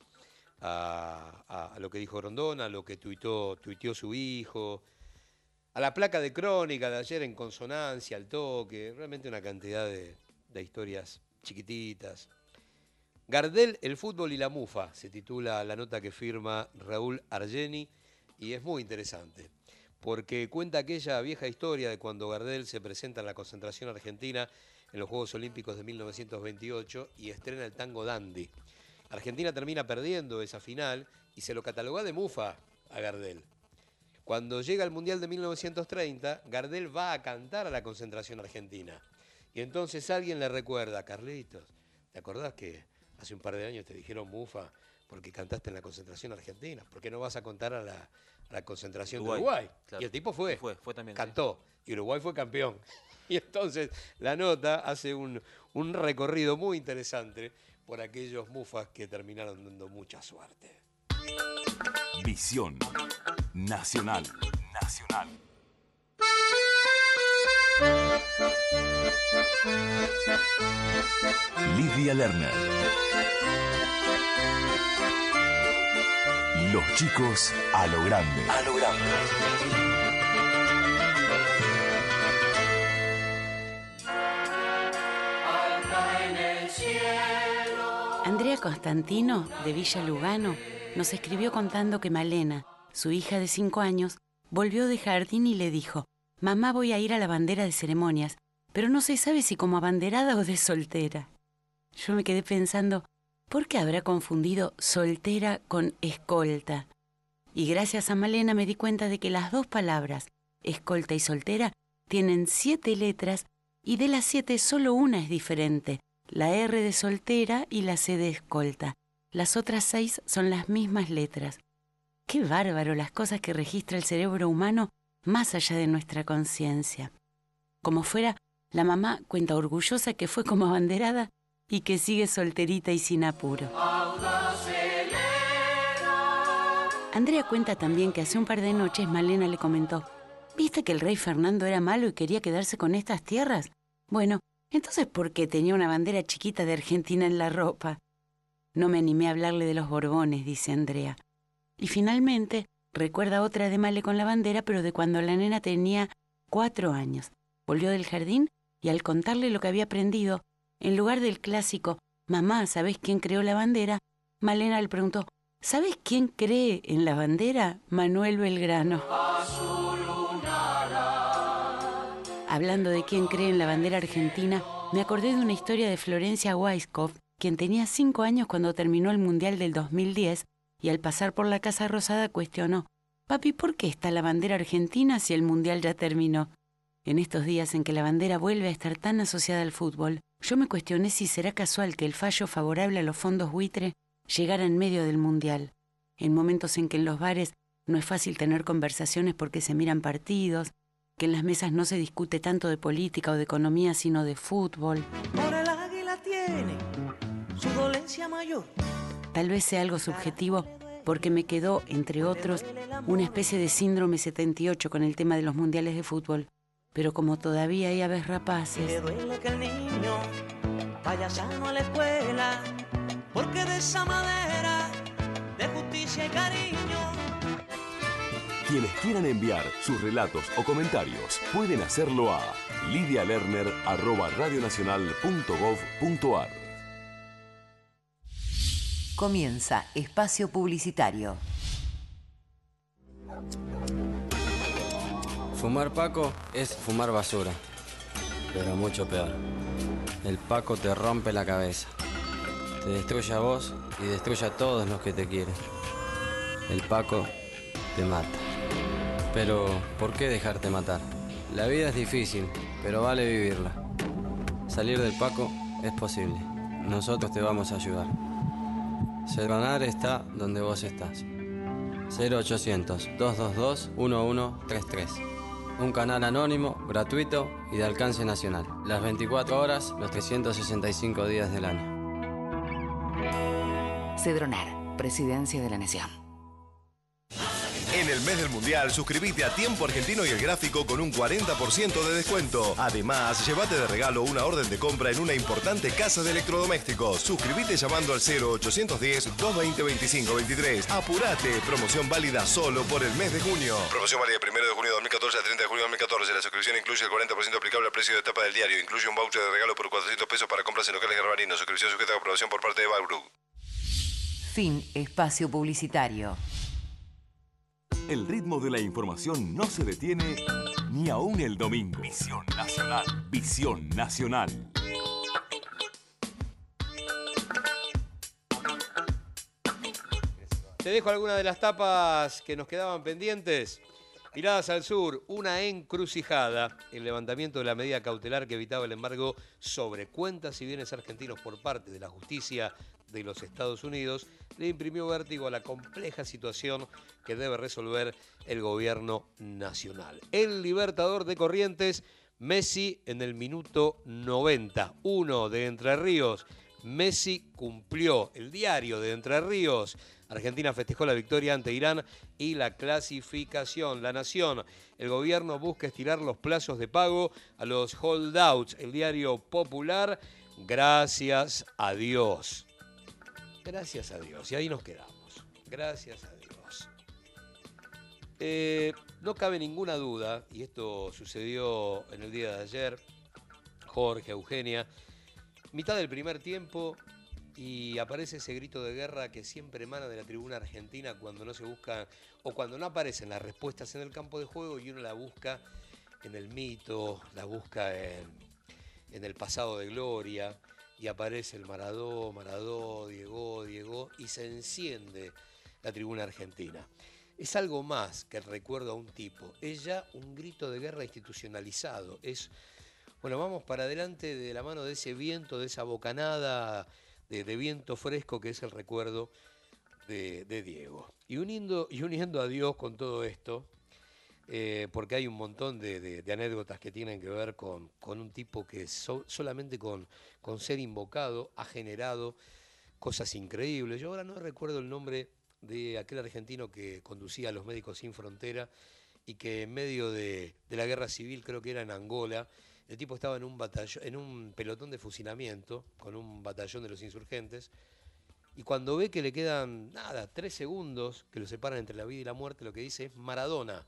a lo que dijo Grondona, a lo que tuiteó su hijo, a la placa de crónica de ayer en consonancia, al toque, realmente una cantidad de historias chiquititas. Gardel, el fútbol y la mufa, se titula la nota que firma Raúl Argeni, y es muy interesante, porque cuenta aquella vieja historia de cuando Gardel se presenta en la concentración argentina en los Juegos Olímpicos de 1928 y estrena el tango Dandy. Argentina termina perdiendo esa final y se lo cataloga de mufa a Gardel. Cuando llega el Mundial de 1930, Gardel va a cantar a la concentración argentina. Y entonces alguien le recuerda: Carlitos, ¿te acordás que hace un par de años te dijeron mufa porque cantaste en la concentración argentina? ¿Por qué no vas a contar a la concentración Uruguay, de Uruguay. claro. Y el tipo fue también. cantó. Y Uruguay fue campeón. Y entonces la nota hace un recorrido muy interesante por aquellos mufas que terminaron dando mucha suerte. Visión Nacional. Lidia Lerner. Los chicos a lo grande. Andrea Constantino, de Villa Lugano, nos escribió contando que Malena, su hija de 5 años, volvió de jardín y le dijo: «Mamá, voy a ir a la bandera de ceremonias, pero no se sabe si como abanderada o de soltera». Yo me quedé pensando, ¿por qué habrá confundido soltera con escolta? Y gracias a Malena me di cuenta de que las dos palabras, escolta y soltera, tienen 7 letras y de las 7 solo una es diferente, la R de soltera y la C de escolta. Las otras 6 son las mismas letras. Qué bárbaro las cosas que registra el cerebro humano más allá de nuestra conciencia. Como fuera, la mamá cuenta orgullosa que fue como abanderada y que sigue solterita y sin apuro. Andrea cuenta también que hace un par de noches Malena le comentó: ¿viste que el rey Fernando era malo y quería quedarse con estas tierras? Bueno, entonces ¿por qué tenía una bandera chiquita de Argentina en la ropa? No me animé a hablarle de los Borbones, dice Andrea. Y finalmente recuerda otra de Male con la bandera, pero de cuando la nena tenía 4 años. Volvió del jardín y al contarle lo que había aprendido, en lugar del clásico «Mamá, ¿sabés quién creó la bandera?», Malena le preguntó «¿Sabés quién cree en la bandera? Manuel Belgrano». Hablando de quién cree en la bandera argentina, me acordé de una historia de Florencia Weisskopf, quien tenía 5 años cuando terminó el Mundial del 2010 y al pasar por la Casa Rosada cuestionó: «Papi, ¿por qué está la bandera argentina si el Mundial ya terminó?». En estos días en que la bandera vuelve a estar tan asociada al fútbol, yo me cuestioné si será casual que el fallo favorable a los fondos buitre llegara en medio del Mundial, en momentos en que en los bares no es fácil tener conversaciones porque se miran partidos, que en las mesas no se discute tanto de política o de economía, sino de fútbol. Por el águila tiene su dolencia mayor. Tal vez sea algo subjetivo, porque me quedó, entre otros, una especie de síndrome 78 con el tema de los mundiales de fútbol. Pero como todavía hay aves rapaces... Me duele que el niño vaya sano a la escuela, porque de esa madera de justicia y cariño. Quienes quieran enviar sus relatos o comentarios pueden hacerlo a lidialerner@radionacional.gov.ar. Comienza Espacio Publicitario. Fumar Paco es fumar basura, pero mucho peor. El Paco te rompe la cabeza, te destruye a vos y destruye a todos los que te quieren. El Paco te mata. Pero, ¿por qué dejarte matar? La vida es difícil, pero vale vivirla. Salir del Paco es posible. Nosotros te vamos a ayudar. Cedronar está donde vos estás. 0800-222-1133. Un canal anónimo, gratuito y de alcance nacional. Las 24 horas, los 365 días del año. Cedronar, Presidencia de la Nación. En el mes del Mundial, suscríbete a Tiempo Argentino y El Gráfico con un 40% de descuento. Además, llévate de regalo una orden de compra en una importante casa de electrodomésticos. Suscríbete llamando al 0810-220-2523. Apurate, promoción válida solo por el mes de junio. Promoción válida del 1 de junio de 2014 al 30 de junio de 2014. La suscripción incluye el 40% aplicable al precio de tapa del diario. Incluye un voucher de regalo por 400 pesos para compras en locales garbarinos. Suscripción sujeta a aprobación por parte de Balbrug. Fin Espacio Publicitario. El ritmo de la información no se detiene ni aún el domingo. Visión Nacional. Visión Nacional. Te dejo algunas de las tapas que nos quedaban pendientes. Miradas al sur, una encrucijada. El levantamiento de la medida cautelar que evitaba el embargo sobre cuentas y bienes argentinos por parte de la justicia de los Estados Unidos le imprimió vértigo a la compleja situación que debe resolver el gobierno nacional. El Libertador de Corrientes, Messi en el minuto 90. 1 de Entre Ríos. Messi cumplió. El diario de Entre Ríos. Argentina festejó la victoria ante Irán y la clasificación. La Nación, el gobierno busca estirar los plazos de pago a los holdouts. El diario Popular, gracias a Dios. Gracias a Dios. Y ahí nos quedamos. Gracias a Dios. No cabe ninguna duda, y esto sucedió en el día de ayer, Jorge, Eugenia, mitad del primer tiempo, y aparece ese grito de guerra que siempre emana de la tribuna argentina cuando no se busca, o cuando no aparecen las respuestas en el campo de juego y uno la busca en el mito, la busca en el pasado de gloria, y aparece el Maradó, Diego, y se enciende la tribuna argentina. Es algo más que el recuerdo a un tipo, es ya un grito de guerra institucionalizado, es, bueno, vamos para adelante de la mano de ese viento, de esa bocanada de viento fresco que es el recuerdo de Diego. Y uniendo a Dios con todo esto, porque hay un montón de anécdotas que tienen que ver con un tipo que solamente con ser invocado ha generado cosas increíbles. Yo ahora no recuerdo el nombre de aquel argentino que conducía a los Médicos Sin Frontera y que en medio de la guerra civil, creo que era en Angola, el tipo estaba en un pelotón de fusilamiento con un batallón de los insurgentes, y cuando ve que le quedan, 3 segundos que lo separan entre la vida y la muerte, lo que dice es Maradona.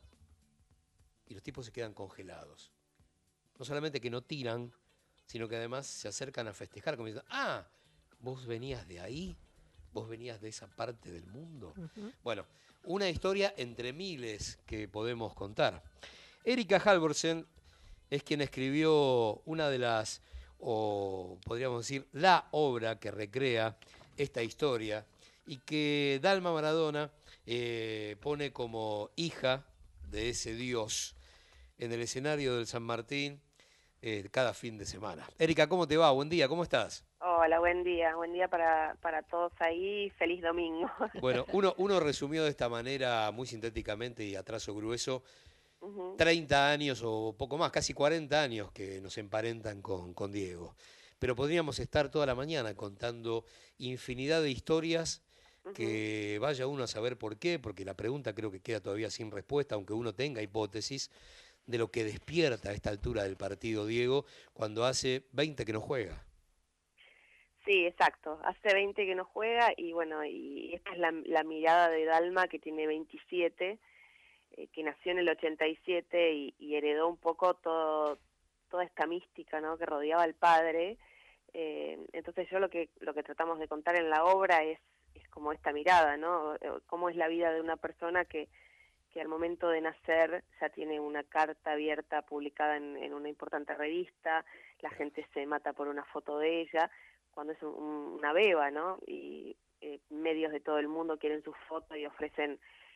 Y los tipos se quedan congelados. No solamente que no tiran, sino que además se acercan a festejar, como diciendo, ¿vos venías de ahí? ¿Vos venías de esa parte del mundo? Uh-huh. Bueno, una historia entre miles que podemos contar. Erika Halvorsen es quien escribió una de las, o podríamos decir, la obra que recrea esta historia y que Dalma Maradona pone como hija de ese dios en el escenario del San Martín cada fin de semana. Erika, ¿cómo te va? Buen día, ¿cómo estás? Hola, buen día para todos ahí, feliz domingo. Bueno, uno resumió de esta manera muy sintéticamente y a trazo grueso 30 años o poco más, casi 40 años que nos emparentan con Diego. Pero podríamos estar toda la mañana contando infinidad de historias que vaya uno a saber por qué, porque la pregunta creo que queda todavía sin respuesta, aunque uno tenga hipótesis de lo que despierta a esta altura del partido Diego cuando hace 20 que no juega. Sí, exacto, hace 20 que no juega y bueno, y esta es la mirada de Dalma que tiene 27, que nació en el 87 y heredó un poco toda esta mística, ¿no?, que rodeaba al padre. Entonces yo lo que tratamos de contar en la obra es como esta mirada, ¿no? Cómo es la vida de una persona que al momento de nacer ya tiene una carta abierta publicada en una importante revista, la gente se mata por una foto de ella, cuando es una beba, ¿no? Y medios de todo el mundo quieren su foto y ofrecen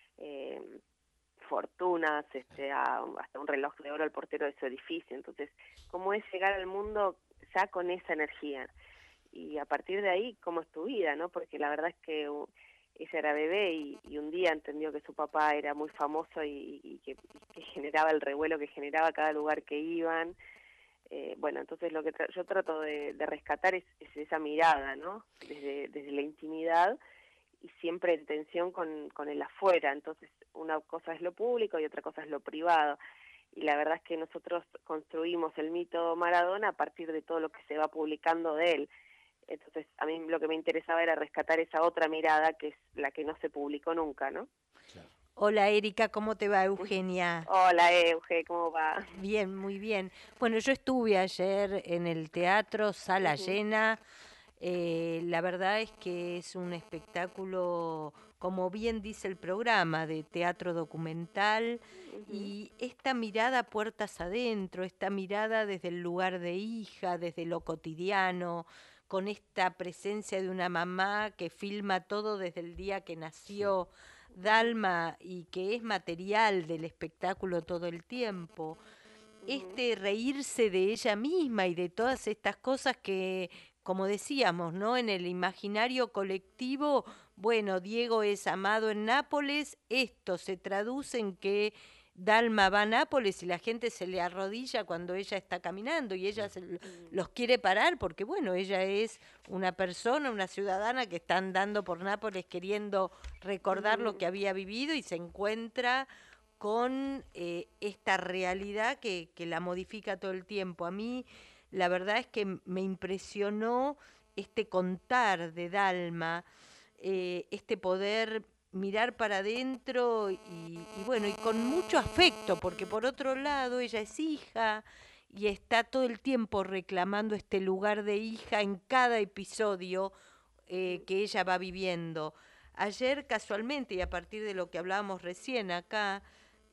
fortunas, hasta un reloj de oro al portero de su edificio. Entonces, ¿cómo es llegar al mundo ya con esa energía? Y a partir de ahí, ¿cómo es tu vida, no? Porque la verdad es que ella era bebé y un día entendió que su papá era muy famoso y que generaba el revuelo que generaba cada lugar que iban. Bueno, entonces lo que yo trato de rescatar es esa mirada, ¿no? Desde la intimidad y siempre en tensión con el afuera. Entonces una cosa es lo público y otra cosa es lo privado. Y la verdad es que nosotros construimos el mito Maradona a partir de todo lo que se va publicando de él. Entonces a mí lo que me interesaba era rescatar esa otra mirada que es la que no se publicó nunca, ¿no? Claro. Hola Erika, ¿cómo te va, Eugenia? Hola Euge, ¿cómo va? Bien, muy bien. Bueno, yo estuve ayer en el teatro, sala llena. La verdad es que es un espectáculo, como bien dice el programa, de teatro documental, y esta mirada puertas adentro, esta mirada desde el lugar de hija, desde lo cotidiano, con esta presencia de una mamá que filma todo desde el día que nació Dalma y que es material del espectáculo todo el tiempo, reírse de ella misma y de todas estas cosas que, como decíamos, ¿no? En el imaginario colectivo, bueno, Diego es amado en Nápoles, esto se traduce en que Dalma va a Nápoles y la gente se le arrodilla cuando ella está caminando y ella los quiere parar porque, bueno, ella es una persona, una ciudadana que está andando por Nápoles queriendo recordar lo que había vivido y se encuentra con esta realidad que la modifica todo el tiempo. A mí la verdad es que me impresionó este contar de Dalma, este poder mirar para adentro y bueno, y con mucho afecto, porque por otro lado ella es hija y está todo el tiempo reclamando este lugar de hija en cada episodio que ella va viviendo. Ayer casualmente, y a partir de lo que hablábamos recién acá,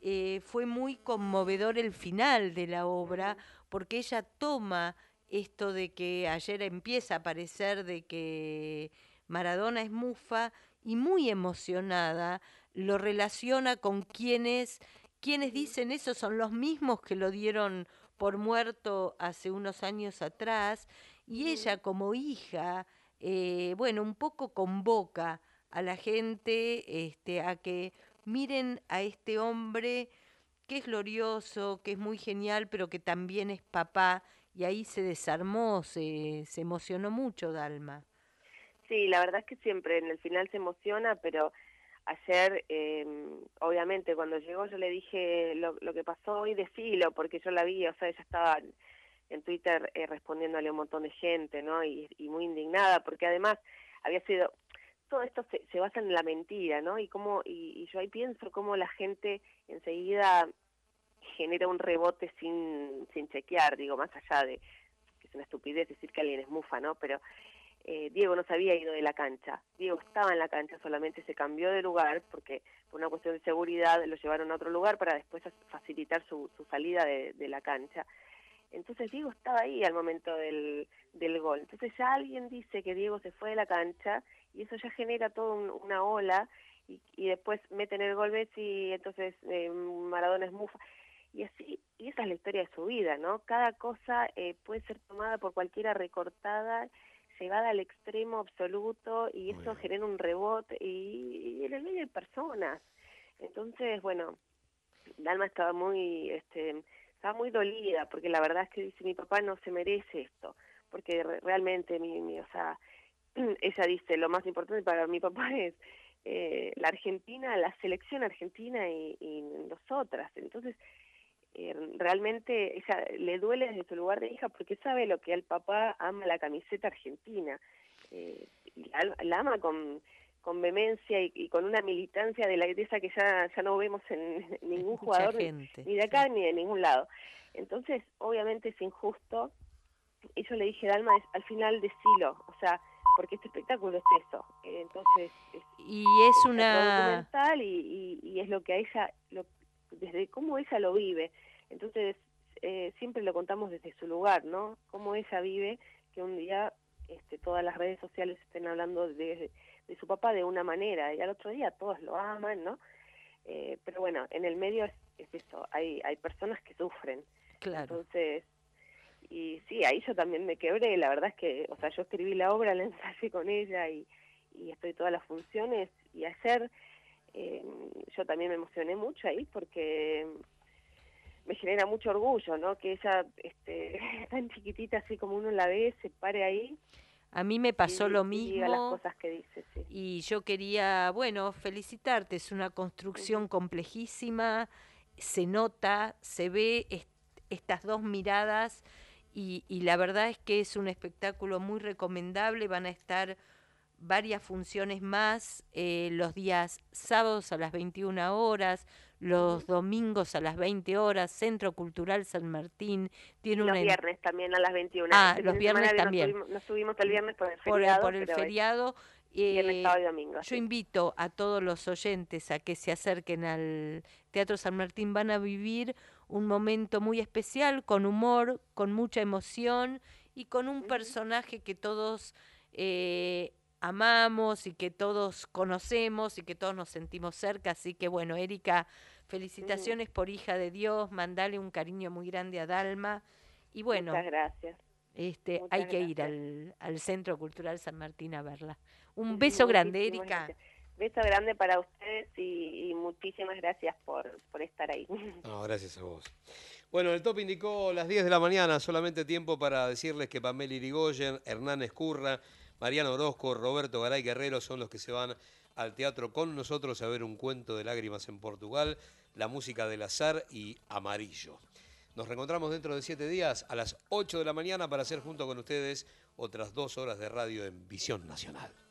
fue muy conmovedor el final de la obra, porque ella toma esto de que ayer empieza a aparecer de que Maradona es mufa, y muy emocionada lo relaciona con quienes dicen eso son los mismos que lo dieron por muerto hace unos años atrás, y ella como hija, bueno, un poco convoca a la gente a que miren a este hombre que es glorioso, que es muy genial, pero que también es papá, y ahí se desarmó, se emocionó mucho Dalma. Sí, la verdad es que siempre en el final se emociona, pero ayer, obviamente, cuando llegó yo le dije lo que pasó hoy de filo, porque yo la vi, o sea, ella estaba en Twitter respondiéndole a un montón de gente, ¿no? Y muy indignada, porque además había sido... Todo esto se basa en la mentira, ¿no? Y yo ahí pienso cómo la gente enseguida genera un rebote sin chequear, digo, más allá de que es una estupidez decir que alguien es mufa, ¿no? Pero... Diego no se había ido de la cancha, Diego estaba en la cancha, solamente se cambió de lugar porque por una cuestión de seguridad lo llevaron a otro lugar para después facilitar su salida de la cancha. Entonces Diego estaba ahí al momento del gol. Entonces ya alguien dice que Diego se fue de la cancha y eso ya genera toda una ola y después meten el gol Messi y entonces Maradona es mufa. Y así, y esa es la historia de su vida, ¿no? Cada cosa puede ser tomada por cualquiera, recortada, llevada al extremo absoluto, y eso genera un rebote, y en el medio hay personas. Entonces, bueno, Dalma estaba muy dolida, porque la verdad es que dice, mi papá no se merece esto, porque realmente, o sea, ella dice, lo más importante para mi papá es la Argentina, la selección argentina y nosotras. Entonces, realmente ella le duele desde su lugar de hija porque sabe lo que el papá ama la camiseta argentina, la ama con vehemencia y con una militancia de esa que ya no vemos en ningún jugador, ni de acá ni de ningún lado. Entonces obviamente es injusto, y yo le dije, Dalma, al final decilo, o sea, porque este espectáculo es eso, entonces es una documental y es lo que a ella desde cómo ella lo vive. Entonces, siempre lo contamos desde su lugar, ¿no? Cómo ella vive, que un día todas las redes sociales estén hablando de su papá de una manera, y al otro día todos lo aman, ¿no? Pero bueno, en el medio es eso, hay personas que sufren. Claro. Entonces, y sí, ahí yo también me quebré, la verdad es que, o sea, yo escribí la obra, la ensayé con ella y estoy todas las funciones, y ayer... yo también me emocioné mucho ahí porque me genera mucho orgullo, ¿no? Que ella tan chiquitita así como uno la ve, se pare ahí. A mí me pasó lo mismo. Y diga las cosas que dice, sí. Y yo quería, bueno, felicitarte, es una construcción complejísima, se nota, se ve estas dos miradas y la verdad es que es un espectáculo muy recomendable, van a estar varias funciones más, los días sábados a las 21 horas, los domingos a las 20 horas, Centro Cultural San Martín. Tiene los viernes también a las 21. Los viernes también. Nos subimos el viernes por el feriado. Por el feriado. Viernes, sábado y domingo. Yo invito a todos los oyentes a que se acerquen al Teatro San Martín. Van a vivir un momento muy especial, con humor, con mucha emoción y con un personaje que todos amamos y que todos conocemos y que todos nos sentimos cerca. Así que bueno, Erika, felicitaciones por Hija de Dios, mandale un cariño muy grande a Dalma. Y bueno, muchas gracias. Hay que ir al Centro Cultural San Martín a verla. Un beso grande, Erika. Gracias. Beso grande para ustedes y muchísimas gracias por estar ahí. No, gracias a vos. Bueno, el top indicó las 10 de la mañana, solamente tiempo para decirles que Pamela Irigoyen, Hernán Escurra, Mariano Orozco, Roberto Garay Guerrero son los que se van al teatro con nosotros a ver Un cuento de lágrimas en Portugal, La música del azar y Amarillo. Nos reencontramos dentro de 7 días a las 8 de la mañana para hacer junto con ustedes otras 2 horas de radio en Visión Nacional.